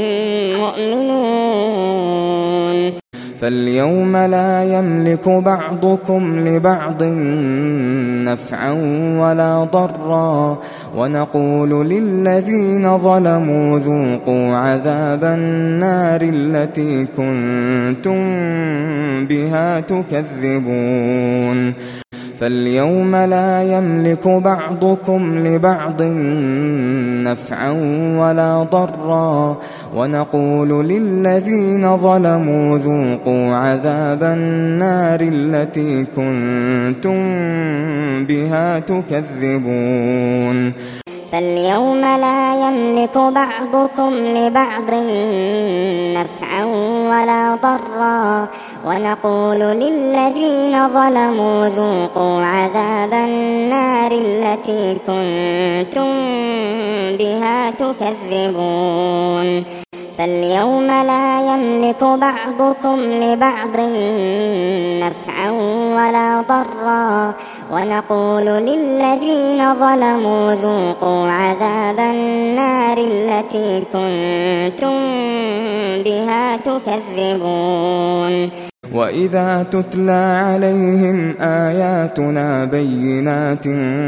مؤمنون فاليوم لا يملك بعضكم لبعض نفعا ولا ضرا ونقول للذين ظلموا ذوقوا عذاب النار التي كنتم بها تكذبون فاليوم لا يملك بعضكم لبعض نفعا ولا ضرا ونقول للذين ظلموا ذوقوا عذاب النار التي كنتم بها تكذبون فاليوم لا يملك بعضكم لبعض نفعا ولا ضرا ضرا ونقول للذين ظلموا ذوقوا عذاب النار التي كنتم بها تكذبون فاليوم لا يملك بعضكم لبعض نفعا ولا ضرا ونقول للذين ظلموا ذوقوا عذاب النار التي كنتم بها تكذبون وإذا تتلى عليهم آياتنا بينات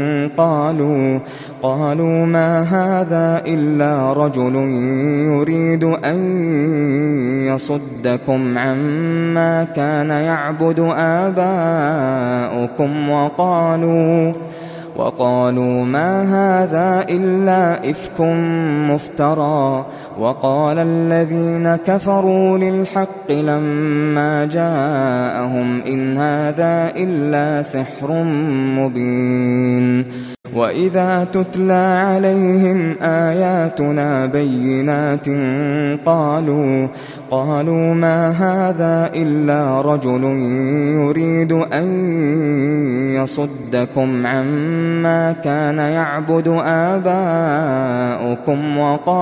قالوا ما هذا إلا رجل يريد أن يصدكم عما كان يعبد آباؤكم وقالوا ما هذا إلا إفك مفترى وقال الذين كفروا للحق لما جاءهم إن هذا إلا سحر مبين وإذا تتلى عليهم آياتنا بينات قالوا ما هذا إلا رجل يريد أن يصدكم عما كان يعبد آباؤكم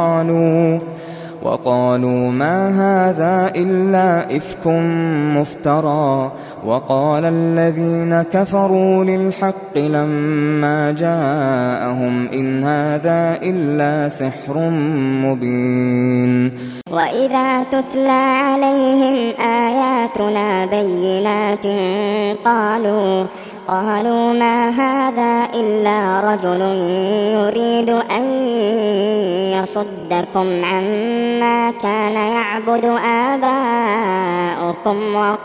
وقالوا ما هذا إلا إفك مفترى وقال الذين كفروا للحق لما جاءهم إن هذا إلا سحر مبين وإذا تتلى عليهم آياتنا بينات قالوا ما هذا إلا رجل يريد أن يصدكم عما كان يعبد آباؤكم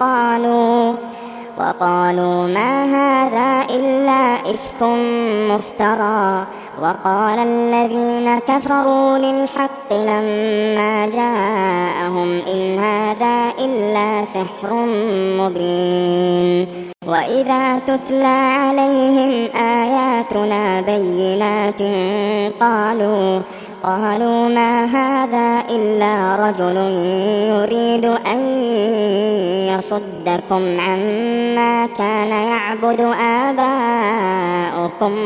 وقالوا ما هذا إلا إفك مفترى وقال الذين كفروا للحق لما جاءهم إن هذا إلا سحر مبين وإذا تتلى عليهم آياتنا بينات قالوا ما هذا إلا رجل يريد أن يصدكم عما كان يعبد آباؤكم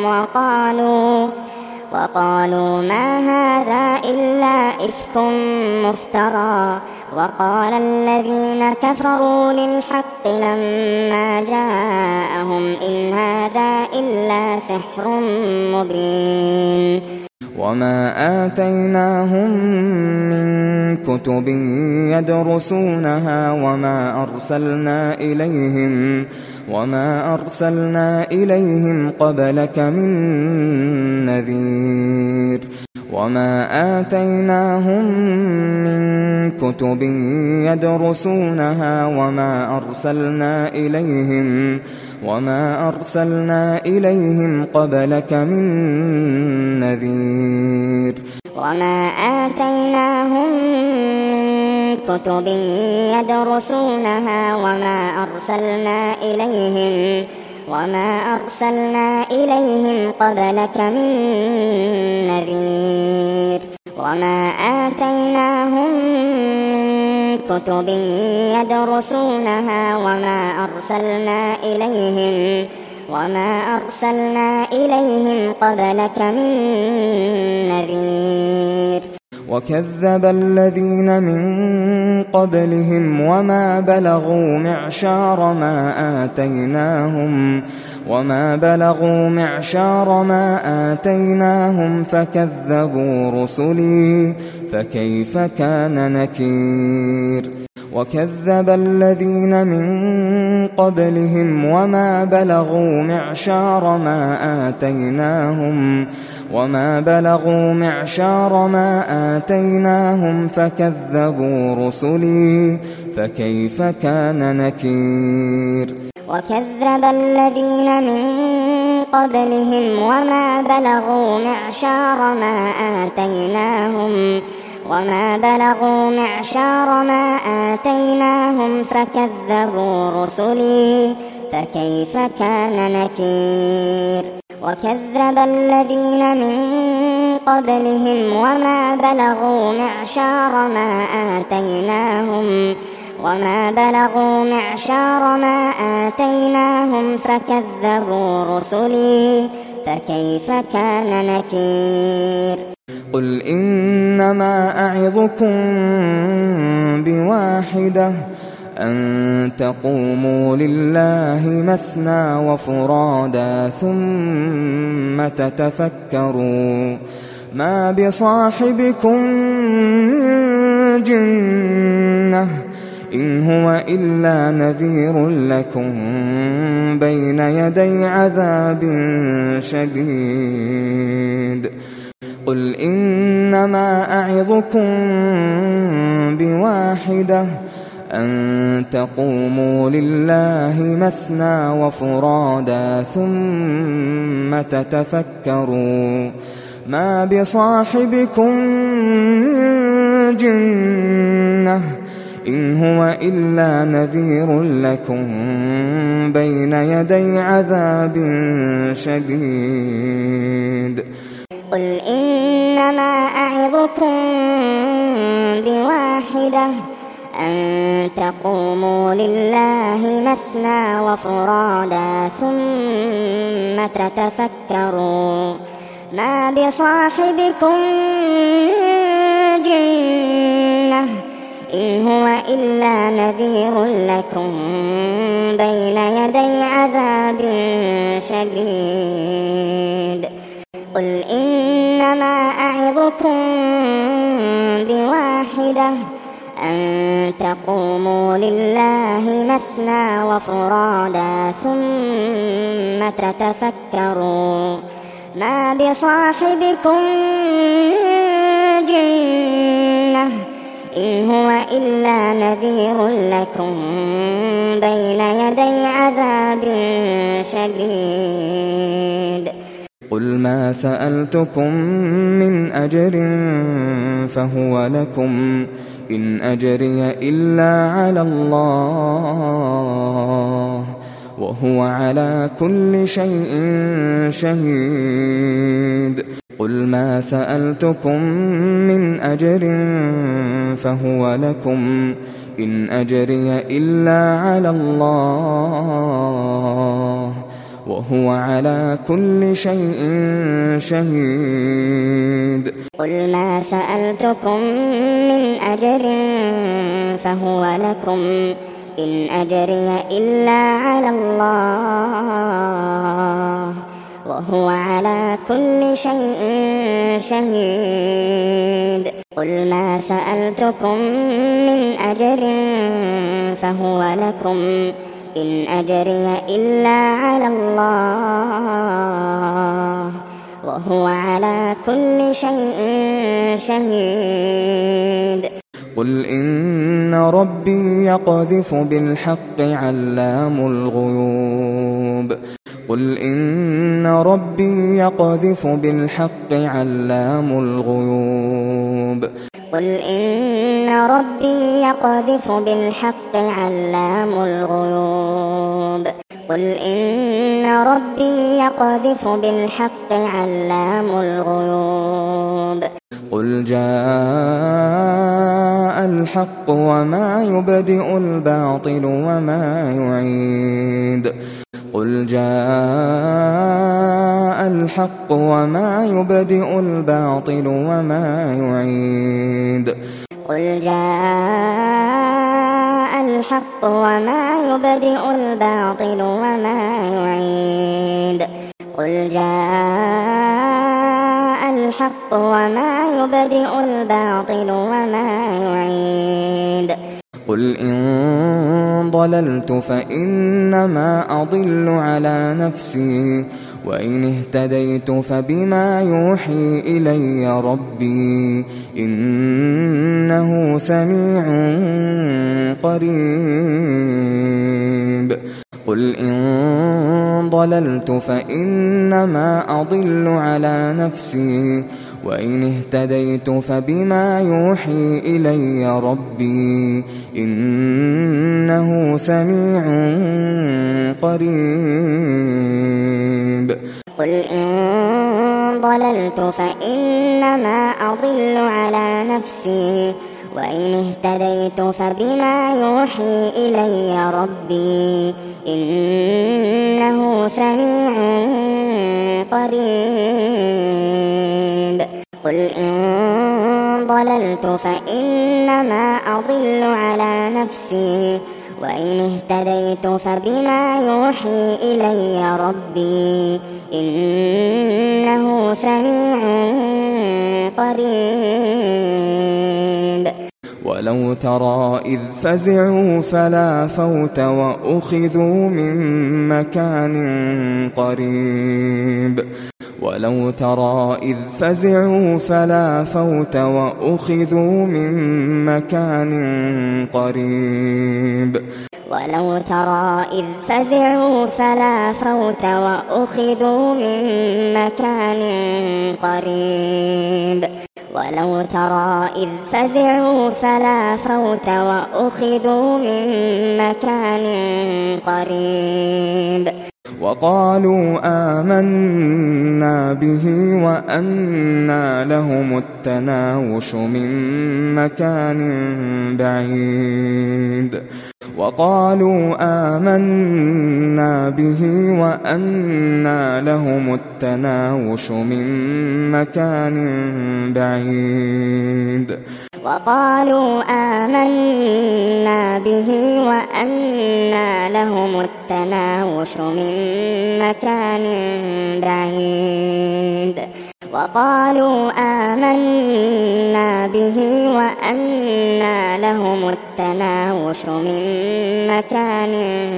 وقالوا ما هذا إلا إفك مفترى وقال الذين كفروا للحق لما جاءهم إن هذا إلا سحر مبين وما آتيناهم من كتب يدرسونها وما أرسلنا إليهم قبلك من نذير وما آتيناهم من كتب يدرسونها وما أرسلنا إليهم قبلك من نذير وما آتيناهم من كتب يدرسونها وما أرسلنا إليهم قبلك من نذير وما آتيناهم من كتب يدرسونها وما أرسلنا إليهم قبلك من نذير وكذب الذين من قبلهم وما بلغوا معشار ما آتيناهم فكذبوا رسلي فكيف كان نكير وكذب الذين من قبلهم وما بلغوا معشار ما آتيناهم فكذبوا رسلي فكيف كان نكير وكذب الذين من قبلهم وما بلغوا معشار ما آتيناهم فكذبوا رسلي فكيف كان نكير وكذب الذين من قبلهم وما بلغوا معشار ما وما بلغوا معشار ما آتيناهم فكذبوا رسلي فكيف كان نكير قل إنما أعظكم بواحدة أن تقوموا لله مثنى وفرادا ثم تتفكروا ما بصاحبكم من جنة إن هو إلا نذير لكم بين يدي عذاب شديد قل إنما أعظكم بواحدة أن تقوموا لله مثنى وفرادا ثم تتفكروا ما بصاحبكم من جنة إن هو إلا نذير لكم بين يدي عذاب شديد قل إنما أعظكم بواحدة أن تقوموا لله مثنى وفرادا ثم تتفكروا ما بصاحبكم من جنة إن هو إلا نذير لكم بين يدي عذاب شديد قل إنما أعظكم بواحدة أن تقوموا لله مثنى وفرادا ثم تتفكروا ما بصاحبكم من جنة إن هو إلا نذير لكم بين يدي عذاب شديد قل ما سألتكم من أجر فهو لكم إن أجري إلا على الله وهو على كل شيء شهيد قل ما سألتكم من أجر فهو لكم إن أجري إلا على الله وهو على كل شيء شهيد قل ما سألتكم من أجر فهو لكم إن أجري إلا على الله وهو على كل شيء شهيد قل ما سألتكم من أجر فهو لكم إن أجري إلا على الله وهو على كل شيء شهيد قل إن ربي يقذف بالحق علام الغيوب قل إن ربي يقذف بالحق علام الغيوب قل إن ربي يقذف بالحق علام الغيوب قل إن ربي يقذف بالحق علام الغيوب قل جاء الحق وما يبدئ الباطل وما يعيد قل جاء الحق وما يبدئ الباطل وما يعيد قل جاء الحق وما يبدئ الباطل وما يعيد قل جاء الحق وما يبدئ الباطل وما يعيد قل إن ضللت فإنما أضل على نفسي وإن اهتديت فبما يوحي إلي ربي إنه سميع قريب قل إن ضللت فإنما أضل على نفسي وإن اهتديت فبما يوحي إلي ربي إنه سميع قريب قل إن ضللت فإنما أضل على نفسي وإن اهتديت فبما يوحي إلي ربي إنه سميع قريب قل إن ضللت فإنما أضل على نفسي وإن اهتديت فبما يوحي إلي ربي إنه سميع قريب ولو ترى إذ فزعوا فلا فوت وأخذوا من مكان قريب ولو ترى إذ فزعوا فلا فوت وأخذوا من مكان قريب ولو ترى إذ فزعوا فلا فوت وأخذوا من مكان قريب ولو ترى إذ فزعوا فلا فوت وأخذوا من مكان قريب وقالوا آمنا به وأنى لهم التناوش من مكان بعيد وقالوا آمنا به وأنى لهم التناوش من مكان بعيد وقالوا آمنا به وأنى لهم التناوش من مكان بعيد وقالوا آمنا به وأنى لهم التناوش من مكان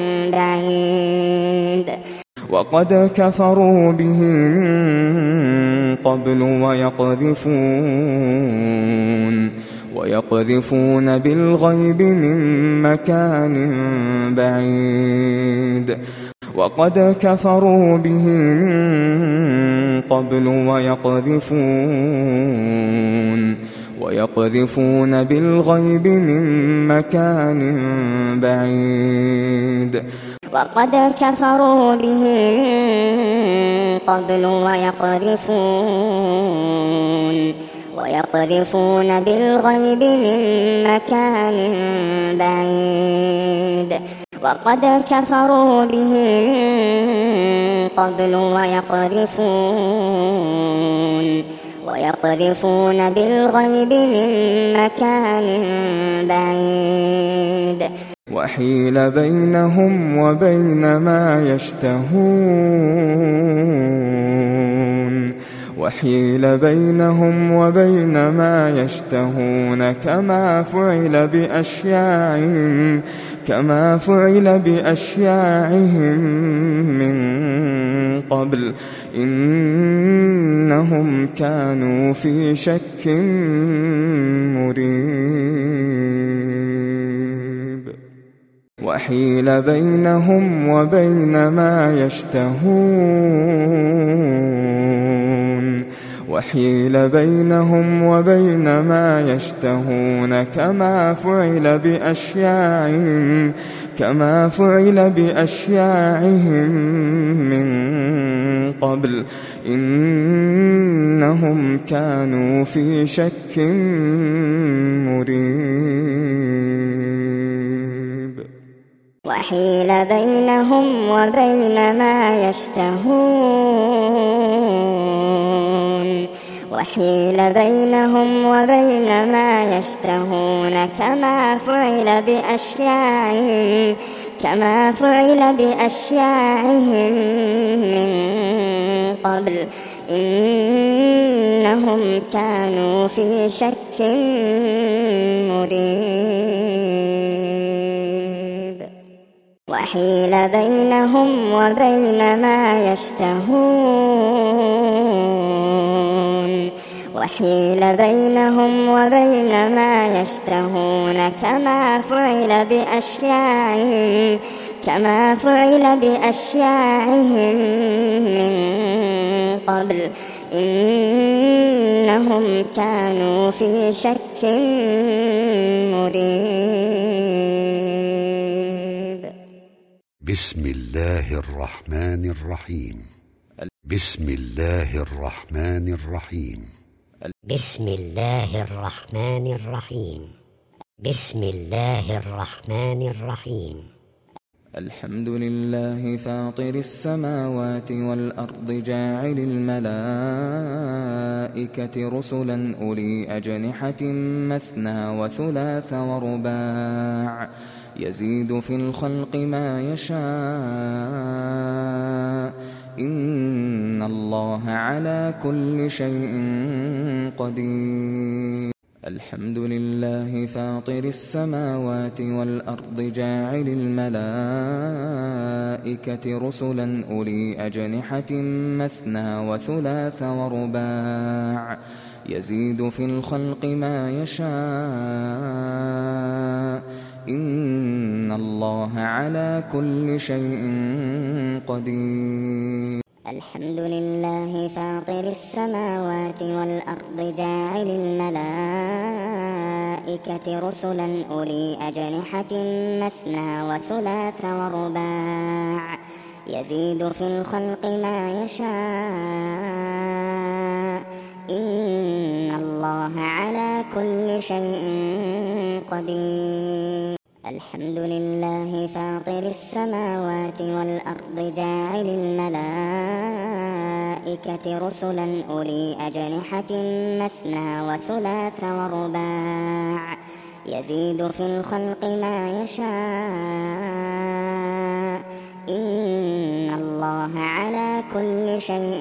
بعيد وقد كفروا به من قبل ويقذفون بالغيب من مكان بعيد وقد كفروا به من قبل ويقذفون بالغيب من مكان بعيد وقد كفروا به من قبل ويقذفون بالغيب من مكان بعيد وقد كفروا به من قبل ويقذفون بالغيب من مكان بعيد وحيل بينهم وبين ما يشتهون كما فعل بأشياعهم من قبل إنهم كانوا في شك مريب وحيل بينهم وبين ما يشتهون كما فعل بأشياعهم من قبل إنهم كانوا في شك مريب وحيل بينهم وبين ما يشتهون كما فعل بأشياعهم من قبل إنهم كانوا في شك مريب وحيل بينهم وبين ما يشتهون كما فعل بأشياعهم من قبل إنهم كانوا في شك مريب بسم الله الرحمن الرحيم بسم الله الرحمن الرحيم بسم الله الرحمن الرحيم بسم الله الرحمن الرحيم. الحمد لله فاطر السماوات والأرض جاعل الملائكة رسلا أولي أجنحة مثنى وثلاث ورباع يزيد في الخلق ما يشاء إن الله على كل شيء قدير. الحمد لله فاطر السماوات والأرض جاعل الملائكة رسلا أولي أجنحة مثنى وثلاث ورباع يزيد في الخلق ما يشاء إن الله على كل شيء قدير. الحمد لله فاطر السماوات والأرض جاعل الملائكة رسلا أولي أجنحة مثنى وثلاث ورباع يزيد في الخلق ما يشاء إن الله على كل شيء قدير. الحمد لله فاطر السماوات والأرض جاعل الملائكة رسلا أولي أجنحة مثنى وثلاث ورباع يزيد في الخلق ما يشاء إن الله على كل شيء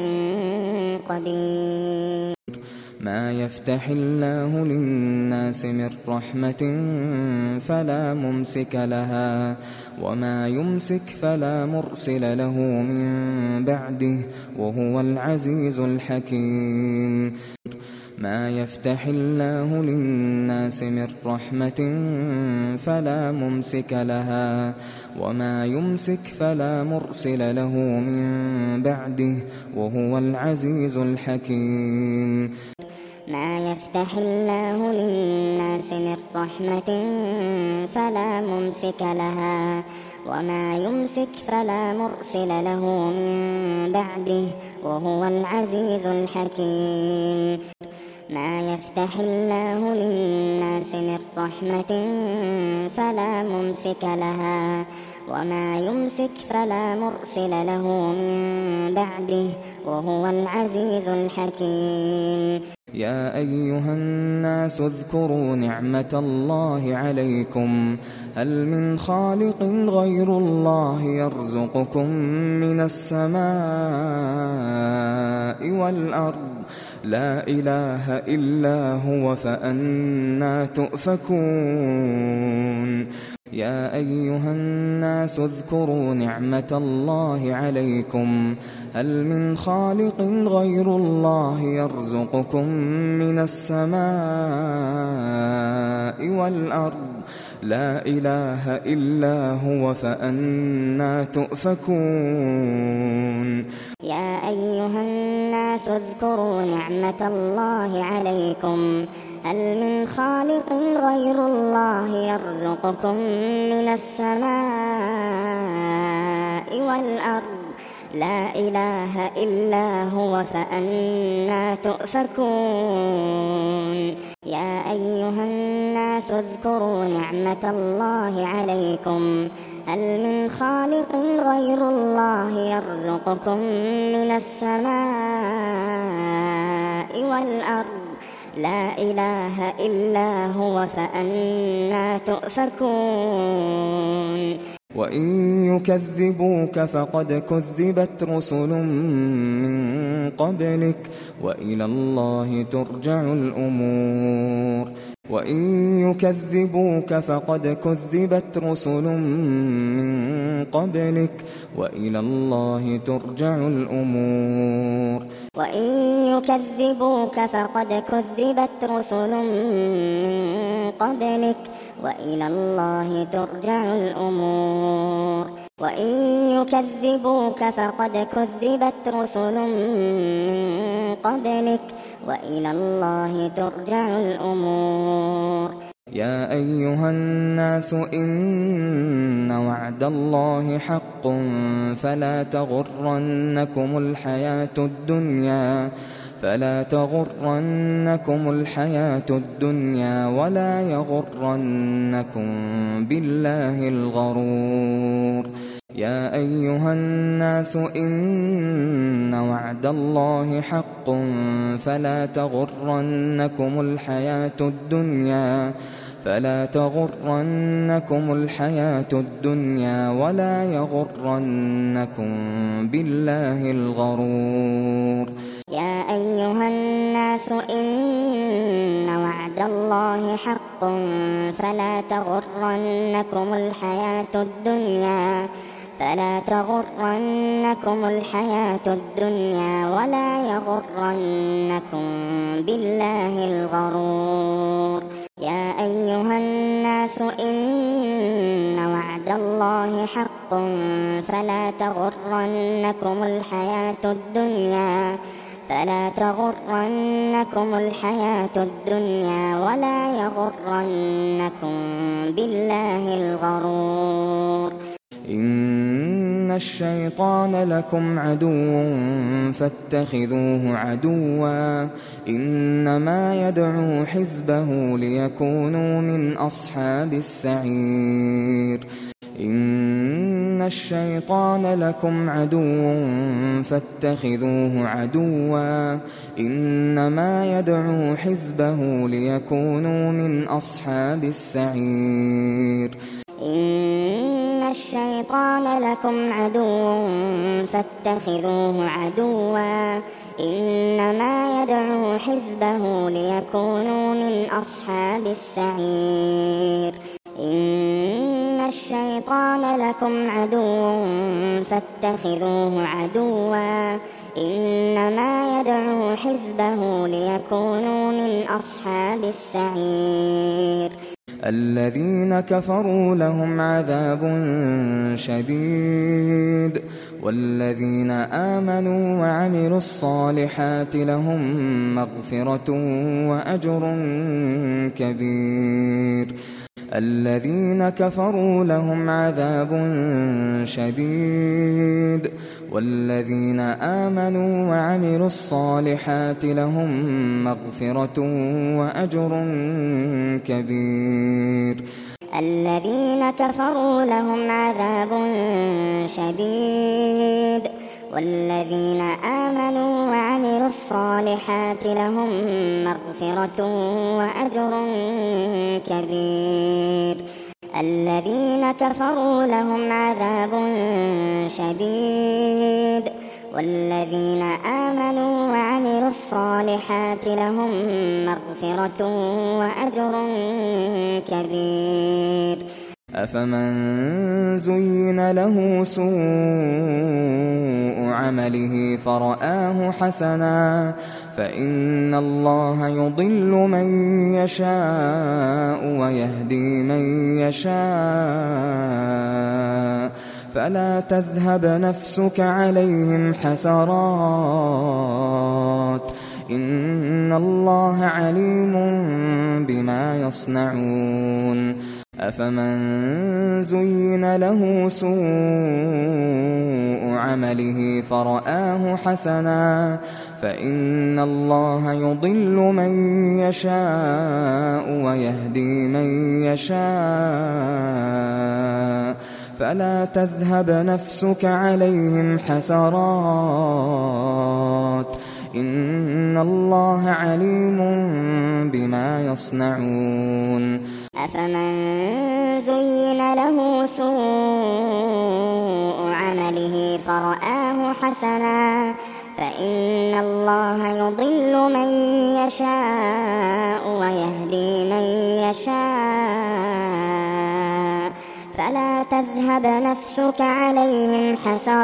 قدير. ما يفتح الله للناس من رحمة فلا ممسك لها وما يمسك فلا مرسل له من بعده وهو العزيز الحكيم. ما يفتح الله للناس من رحمة فلا ممسك لها وما يمسك فلا مرسل له من بعده وهو العزيز الحكيم. ما يفتح الله للناس من رحمة فلا ممسك لها وما يمسك فلا مرسل له من بعده وهو العزيز الحكيم. ما يفتح الله للناس من رحمة فلا ممسك لها وما يمسك فلا مرسل له من بعده وهو العزيز الحكيم. يا أيها الناس اذكروا نعمة الله عليكم هل من خالق غير الله يرزقكم من السماء والأرض لا إله إلا هو فأنى تؤفكون. يا أيها الناس اذكروا نعمة الله عليكم هل من خالق غير الله يرزقكم من السماء والأرض لا إله إلا هو فأنى تؤفكون. يا أيها الناس اذكروا نعمة الله عليكم هل من خالق غير الله يرزقكم من السماء والأرض لا إله إلا هو فأنى تؤفكون. يا أيها الناس اذكروا نعمة الله عليكم هل من خالق غير الله يرزقكم من السماء والأرض لا إله إلا هو فأنى تؤفكون. وإن يكذبوك فقد كذبت رسل من قبلك وإلى الله ترجع الأمور. وإن يكذبوك فقد كذبت رسل من قبلك وإلى الله ترجع الأمور. وإن يكذبوك فقد كذبت رسل من قبلك وإلى الله ترجع الأمور. وإن يكذبوك فقد كذبت رسل من قبلك وإلى الله ترجع الأمور. يا أيها الناس إن وعد الله حق فلا تغرنكم الحياة الدنيا فلا تغرنكم الحياة الدنيا ولا يغرنكم بالله الغرور. يا أيها الناس إن وعد الله حق فلا تغرنكم الحياة الدنيا ولا يغرنكم بالله الغرور. يا أيها الناس إن وعد الله حق فلا تغرنكم الحياة الدنيا ولا يغرنكم بالله الغرور. يا أيها الناس إن وعد الله حق فلا تغرنكم الحياة الدنيا ولا يغرنكم بالله الغرور. إن الشيطان لكم عدو فاتخذوه عدوا إنما يدعو حزبه ليكونوا من أصحاب السعير. إن الشيطان لكم عدو فاتخذوه عدوا إنما يدعو حزبه ليكونوا من أصحاب السعير. إن الشيطان لكم عدو فاتخذوه عدوا إنما يدعو حزبه ليكونوا من أصحاب السعير. إن الشيطان لكم عدو فاتخذوه عدوا إنما يدعو حزبه ليكونوا من أصحاب السعير. الذين كفروا لهم عذاب شديد والذين آمنوا وعملوا الصالحات لهم مغفرة وأجر كبير. الذين كفروا لهم عذاب شديد والذين آمنوا وعملوا الصالحات لهم مغفرة وأجر كبير. الذين كفروا لهم عذاب شديد والذين آمنوا وعملوا الصالحات لهم مغفرة وأجر كبير. الذين كفروا لهم عذاب شديد والذين آمنوا وعملوا الصالحات لهم مغفرة وأجر كبير. أفمن زين له سوء عمله فرآه حسنا فإن الله يضل من يشاء ويهدي من يشاء فلا تذهب نفسك عليهم حسرات إن الله عليم بما يصنعون. أفمن زين له سوء عمله فرآه حسنا فإن الله يضل من يشاء ويهدي من يشاء فلا تذهب نفسك عليهم حسرات إن الله عليم بما يصنعون. أفمن زين له سوء عمله فرآه حسنا فإن الله يضل من يشاء ويهدي من يشاء فلا تذهب نفسك عليهم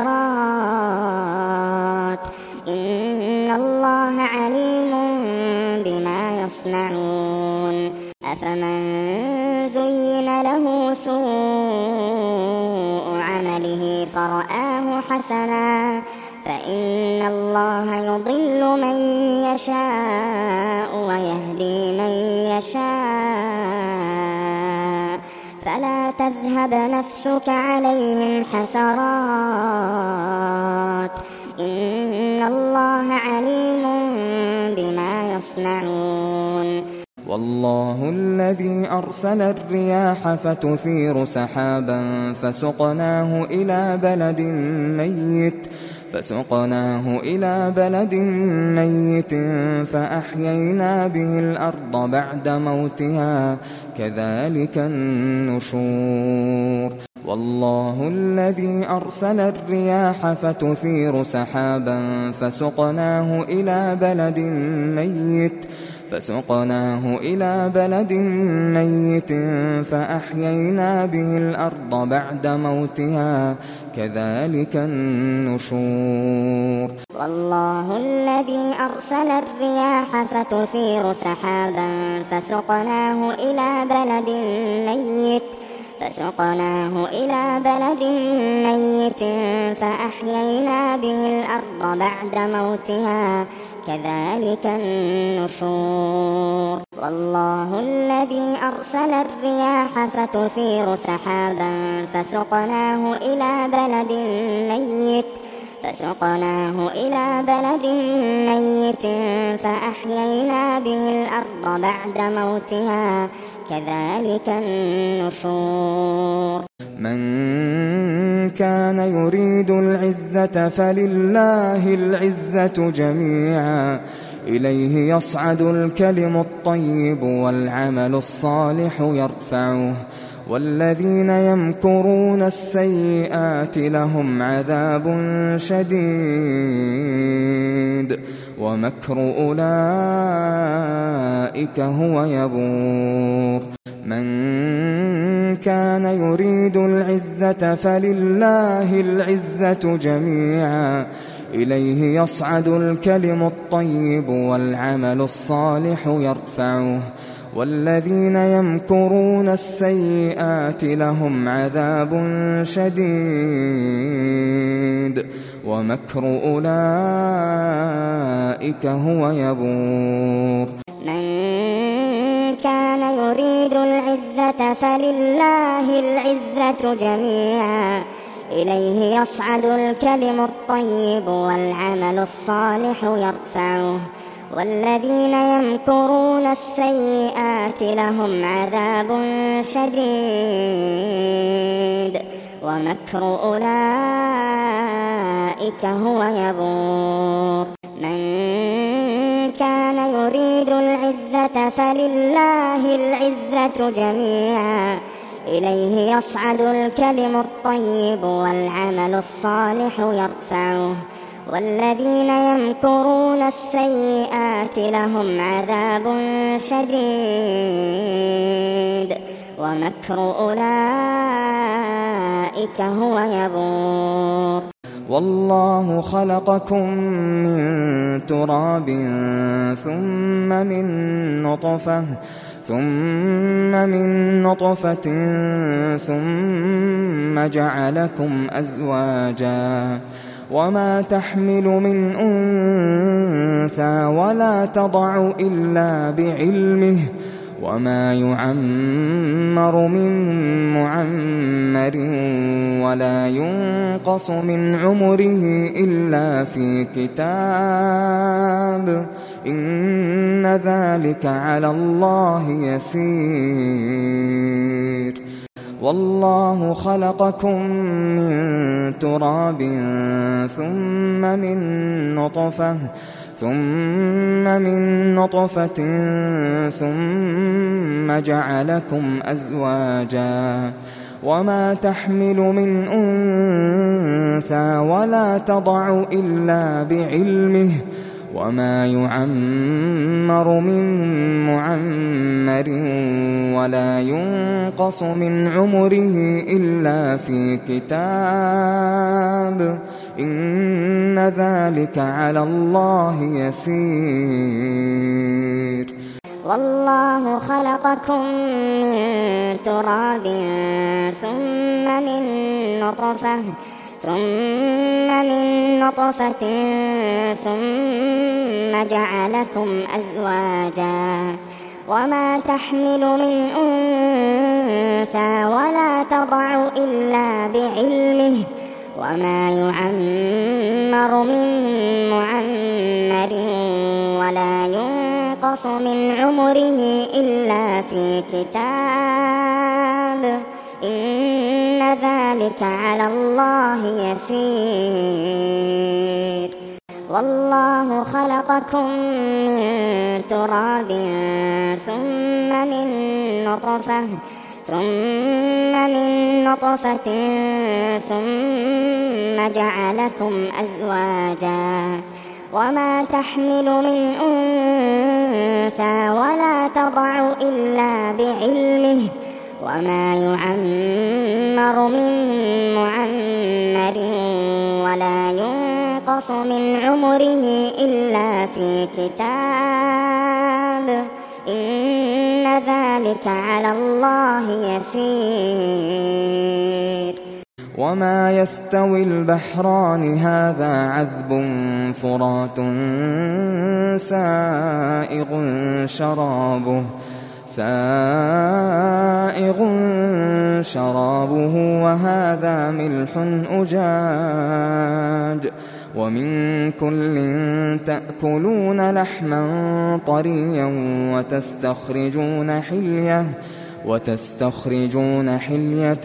حسرات إن الله عليم بما يصنعون. أفمن زين له سوء عمله فرآه حسنا فإن الله يضل من يشاء ويهدي من يشاء فلا تذهب نفسك عليهم حسرات إن الله عليم بما يصنعون والله الذي أرسل الرياح فتثير سحابا فسقناه إلى بلد ميت فأحيينا به الأرض بعد موتها كذلك النشور والله الذي أرسل الرياح فتثير سحابا فسقناه إلى بلد ميت فأحيينا به الأرض بعد موتها كذلك النشور والله الذي أرسل الرياح فتثير سحابا فسقناه إلى بلد ميت فأحيينا به الأرض بعد موتها كذلك النشور والله الذي أرسل الرياح فتثير سحابا فسقناه إلى بلد ميت فأحيينا به الأرض بعد موتها كذلك النشور من كان يريد العزة فلله العزة جميعا إليه يصعد الكلم الطيب والعمل الصالح يرفعه والذين يمكرون السيئات لهم عذاب شديد ومكر أولئك هو يبور من كان يريد العزة فلله العزة جميعا إليه يصعد الكلم الطيب والعمل الصالح يرفعه والذين يمكرون السيئات لهم عذاب شديد ومكر أولئك هو يبور من كان يريد العزة فلله العزة جميعا إليه يصعد الكلم الطيب والعمل الصالح يرفعه والذين يمكرون السيئات لهم عذاب شديد ومكر أولئك هو يبور من كان يريد العزة فلله العزة جميعا إليه يصعد الكلم الطيب والعمل الصالح يرفعه والذين يمكرون السيئات لهم عذاب شديد ومكر أولئك هو يبور والله خلقكم من تراب ثم من نطفة ثم جعلكم أزواجا وما تحمل من أنثى ولا تضع إلا بعلمه وما يعمر من معمر ولا ينقص من عمره إلا في كتاب إن ذلك على الله يسير والله خلقكم من تراب ثم من نطفة ثم جعلكم أزواجا وما تحمل من أنثى ولا تضع إلا بعلمه وما يعمر من معمر ولا ينقص من عمره إلا في كتاب إن ذلك على الله يسير والله خلقكم من تراب ثم من نطفة ثم جعلكم أزواجا وما تحمل من أنثى ولا تضع إلا بعلمه وما يعمر من معمر ولا ينقص من عمره إلا في كتاب إن ذلك على الله يسير والله خلقكم من تراب ثم من نطفة ثم جعلكم أزواجا وما تحمل من أنثى ولا تضع إلا بعلمه وما يعمر من معمر ولا ينقص من عمره إلا في كتاب إن ذلك على الله يسير وما يستوي البحران هذا عذب فرات سائغ شرابه وهذا ملح أجاج ومن كل تأكلون لحما طريا وتستخرجون حلية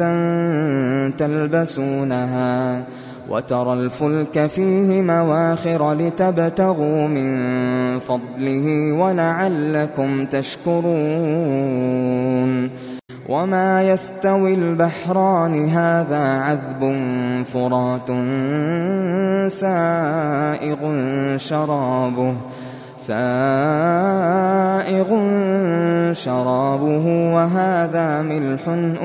تلبسونها وترى الفلك فيه مواخر لتبتغوا من فضله ولعلكم تشكرون وما يستوي البحران هذا عذب فرات سائغ شرابه وهذا ملح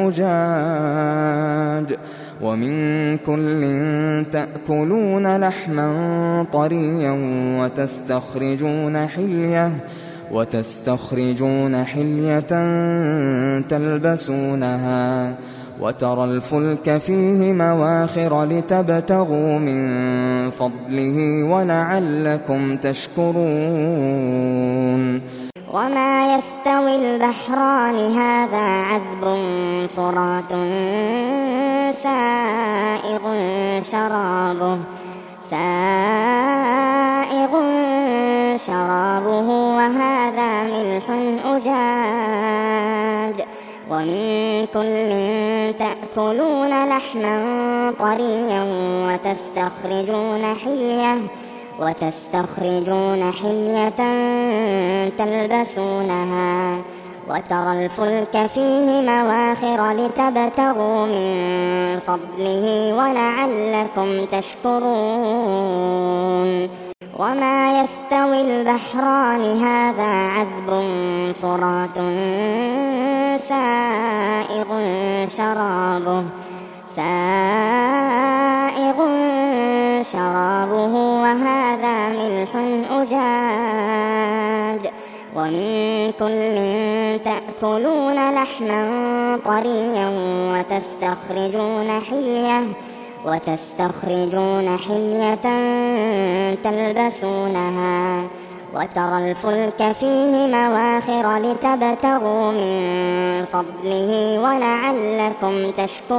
أجاج ومن كل تأكلون لحما طريا وتستخرجون حلية تلبسونها وترى الفلك فيه مواخر لتبتغوا من فضله ولعلكم تشكرون وما يستوي البحران هذا عذب فرات سائغ شرابه وهذا ملح أجاج ومن كل تأكلون لحما طريا وتستخرجون حلية تلبسونها وترى الفلك فيه مواخر لتبتغوا من فضله ولعلكم تشكرون وما يستوي البحران هذا عذب فرات سائغ شرابه وهذا ملح أجاج ومن كل تأكلون لحما طريا وتستخرجون حلية تلبسونها وترى الفلك فيه مواخر لتبتغوا من فضله ولعلكم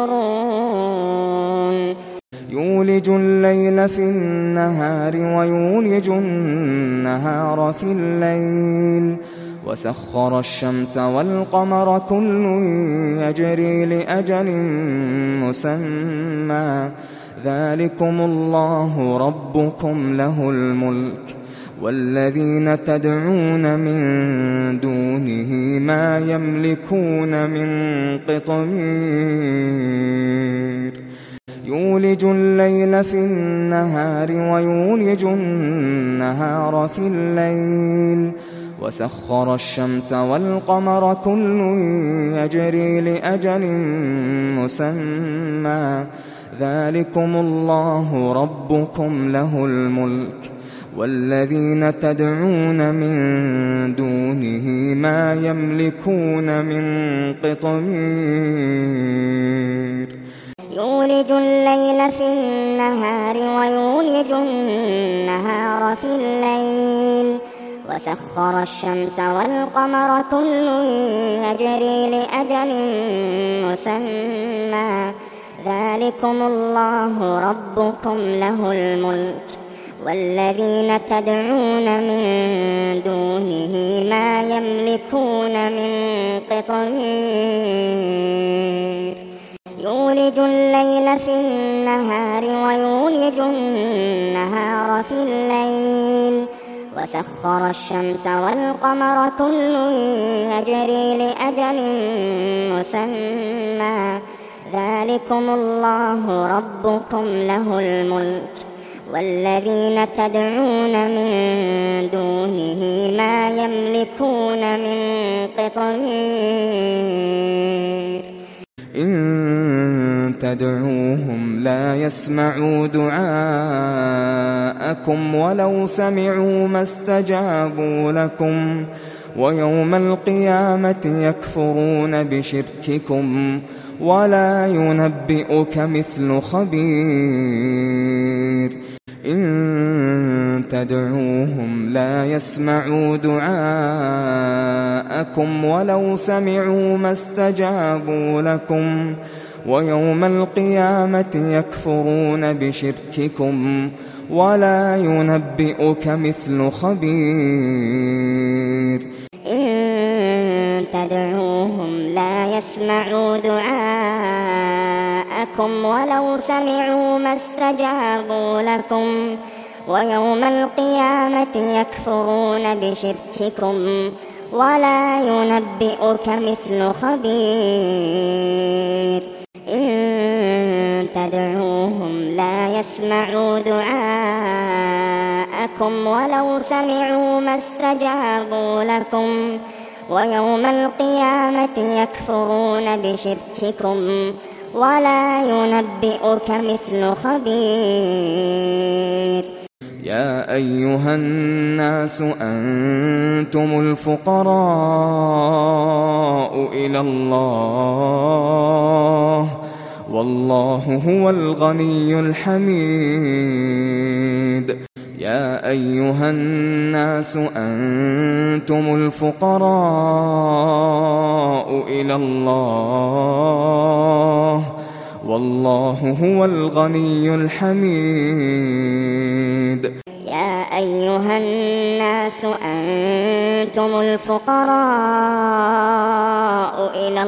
تشكرون يولج الليل في النهار ويولج النهار في الليل وسخر الشمس والقمر كل يجري لأجل مسمى ذلكم الله ربكم له الملك والذين تدعون من دونه ما يملكون من قطمير يولج الليل في النهار ويولج النهار في الليل وسخر الشمس والقمر كل يجري لأجل مسمى ذلكم الله ربكم له الملك والذين تدعون من دونه ما يملكون من قطمير يولج الليل في النهار ويولج النهار في الليل وسخر الشمس والقمر كل يجري لأجل مسمى ذلكم الله ربكم له الملك والذين تدعون من دونه ما يملكون من قطمير يولج الليل في النهار ويولج النهار في الليل وسخر الشمس والقمر كل يجري لأجل مسمى ذلكم الله ربكم له الملك والذين تدعون من دونه ما يملكون من قطمير إن تدعوهم لا يسمعوا دعاءكم ولو سمعوا ما استجابوا لكم ويوم القيامة يكفرون بشرككم ولا ينبئك مثل خبير إن تدعوهم لا يسمعوا دعاءكم ولو سمعوا ما استجابوا لكم ويوم القيامة يكفرون بشرككم ولا ينبئك مثل خبير إن تدعوهم لا يسمعوا دعاءكم ولو سمعوا ما استجابوا لكم ويوم القيامة يكفرون بشرككم ولا ينبئك مثل خبير إن تدعوهم لا يسمعوا دعاءكم ولو سمعوا ما استجابوا لكم ويوم القيامة يكفرون بشرككم ولا ينبئك مثل خبير يا أيها الناس أنتم الفقراء إلى الله والله هو الغني الحميد يا أيها الناس أنتم الفقراء إلى الله والله هو الغني الحميد يا أيها الناس أنتم الفقراء إلى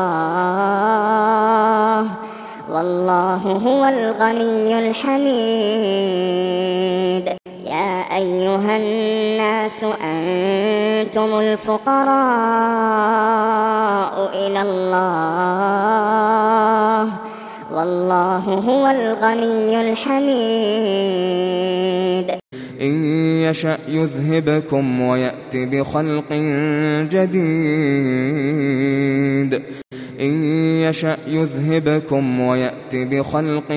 الله والله هو الغني الحميد يا أيها الناس أنتم الفقراء إلى الله والله هو الغني الحميد إن يشأ يذهبكم ويأت بخلق جديد إن يشأ يذهبكم ويأت بخلق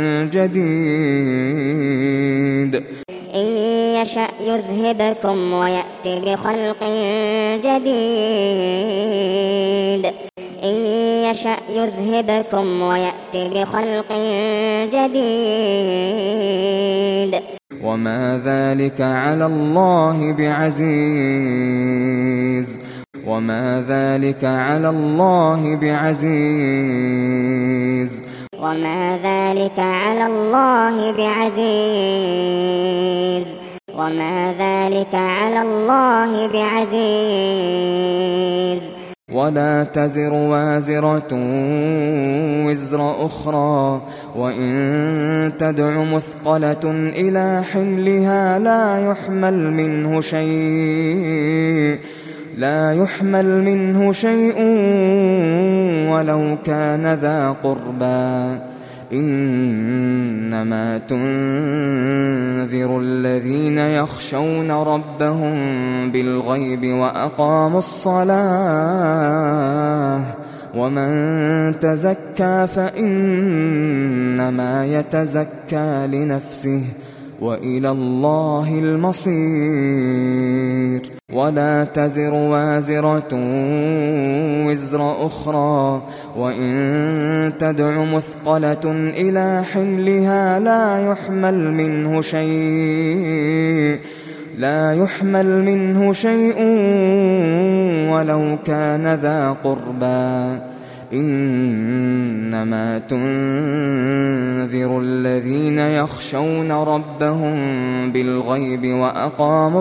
جديد إن يشأ يذهبكم ويأت بخلق جديد إن يشأ يذهبكم ويأت بخلق جديد وما ذلك على الله بعزيز وما ذلك على الله بعزيز وما ذلك على الله بعزيز وما ذلك على الله بعزيز ولا تزر وازرة وزر أخرى وإن تدع مثقلة إلى حملها لا يحمل منه شيء ولو كان ذا قربى إنما تنذر الذين يخشون ربهم بالغيب وأقاموا الصلاة ومن تزكى فإنما يتزكى لنفسه وإلى الله المصير ولا تزر وازرة وزر أخرى وإن تدع مثقلة إلى حملها لا يحمل منه شيء ولو كان ذا قربى إنما تنذر الذين يخشون ربهم بالغيب وأقاموا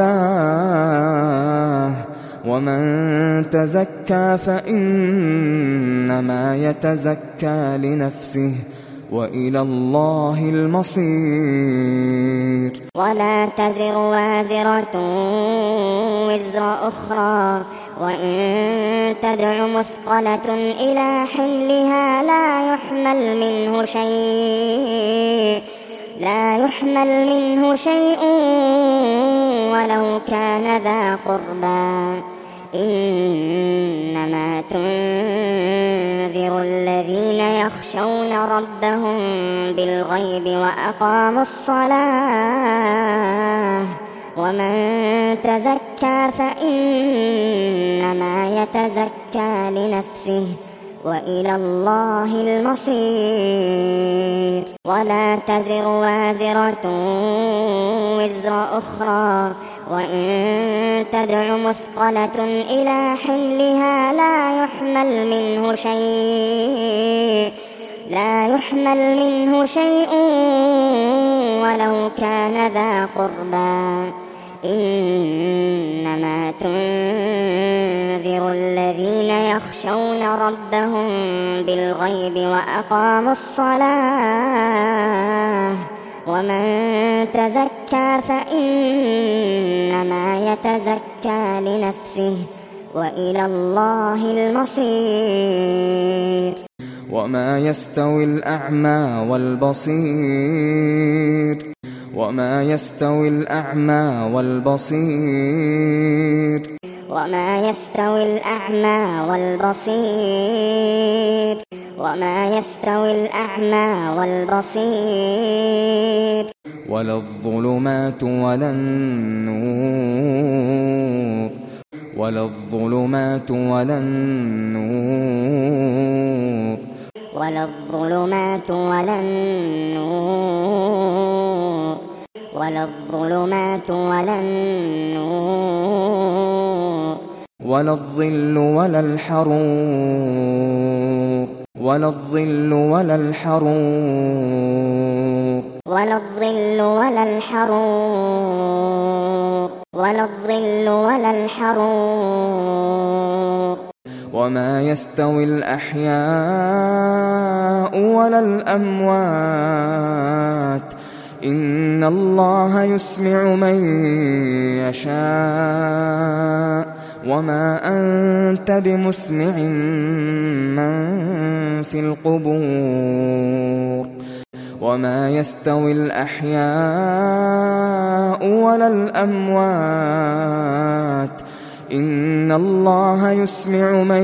الصلاة ومن تزكى فإنما يتزكى لنفسه وإلى الله المصير. ولا تزر وازرة وزر أخرى وإن تدع مثقلة إلى حملها لا يحمل منه شيء ولو كان ذا قربى إنما تنذر الذين يخشون ربهم بالغيب وأقاموا الصلاة ومن تزكى فإنما يتزكى لنفسه وإلى الله المصير. ولا تزر وازرة وزر أخرى وإن تدع مثقلة إلى حملها لا يحمل منه شيء ولو كان ذا قربى إنما تنذر الذين يخشون ربهم بالغيب وأقاموا الصلاة ومن تزكى فإنما يتزكى لنفسه وإلى الله المصير. وما يستوي الأعمى والبصير وما يستوي الأعمى والبصير وما يستوي الأعمى والبصير وما يستوي الأعمى والبصير ولا الظلمات ولا النور ولا الظلمات ولا النور ولا الظلمات ولا النور ولا الظلمات ولا النور ولا الظل ولا الحرور ولا الظل ولا الحرور ولا الظل ولا الحرور ولا الظل ولا الحرور وما يستوي الأحياء ولا الأموات إن الله يسمع من يشاء وما أنت بمسمع من في القبور وما يستوي الأحياء ولا الأموات إن الله يسمع من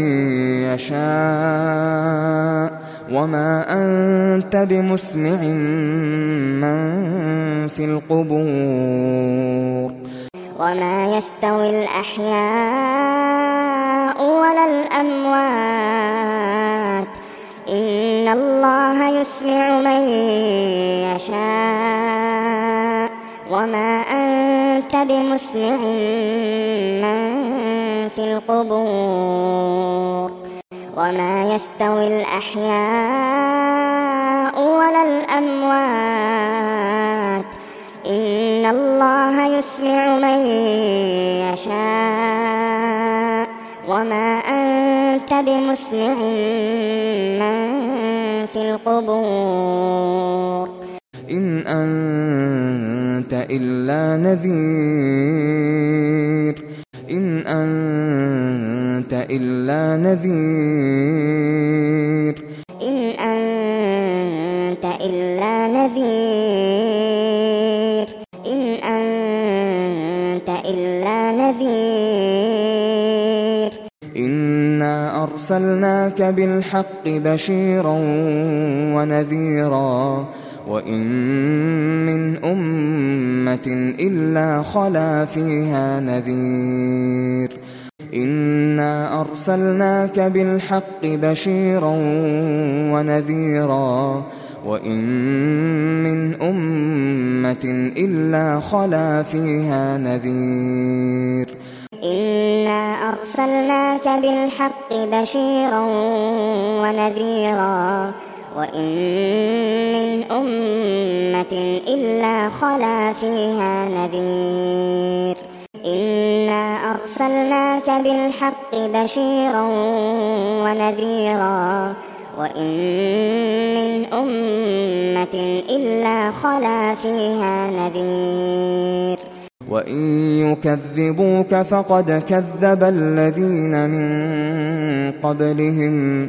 يشاء وما أنت بمسمع من في القبور وما يستوي الأحياء ولا الأموات إن الله يسمع من يشاء وما أنت بمسمع من في القبور وما يستوي الأحياء ولا الأموات إن الله يسمع من يشاء وما أنت بمسمع من في القبور إن أنت إلا نذير إن أنت إلا نذير إن أنت إلا نذير إن أنت إلا نذير إنا أرسلناك بالحق بشيرا ونذيرا وإن من أمة إلا خلا فيها نذير إنا أرسلناك بالحق بشيرا ونذيرا وإن من أمة إلا خلا فيها نذير إنا أرسلناك بالحق بشيرا ونذيرا وإن من أمة إلا خلا فيها نذير إنا أرسلناك بالحق بشيرا ونذيرا وإن من أمة إلا خلا فيها نذير وإن يكذبوك فقد كذب الذين من قبلهم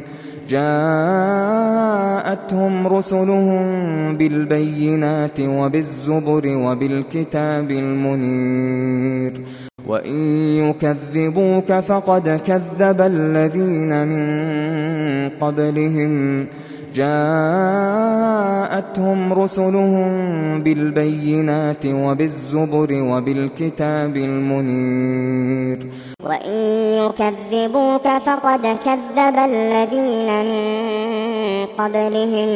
جاءتهم رسلهم بالبينات وبالزبر وبالكتاب المنير وإن يكذبوك فقد كذب الذين من قبلهم جاءتهم رسلهم بالبينات وبالزبر وبالكتاب المنير وإن يكذبوك فقد كذب الذين من قبلهم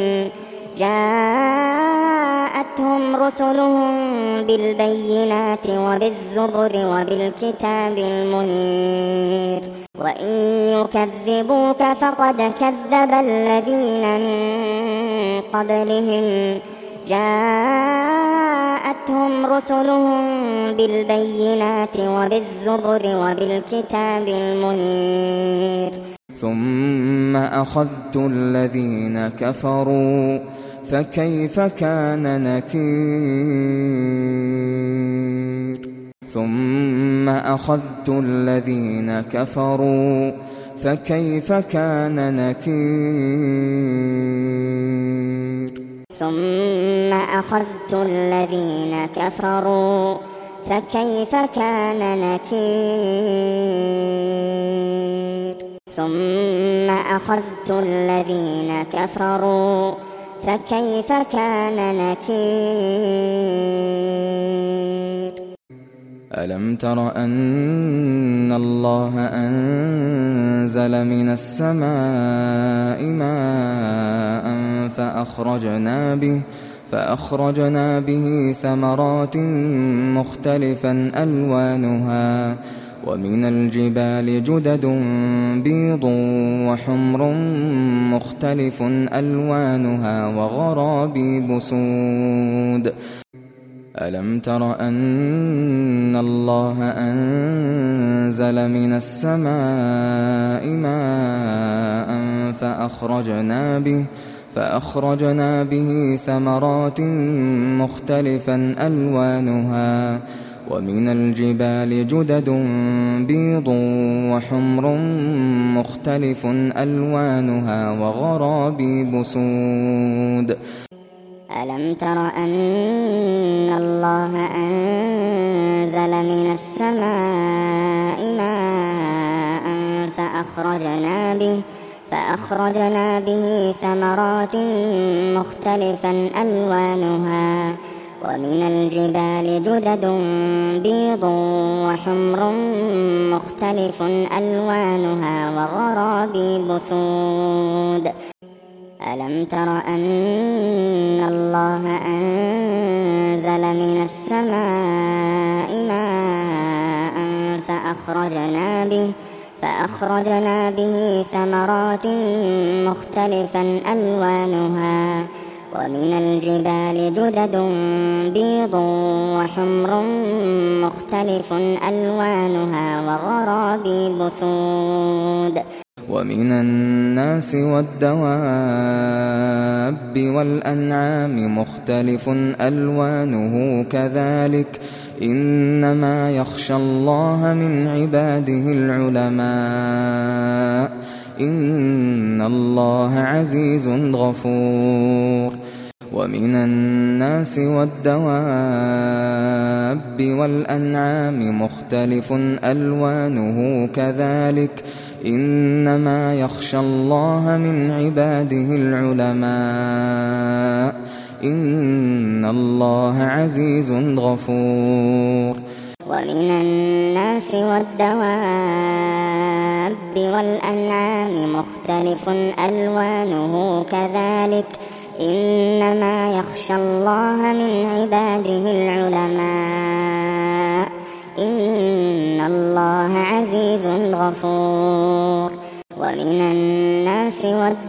جاءتهم رسلهم بالبينات وبالزبر وبالكتاب المنير وإن يكذبوك فقد كذب الذين من قبلهم جاءتهم رسلهم بالبينات وبالزبر وبالكتاب المنير ثم أخذت الذين كفروا فكيف كان نكير ثم أخذت الذين كفروا فكيف كان نكير ثم أخذت الذين كفروا فكيف كان نكير ثم أخذت الذين كفروا فكيف كان نكير ألم تر أن الله أنزل من السماء ماء فأخرجنا به ثمرات مختلفا ألوانها ومن الجبال جدد بيض وحمر مختلف ألوانها وغرابيب سود ألم تر أن الله أنزل من السماء ماء فأخرجنا به ثمرات مختلفا ألوانها ومن الجبال جدد بيض وحمر مختلف ألوانها وغرابيب سود ألم تر أن الله أنزل من السماء ماء فأخرجنا به ثمرات مختلفا ألوانها ومن الجبال جدد بيض وحمر مختلف ألوانها وغرابيب سود ألم تر أن الله أنزل من السماء ماء فأخرجنا به ثمرات مختلفا ألوانها ومن الجبال جدد بيض وحمر مختلف ألوانها وغرابيب سود ومن الناس والدواب والأنعام مختلف ألوانه كذلك إنما يخشى الله من عباده العلماء إن الله عزيز غفور ومن الناس والدواب والأنعام مختلف ألوانه كذلك إنما يخشى الله من عباده العلماء إن الله عزيز غفور ومن الناس والدواب والأنعام مختلف ألوانه كذلك إنما يخشى الله من عباده العلماء إن الله عزيز غفور ومن الناس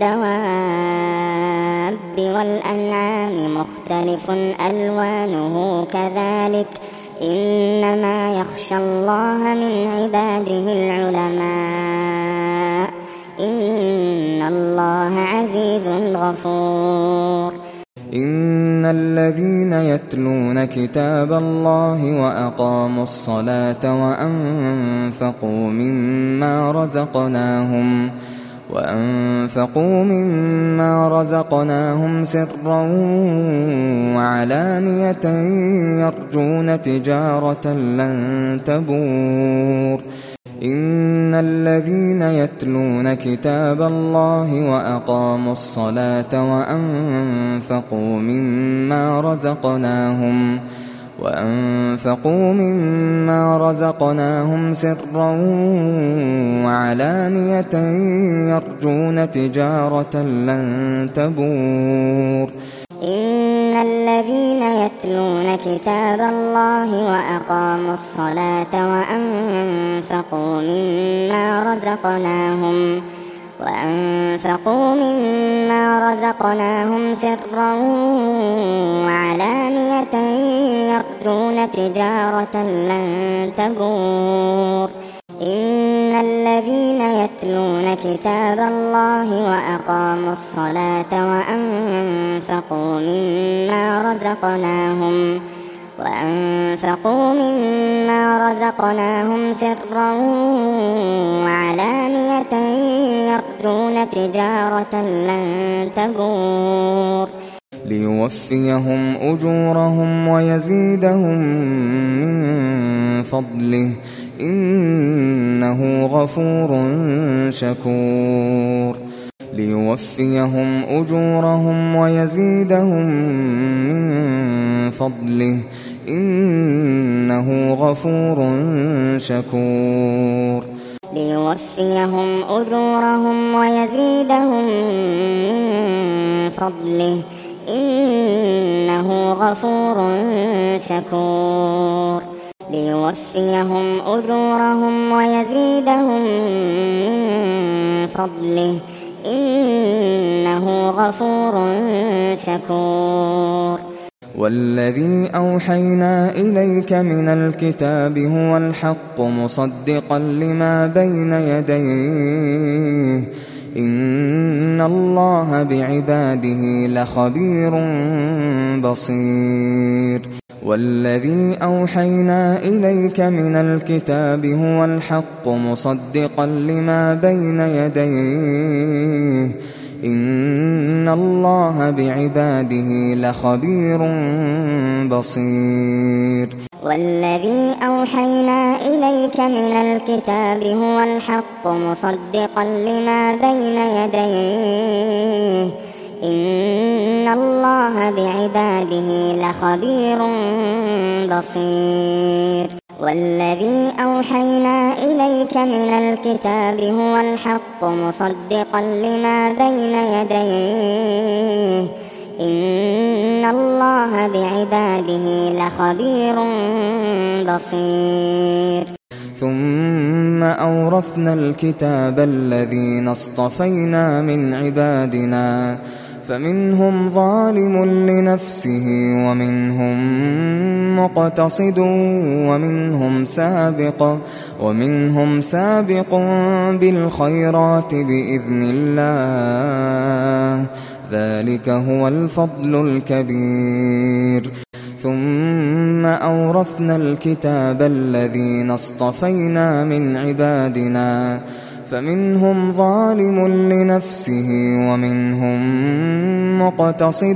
والدواب والأنعام مختلف ألوانه كذلك إنما يخشى الله من عباده العلماء إن الله عزيز غفور إن الذين يتلون كتاب الله وأقاموا الصلاة وأنفقوا مما رزقناهم سرا وعلانية يرجون تجارة لن تبور إن الذين يتلون كتاب الله وأقاموا الصلاة وأنفقوا مما رزقناهم سرا وعلانية يرجون تجارة لن تبور إن الذين يتلون كتاب الله وأقاموا الصلاة وأنفقوا مما رزقناهم سرا وعلانية يرجون تجارة لن تبور إن الذين يتلون كتاب الله وأقاموا الصلاة وأنفقوا مما رزقناهم سرا وعلانية يرجون تجارة لن تبور ليوفيهم أجورهم ويزيدهم من فضله إنه غفور شكور ليوفيهم أجورهم ويزيدهم من فضله إنه غفور شكور ليوفيهم أجورهم ويزيدهم من فضله إنه غفور شكور ليوفيهم أجورهم ويزيدهم من فضله إنه غفور شكور والذي أوحينا إليك من الكتاب هو الحق مصدقا لما بين يديه إن الله بعباده لخبير بصير والذي أوحينا إليك من الكتاب هو الحق مصدقا لما بين يديه إن الله بعباده لخبير بصير والذي أوحينا إليك من الكتاب هو الحق مصدقا لما بين يديه إن الله بعباده لخبير بصير والذي أوحينا إليك من الكتاب هو الحق مصدقا لما بين يديه إن الله بعباده لخبير بصير ثم أورثنا الكتاب الذين اصطفينا من عبادنا فمنهم ظالم لنفسه ومنهم مقتصد ومنهم سابق بالخيرات بإذن الله ذلك هو الفضل الكبير ثم أورثنا الكتاب الذين اصطفينا من عبادنا فمنهم ظالم لنفسه ومنهم مقتصد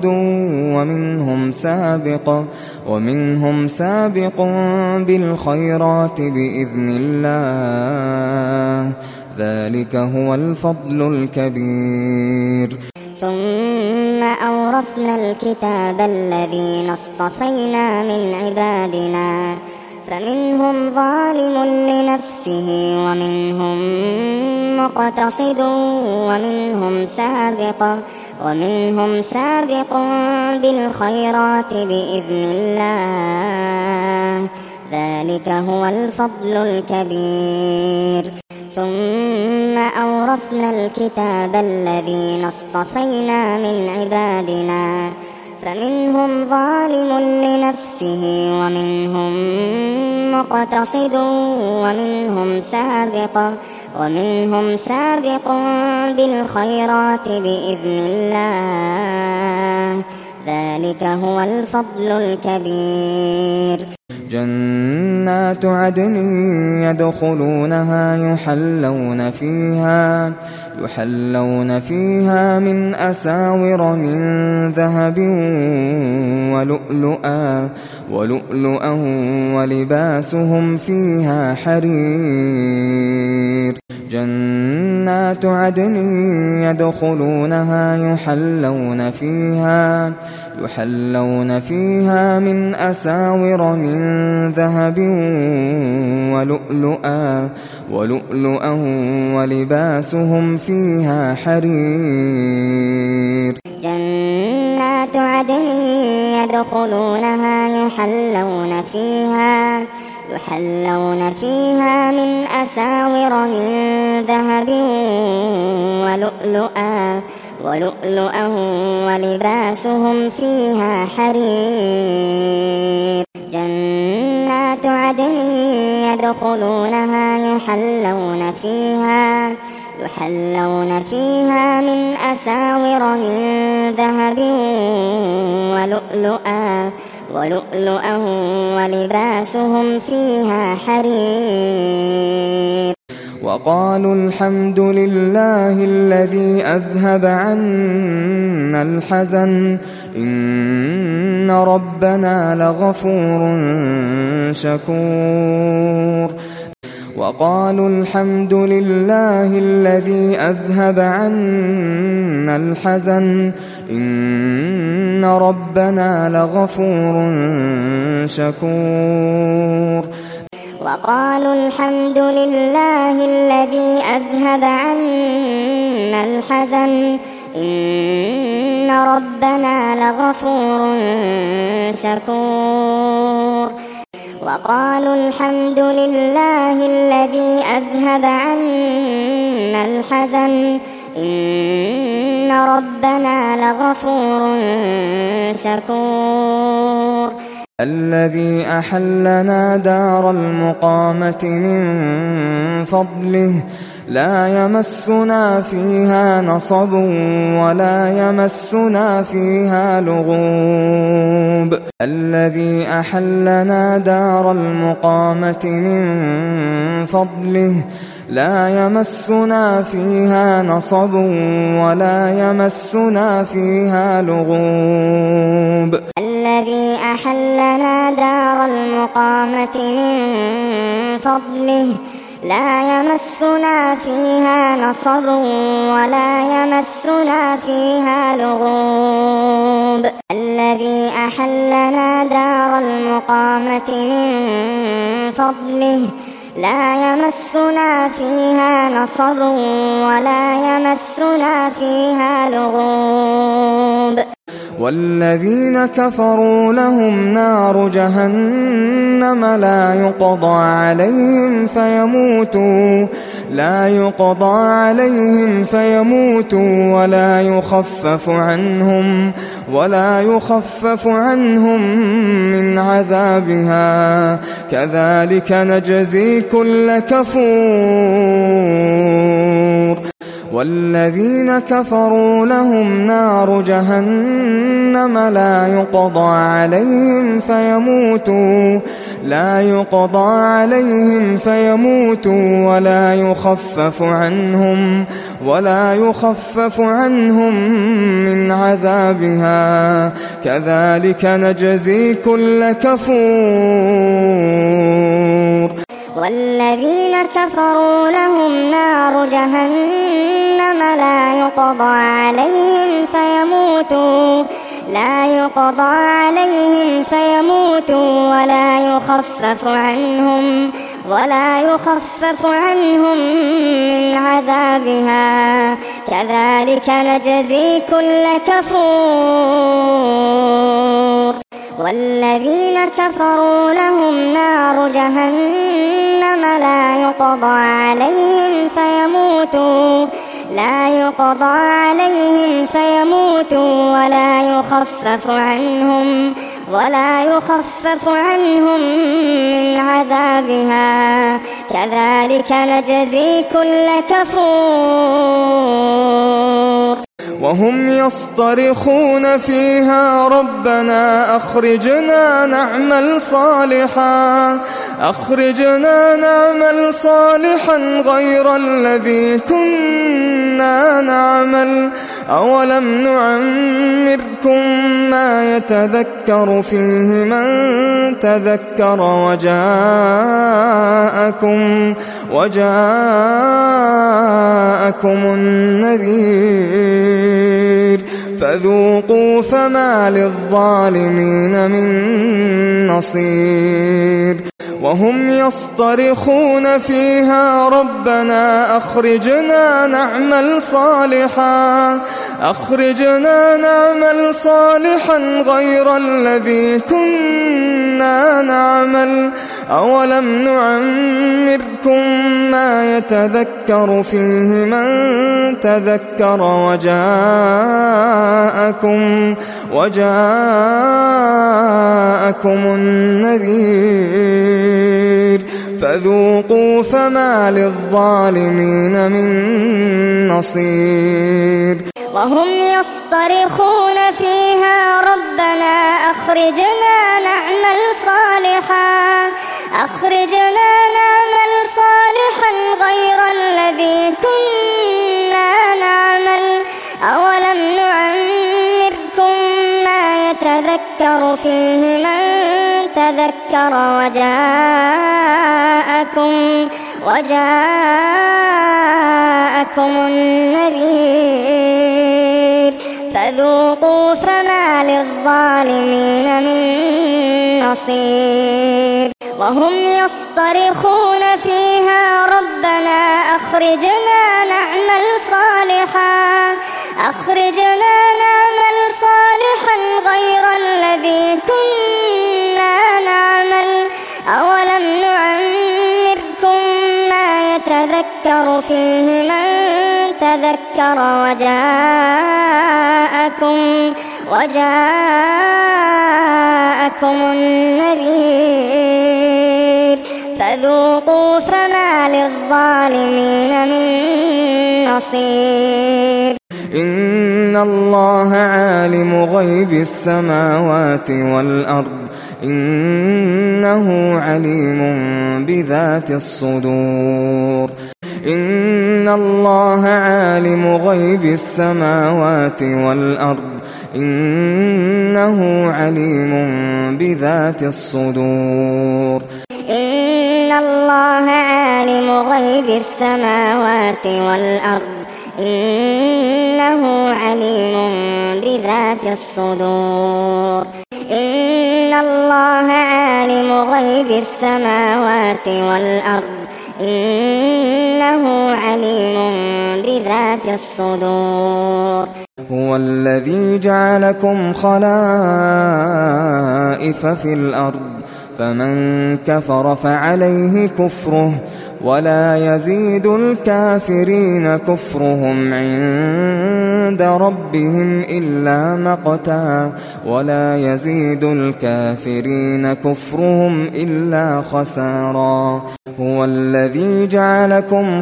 ومنهم سابق بالخيرات بإذن الله ذلك هو الفضل الكبير ثم أورثنا الكتاب الذين اصطفينا من عبادنا فمنهم ظالم لنفسه ومنهم مقتصد ومنهم سابق بالخيرات بإذن الله ذلك هو الفضل الكبير. ثم أورثنا الكتاب الذين اصطفينا من عبادنا فمنهم ظالم لنفسه ومنهم مقتصد ومنهم سابق بالخيرات بإذن الله ذلك هو الفضل الكبير. جنات عدن يدخلونها يحلون فيها من أساور من ذهب ولؤلؤا ولباسهم فيها حرير. جنات عدن يدخلونها يحلون فيها من أساور من ذهب ولؤلؤا ولباسهم فيها حرير. جنات عدن يدخلونها يحلون فيها من أساور من ذهب ولؤلؤا ولباسهم فيها حرير. جنات عدن يدخلونها يحلون فيها من أساور من ذهب ولؤلؤا ولباسهم فيها حرير. وقالوا الحمد لله الذي أذهب عنا الحزن إن ربنا لغفور شكور. وقالوا الحمد لله الذي أذهب عنا الحزن إن ربنا لغفور شكور. وقالوا الحمد لله الذي أذهب عنا الحزن إن ربنا لغفور شكور. وقالوا الحمد لله الذي أذهب عنا الحزن إن ربنا لغفور شكور. الذي أحلنا دار المقامة من فضله لا يمسنا فيها نصب ولا يمسنا فيها لغوب. الذي أحلنا دار المقامة من فضله لا يمسنا فيها نصب ولا يمسنا فيها لغوب. الذي أحلنا دار المقامة من فضله لا يمسنا فيها نصب ولا يمسنا فيها لغوب. الذي أحلنا دار المقامة من فضله لا يمسنا فيها نصب ولا يمسنا فيها لغوب. والذين كفروا لهم نار جهنم لا يقضى عليهم فيموتوا ولا يخفف عنهم من عذابها كذلك نجزي كل كفور. والذين كفروا لهم نار جهنم لا يقضى عليهم فيموتوا ولا يخفف عنهم من عذابها كذلك نجزي كل كفور. والذين كفروا لهم نار جهنم لا يقضى عليهم فيموتوا ولا يخفف عنهم من عذابها كذلك نجزي كل كفور. والذين كفروا لهم نار جهنم لا يقضى عليهم فيموتوا ولا يخفف عنهم من عذابها كذلك نجزي كل كفور. وهم يصطرخون فيها ربنا أخرجنا نعمل صالحا غير الذي كنا نعمل أولم نعمركم ما يتذكر فيه من تذكر وجاءكم النذير فذوقوا فما للظالمين من نصير. وهم يصطرخون فيها ربنا أخرجنا نعمل صالحا غير الذي كنا نعمل أولم نعمركم ما يتذكر فيه من تذكر وجاءكم النذير فذوقوا فما للظالمين من نصير. وهم يصطرخون فيها ربنا أخرجنا نعمل صالحا غير الذي كنا نعمل أولم نعمركم ما يتذكر فيه من تذكر وجاءكم النذير فذوقوا فما للظالمين من نصير. وهم يصطرخون فيها ربنا أخرجنا نعمل صالحا غير الذي كنا نعمل أولم نعمركم ما يتذكر فيه من تذكر وجاءكم النذير فذوقوا فما للظالمين من نصير. إن الله عالم غيب السماوات والأرض إنه عليم بذات الصدور. إن الله عالم غيب السماوات والأرض إنه عليم بذات الصدور. إن الله عالم غيب السماوات والأرض إنه عليم بذات الصدور. إن الله عالم غيب السماوات والأرض إنه عليم بذات الصدور. هو الذي جعلكم خلائف في الأرض فمن كفر فعليه كفره ولا يزيد الكافرين كفرهم عند ربهم إلا مقتا ولا يزيد الكافرين كفرهم إلا خسارا. هو الذي جعلكم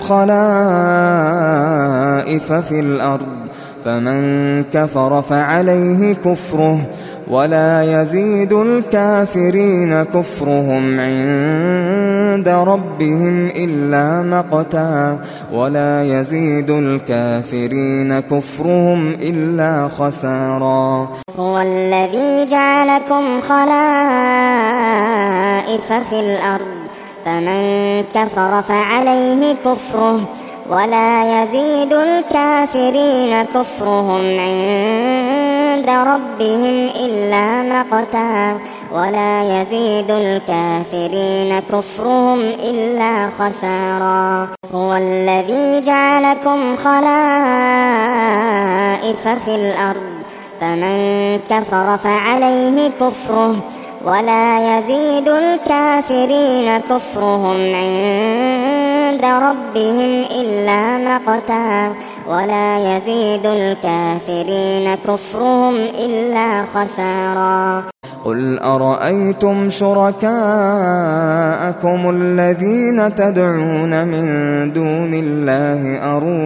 خلائف في الأرض فمن كفر فعليه كفره ولا يزيد الكافرين كفرهم عند ربهم إلا مقتا ولا يزيد الكافرين كفرهم إلا خسارا. هو الذي جعلكم خلائف في الأرض فمن كفر فعليه كفره ولا يزيد الكافرين كفرهم عند ربهم إلا مقتا ولا يزيد الكافرين كفرهم إلا خسارا. هو الذي جعلكم خلائف في الأرض فمن كفر فعليه كفره ولا يزيد الكافرين كفرهم عند ربهم إلا مقتا ولا يزيد الكافرين كفرهم إلا خسارا. قل أرأيتم شركاءكم الذين تدعون من دون الله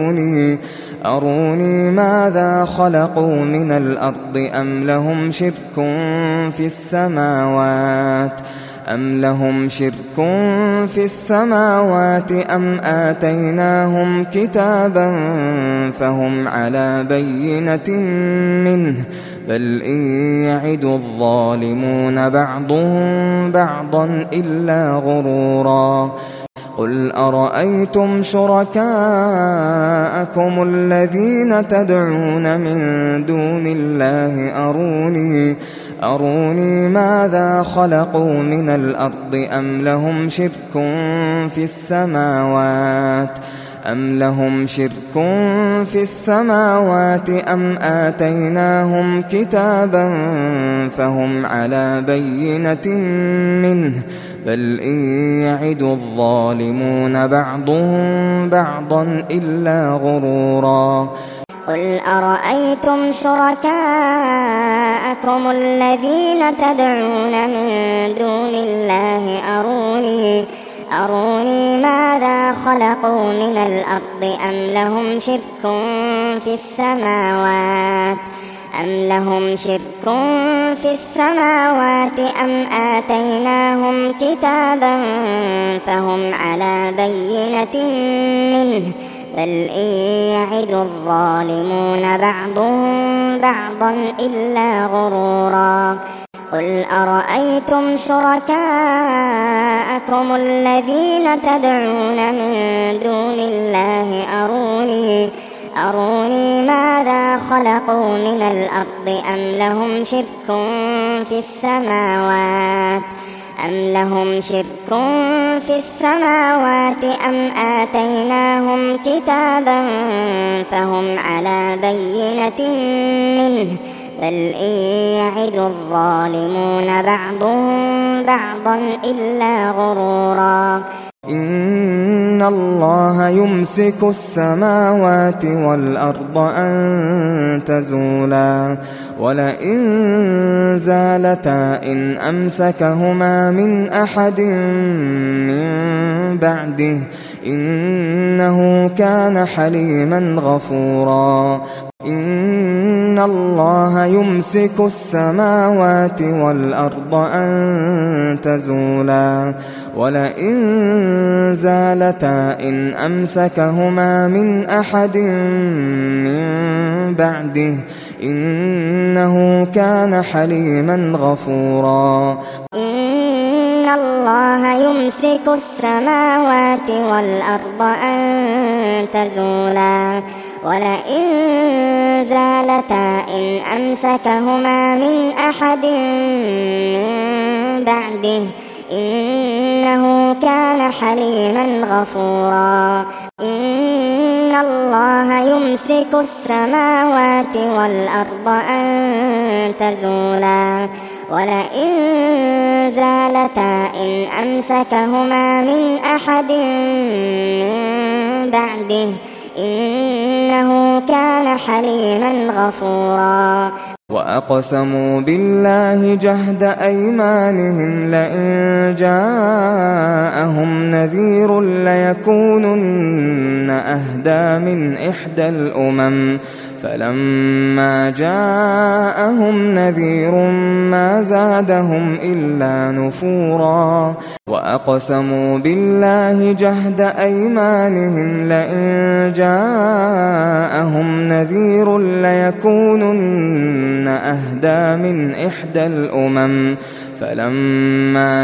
أروني ماذا خلقوا من الأرض أم لهم شرك في السماوات أم آتيناهم كتابا فهم على بينة منه بل إن يعد الظالمون بعضهم بعضا إلا غرورا. قل أرأيتم شركاءكم الذين تدعون من دون الله أروني ماذا خلقوا من الأرض أم لهم شرك في السماوات أم آتيناهم كتابا فهم على بينة منه بل إن يعد الظالمون بعضهم بعضا إلا غرورا. قل أرأيتم شركاءكم الذين تدعون من دون الله أروني ماذا خلقوا من الأرض أم لهم شرك في السماوات أم آتيناهم كتابا فهم على بينة منه بل إن يعد الظالمون بعضهم بعضا إلا غرورا. قل أرأيتم شركاءكم الذين تدعون من دون الله أروني ماذا خلقوا من الأرض أم لهم شرك في السماوات أم آتيناهم كتابا فهم على بينة منه بل إن يعد الظالمون بعضهم بعضا إلا غرورا. إن الله يمسك السماوات والأرض أن تزولا ولئن زالتا إن أمسكهما من أحد من بعده إنه كان حليما غفورا. إن الله يمسك السماوات والأرض أن تزولا ولئن زالتا إن أمسكهما من أحد من بعده إنه كان حليما غفورا. إن الله يمسك السماوات والأرض أن تزولا ولئن زالتا إن أمسكهما من أحد من بعده إنه كان حليما غفورا. إن الله يمسك السماوات والأرض أن تزولا ولئن زالتا إن أمسكهما من أحد من بعده إنه كان حليما غفورا. وأقسموا بالله جهد أيمانهم لئن جاءهم نذير ليكونن أهدى من إحدى الأمم فلما جاءهم نذير ما زادهم إلا نفورا. وأقسموا بالله جهد أيمانهم لئن جاءهم نذير ليكونن أهدى من إحدى الأمم فلما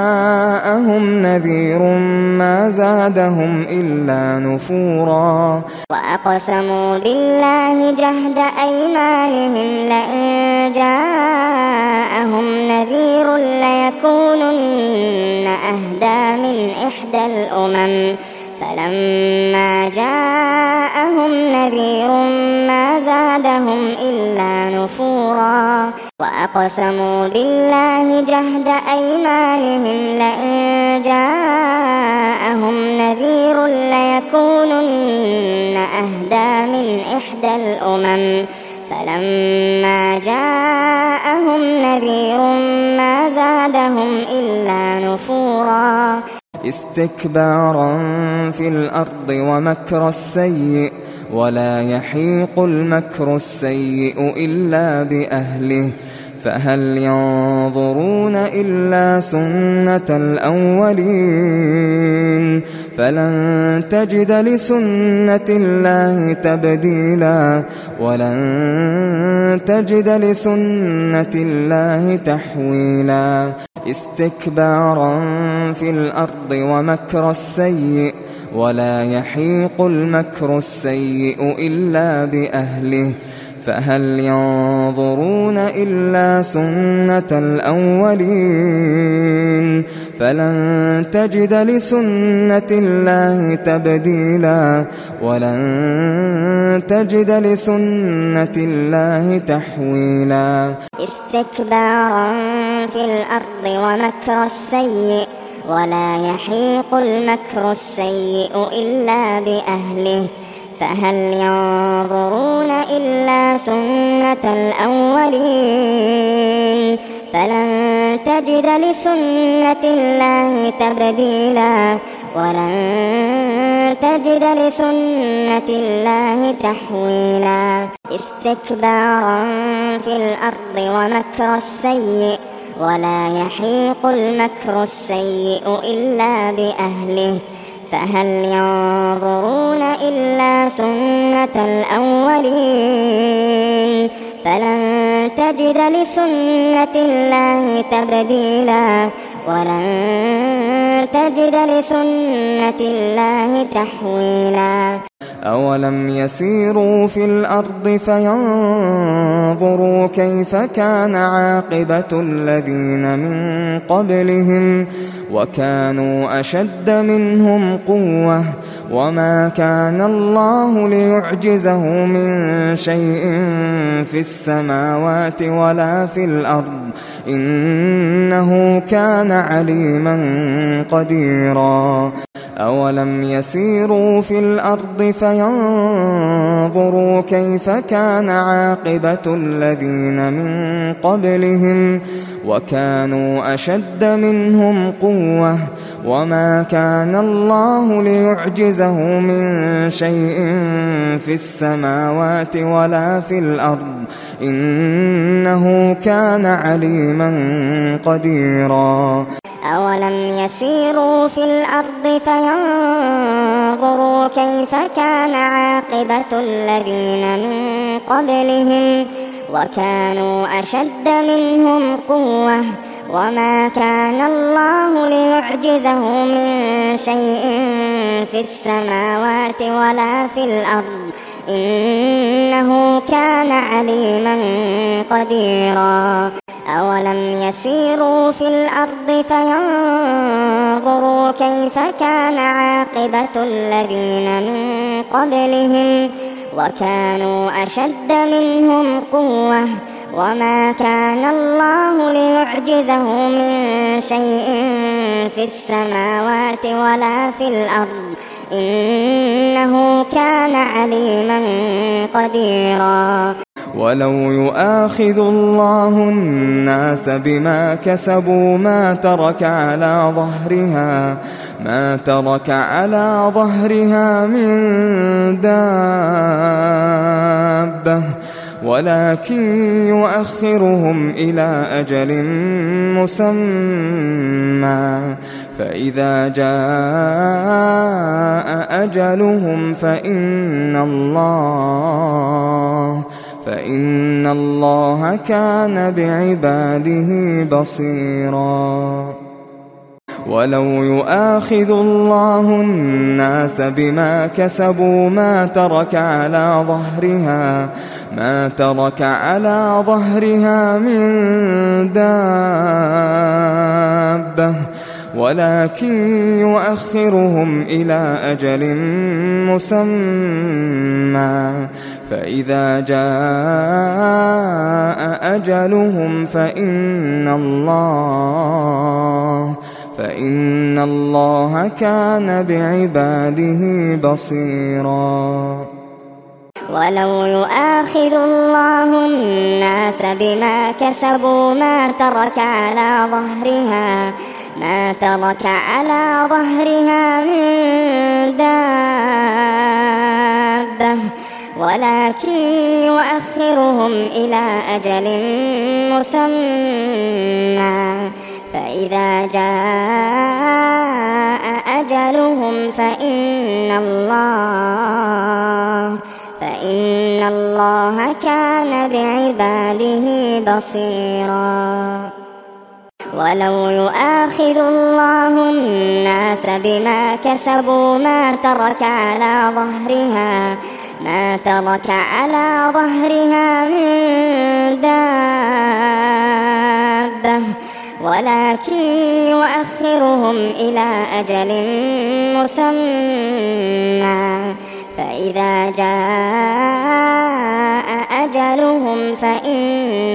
جاءهم نذير ما زادهم إلا نفورا. وأقسموا بالله جهد أيمانهم لئن جاءهم نذير ليكونن أهدى من إحدى الأمم فلما جاءهم نذير ما زادهم إلا نفورا وأقسموا بالله جهد أيمانهم لئن جاءهم نذير ليكونن أهدى من إحدى الأمم فلما جاءهم نذير ما زادهم إلا نفورا استكبارا في الأرض ومكر السيء ولا يحيق المكر السيء إلا بأهله فهل ينظرون إلا سنة الأولين فلن تجد لسنة الله تبديلا ولن تجد لسنة الله تحويلا استكبارا في الأرض ومكر السيء ولا يحيق المكر السيء إلا بأهله فهل ينظرون إلا سنة الأولين فلن تجد لسنة الله تبديلا ولن تجد لسنة الله تحويلا استكبارا في الأرض ومكر السيء ولا يحيق المكر السيء إلا بأهله فهل ينظرون إلا سنة الأولين فلن تجد لسنة الله تبديلا ولن تجد لسنة الله تحويلا استكبارا في الأرض ومكر السيء ولا يحيق المكر السيء إلا بأهله فهل ينظرون إلا سنة الأولين فلن تجد لسنة الله تبديلا ولن تجد لسنة الله تحويلا أولم يسيروا في الأرض فينظروا كيف كان عاقبة الذين من قبلهم وكانوا أشد منهم قوة وما كان الله ليعجزه من شيء في السماوات ولا في الأرض إنه كان عليما قديرا أولم يسيروا في الأرض فينظروا كيف كان عاقبة الذين من قبلهم وكانوا أشد منهم قوة وما كان الله ليعجزه من شيء في السماوات ولا في الأرض إنه كان عليما قديرا أولم يسيروا في الأرض فينظروا كيف كان عاقبة الذين من قبلهم وكانوا أشد منهم قوة وما كان الله ليعجزه من شيء في السماوات ولا في الأرض إنه كان عليما قديرا أولم يسيروا في الأرض فينظروا كيف كان عاقبة الذين من قبلهم وكانوا أشد منهم قوة وما كان الله ليعجزه من شيء في السماوات ولا في الأرض إنه كان عليما قديرا ولو يؤاخذ الله الناس بما كسبوا ما ترك على ظهرها من دابة ولكن يؤخرهم إلى أجل مسمى فإذا جاء أجلهم فإن الله كان بعباده بصيرا ولو يؤاخذ الله الناس بما كسبوا ما ترك على ظهرها من دابة ولكن يؤخرهم إلى أجل مسمى فإذا جاء أجلهم فإن الله كان بعباده بصيرا ولو يؤاخذ الله الناس بما كسبوا ما ترك على ظهرها من دابة ولكن يؤخرهم إلى أجل مسمى فإذا جاء أجلهم فإن الله كان بعباده بصيرا ولو يؤاخذ الله الناس بما كسبوا ما ترك على ظهرها من دابة ولكن يؤخرهم إلى أجل مسمى فإذا جاء أجلهم فإن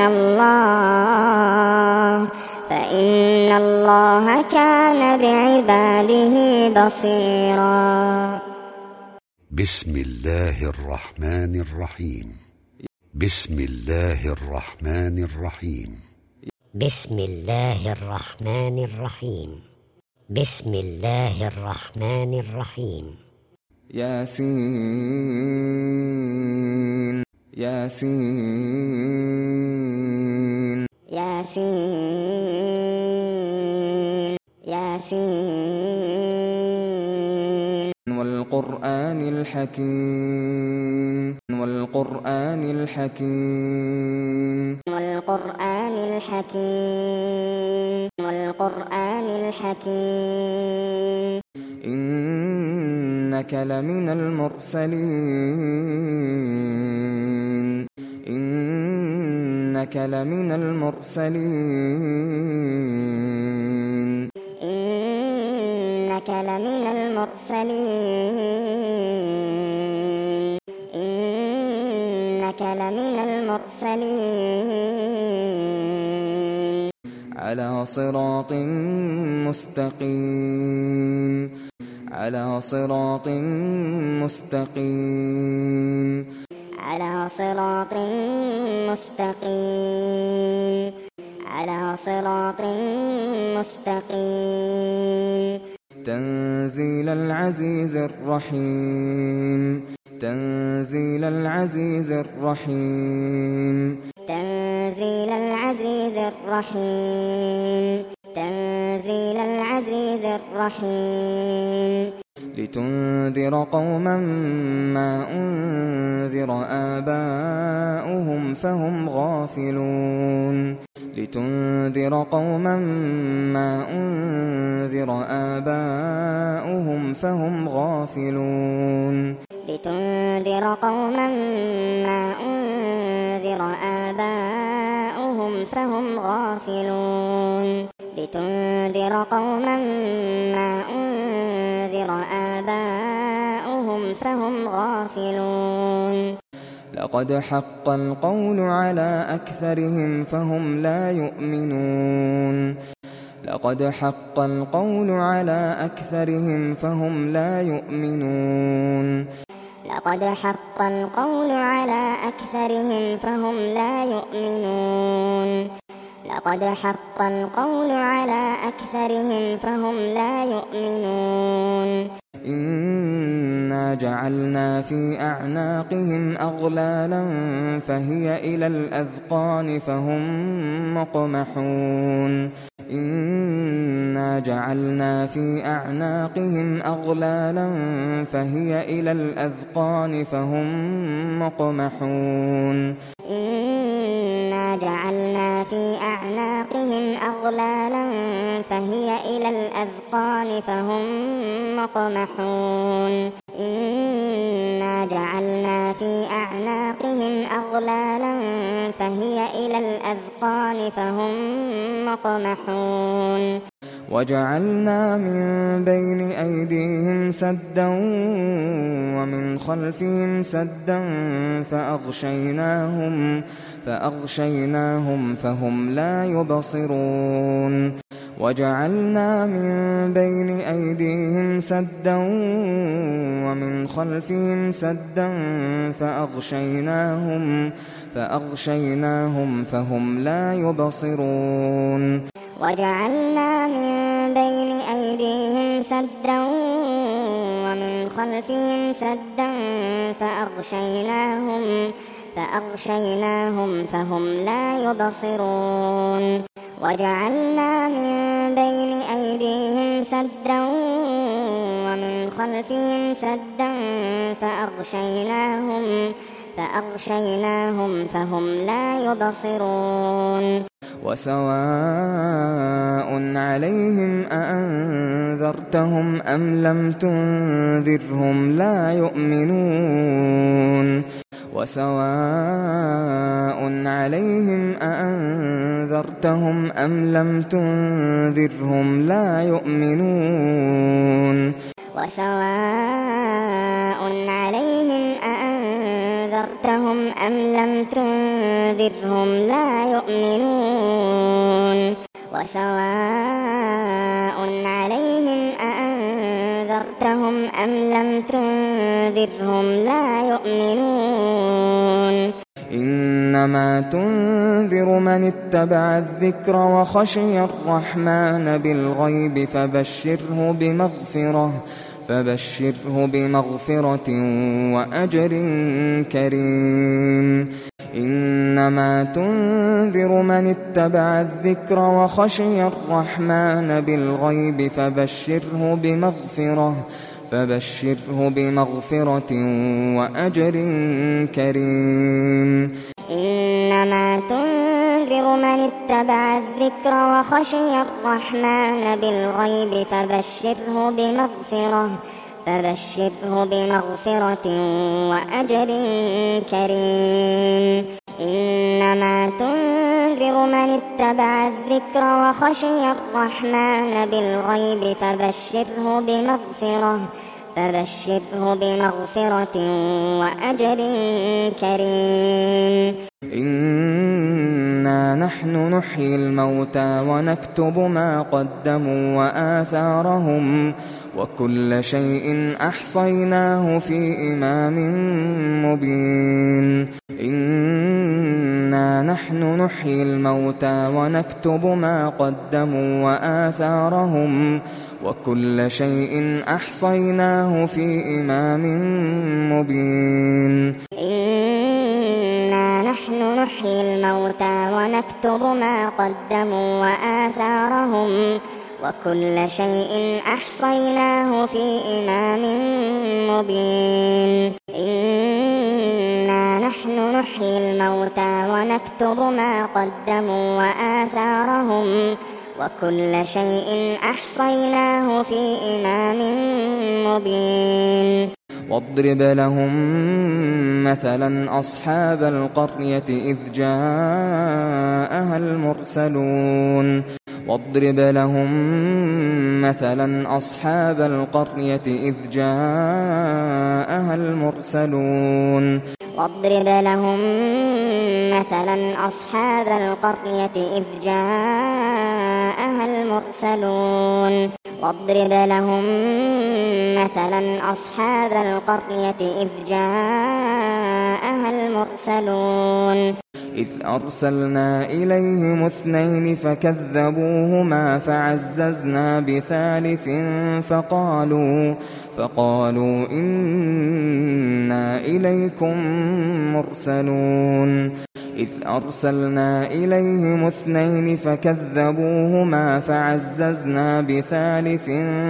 الله كان بعباده بصيرا بسم الله الرحمن الرحيم بسم الله الرحمن الرحيم بسم الله الرحمن الرحيم بسم الله الرحمن الرحيم ياسين ياسين ياسين ياسين والقرآن الحكيم والقرآن الحكيم والقرآن الحكيم والقرآن الحكيم إنك لمن المرسلين إنك لمن المرسلين إنك لمن المرسلين إنك لمن المرسلين على صراط مستقيم على صراط مستقيم على صراط مستقيم على صراط مستقيم تنزيل العزيز الرحيم تنزيل العزيز الرحيم تنزيل العزيز الرحيم تنزيل العزيز الرحيم لتنذر قوما ما أنذر آباؤهم فهم غافلون لتنذر قوما ما أنذر آباؤهم فهم غافلون لتنذر قوما ما أنذر آباؤهم فهم غافلون لتنذر قوما ما أنذر آباؤهم فهم غافلون لقد حق القول على أكثرهم فهم لا يؤمنون لقد حق القول على أكثرهم فهم لا يؤمنون لقد حق القول على أكثرهم فهم لا يؤمنون لقد حق القول على أكثرهم فهم لا يؤمنون إنا جعلنا في أعناقهم أغلالا فهي إلى الأذقان فهم مقمحون إنا جعلنا في أعناقهم أغلالا فهي إلى الأذقان فهم مقمحون إنا جعلنا في أعناقهم أغلالا فهي إلى الأذقان فهم مقمحون إنا جعلنا في أعناقهم أغلالا فهي إلى الأذقان فهم مقمحون وجعلنا من بين أيديهم سدا ومن خلفهم سدا فأغشيناهم فهم لا يبصرون وجعلنا من بين أيديهم سدا ومن خلفهم سدا فأغشيناهم فهم لا يبصرون وجعلنا من بين أيديهم سدا ومن خلفهم سدا فأغشيناهم فهم لا يبصرون وجعلنا من بين أيديهم سدا ومن خلفهم سدا فأغشيناهم فهم لا يبصرون وسواء عليهم أأنذرتهم أم لم تنذرهم لا يؤمنون وسواء عليهم أأنذرتهم أم لم تنذرهم لا يؤمنون وسواء عليهم أأنذرتهم أم لم تنذرهم لا يؤمنون وسواء عليهم أأنذرتهم أم لم تنذرهم لا يؤمنون إنما تنذر من اتبع الذكر وخشي الرحمن بالغيب فبشره بمغفرة وأجر كريم إنما تنذر من اتبع الذكر وخشي الرحمن بالغيب فبشره بمغفرة وأجر كريم إنما تنذر من اتبع الذكر وخشي الرحمن بالغيب فبشره بمغفرة وأجر كريم إنما تنذر من اتبع الذكر وخشي الرحمن بالغيب فبشره بمغفرة وأجر كريم إنا نحن نحيي الموتى ونكتب ما قدموا وآثارهم وكل شيء أحصيناه في إمام مبين إنا نحن نحيي الموتى ونكتب ما قدموا وآثارهم وكل شيء أحصيناه في إمام مبين إنا نحن نحيي الموتى ونكتب ما قدموا وآثارهم وكل شيء أحصيناه في إمام مبين إنا نحن نحيي الموتى ونكتب ما قدموا وآثارهم وكل شيء أحصيناه في إمام مبين واضرب لهم مثلا أصحاب القرية إذ جاءها المرسلون واضرب لهم مثلا أصحاب القرية إذ جاءها المرسلون واضرب لهم مثلا أصحاب القرية إذ جاءها المرسلون واضرب لهم مثلا أصحاب القرية إذ جاءها المرسلون إذ أرسلنا إليهم 2 فكذبوهما فعززنا بثالث فقالوا إنا إليكم مرسلون إذ أرسلنا إليهم 2 فكذبوهما فعززنا بثالث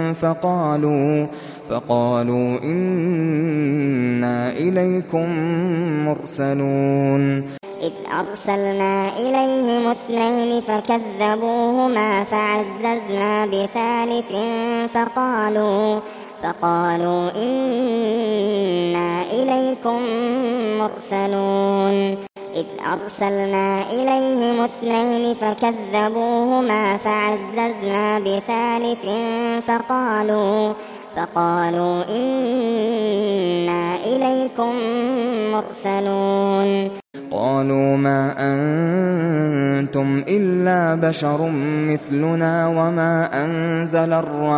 فقالوا إنا إليكم مرسلون إذ أرسلنا إليهم 2 فكذبوهما فعززنا بثالث فقالوا إنا إليكم مرسلون إذ أرسلنا إليهم 2 فكذبوهما فعززنا بثالث فقالوا إنا إليكم مرسلون قالوا ما أنتم إلا بشر مثلنا وما أنزل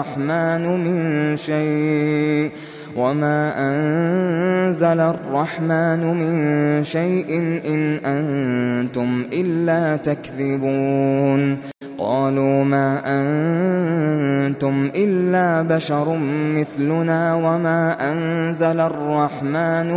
الرحمن من شيء إن أنتم إلا تكذبون قالوا ما أنتم إلا بشر مثلنا وما أنزل الرحمن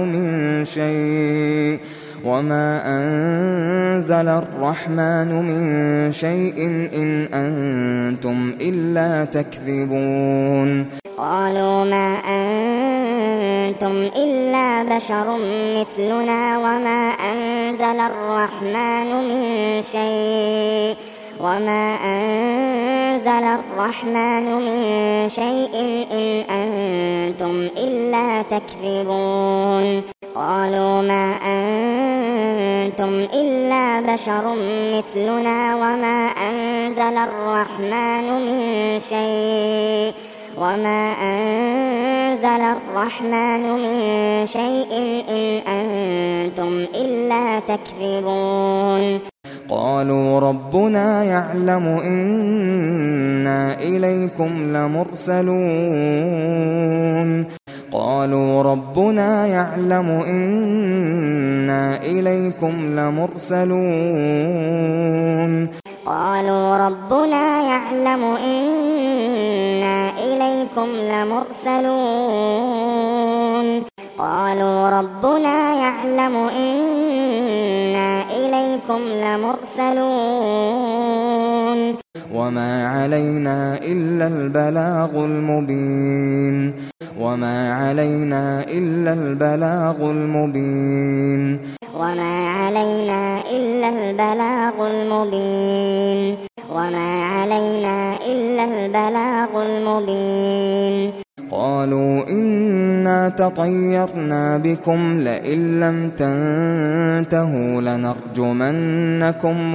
من شيء إن أنتم إلا تكذبون قالوا ما أنتم إلا بشر مثلنا وما أنزل الرحمن من شيء إن أنتم إلا تكذبون قالوا ما أنتم إلا بشر مثلنا وما أنزل الرحمن من شيء إن أنتم إلا تكذبون قالوا ربنا يعلم إنا إليكم لمرسلون وما علينا إلا البلاغ المبين قالوا إنا تطيرنا بكم لئن لم تنتهوا لنرجمنكم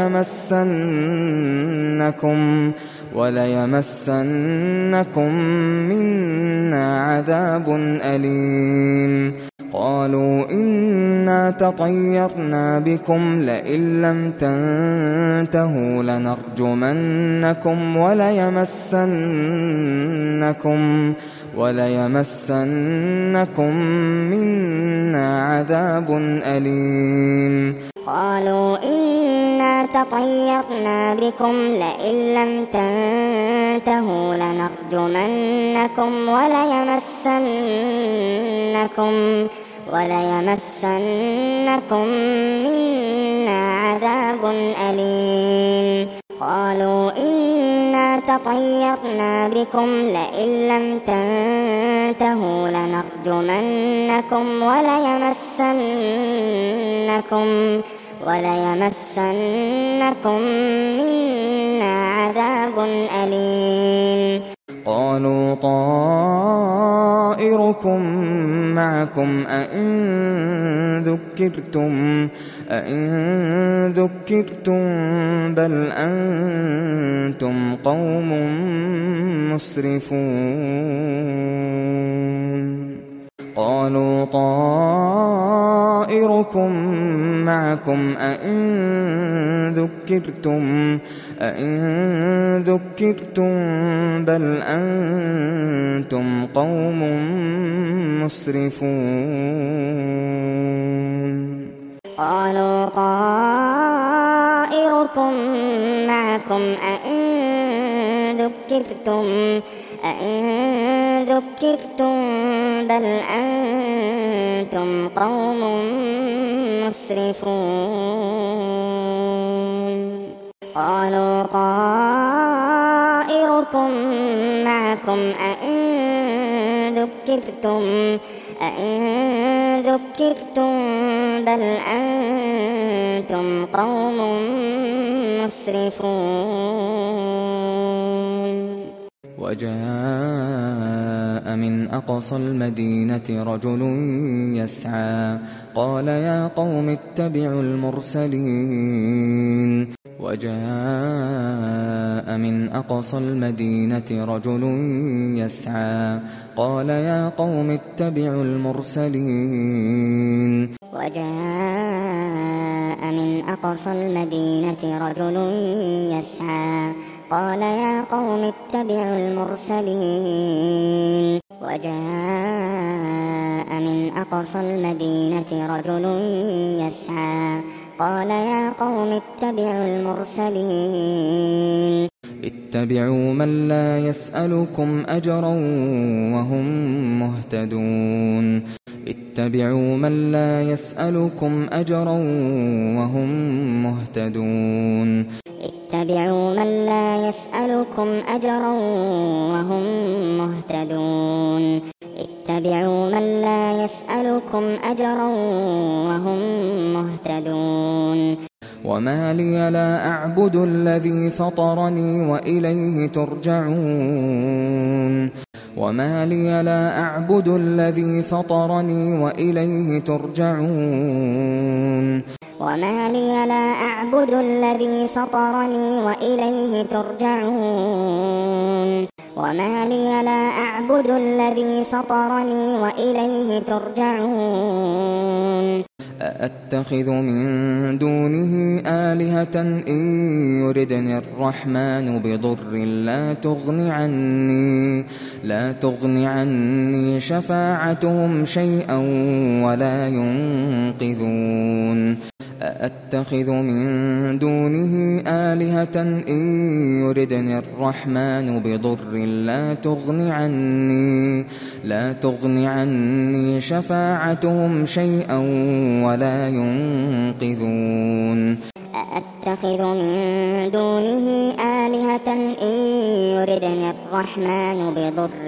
وليمسنكم منا عذاب أليم قالوا إنا تطيرنا بكم لئن لم تنتهوا لنرجمنكم وليمسنكم منا عذاب أليم قالوا إنا تطيرنا بكم لئن لم تنتهوا لنرجمنكم وليمسنكم منا عذاب أليم قالوا إنا تطيرنا بكم لئن لم تنتهوا لنرجمنكم وليمسنكم منا عذاب أليم قالوا طائركم معكم أئن ذكرتم بل أنتم قوم مسرفون قالوا طائركم معكم أئن ذكرتم بل أنتم قوم مسرفون قالوا طائركم معكم أئن ذكرتم بل أنتم قوم مسرفون قالوا طائركم معكم أئن ذكرتم بل أنتم قوم مسرفون وجاء من أقصى المدينة رجل يسعى قال يا قوم اتبعوا المرسلين وجاء من أقصى المدينة رجل يسعى قال يا قوم اتبعوا المرسلين وجاء من أقصى المدينة رجل يسعى قال يا قوم اتبعوا المرسلين وجاء من أقصى المدينة رجل يسعى قال يا قوم اتبعوا المرسلين اتبعوا من لا يسألكم أجرا وهم مهتدون اتبعوا من لا يسألكم أجرا وهم مهتدون اتبعوا من لا يسألكم أجرا وهم مهتدون اتبعوا من لا يسألكم أجرا وهم مهتدون وما لي لا أعبد الذي فطرني وإليه ترجعون وما لي لا أعبد الذي فطرني وإليه ترجعون وما لي لا أعبد الذي فطرني وإليه ترجعون وما لي لا أعبد الذي فطرني وإليه ترجعون أأتخذ من دونه آلهة إن يردني الرحمن بضر لا تغن عني شفاعتهم شيئا ولا ينقذون أأتخذ من دونه آلهة إن يردني الرحمن بضر لا تغن عني شفاعتهم شيئا ولا ينقذون أأتخذ من دونه آلهة إن يردني الرحمن بضر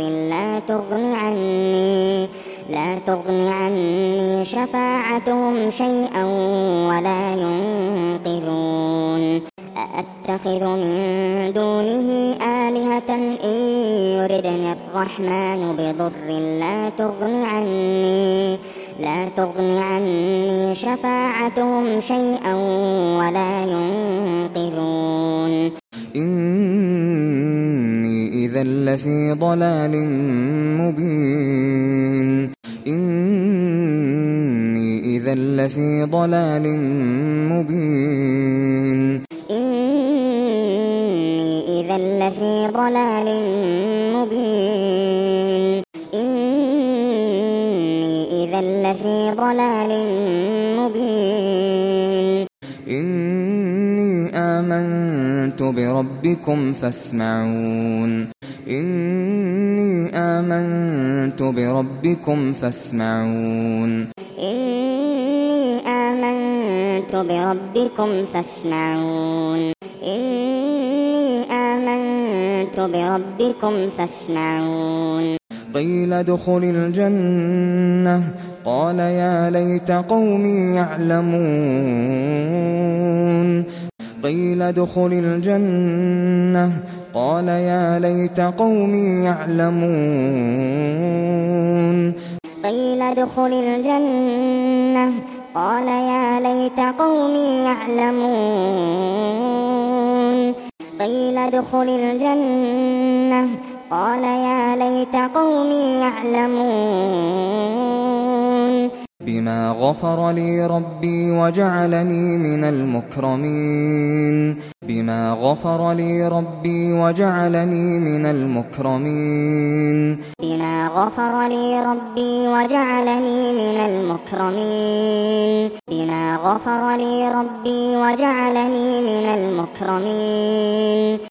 لا تغن عني شفاعتهم شيئا ولا ينقذون أأتخذ من دونه آلهة إن يردني الرحمن بضر لا تغن عني شفاعتهم شيئا ولا ينقذون إني إذا لفي ضلال مبين إني إذا لفي ضلال مبين إني إذا لفي ضلال مبين إني إذا لفي ضلال مبين إني آمنت بربكم فاسمعون إني آمنت بربكم فاسمعون إني آمنت بربكم فاسمعون إني آمنت بربكم فاسمعون قيل ادخل الجنة قال يا ليت قومي يعلمون قيل ادخل الجنة قال يا ليت قومي يعلمون قيل ادخل الجنة قال يا ليت قومي يعلمون قيل ادخل الجنة قال يا ليت قومي يعلمون بما غفر لي ربي وجعلني من المكرمين بما غفر لي ربي وجعلني من المكرمين بما غفر لي ربي وجعلني من المكرمين بما غفر لي ربي وجعلني من المكرمين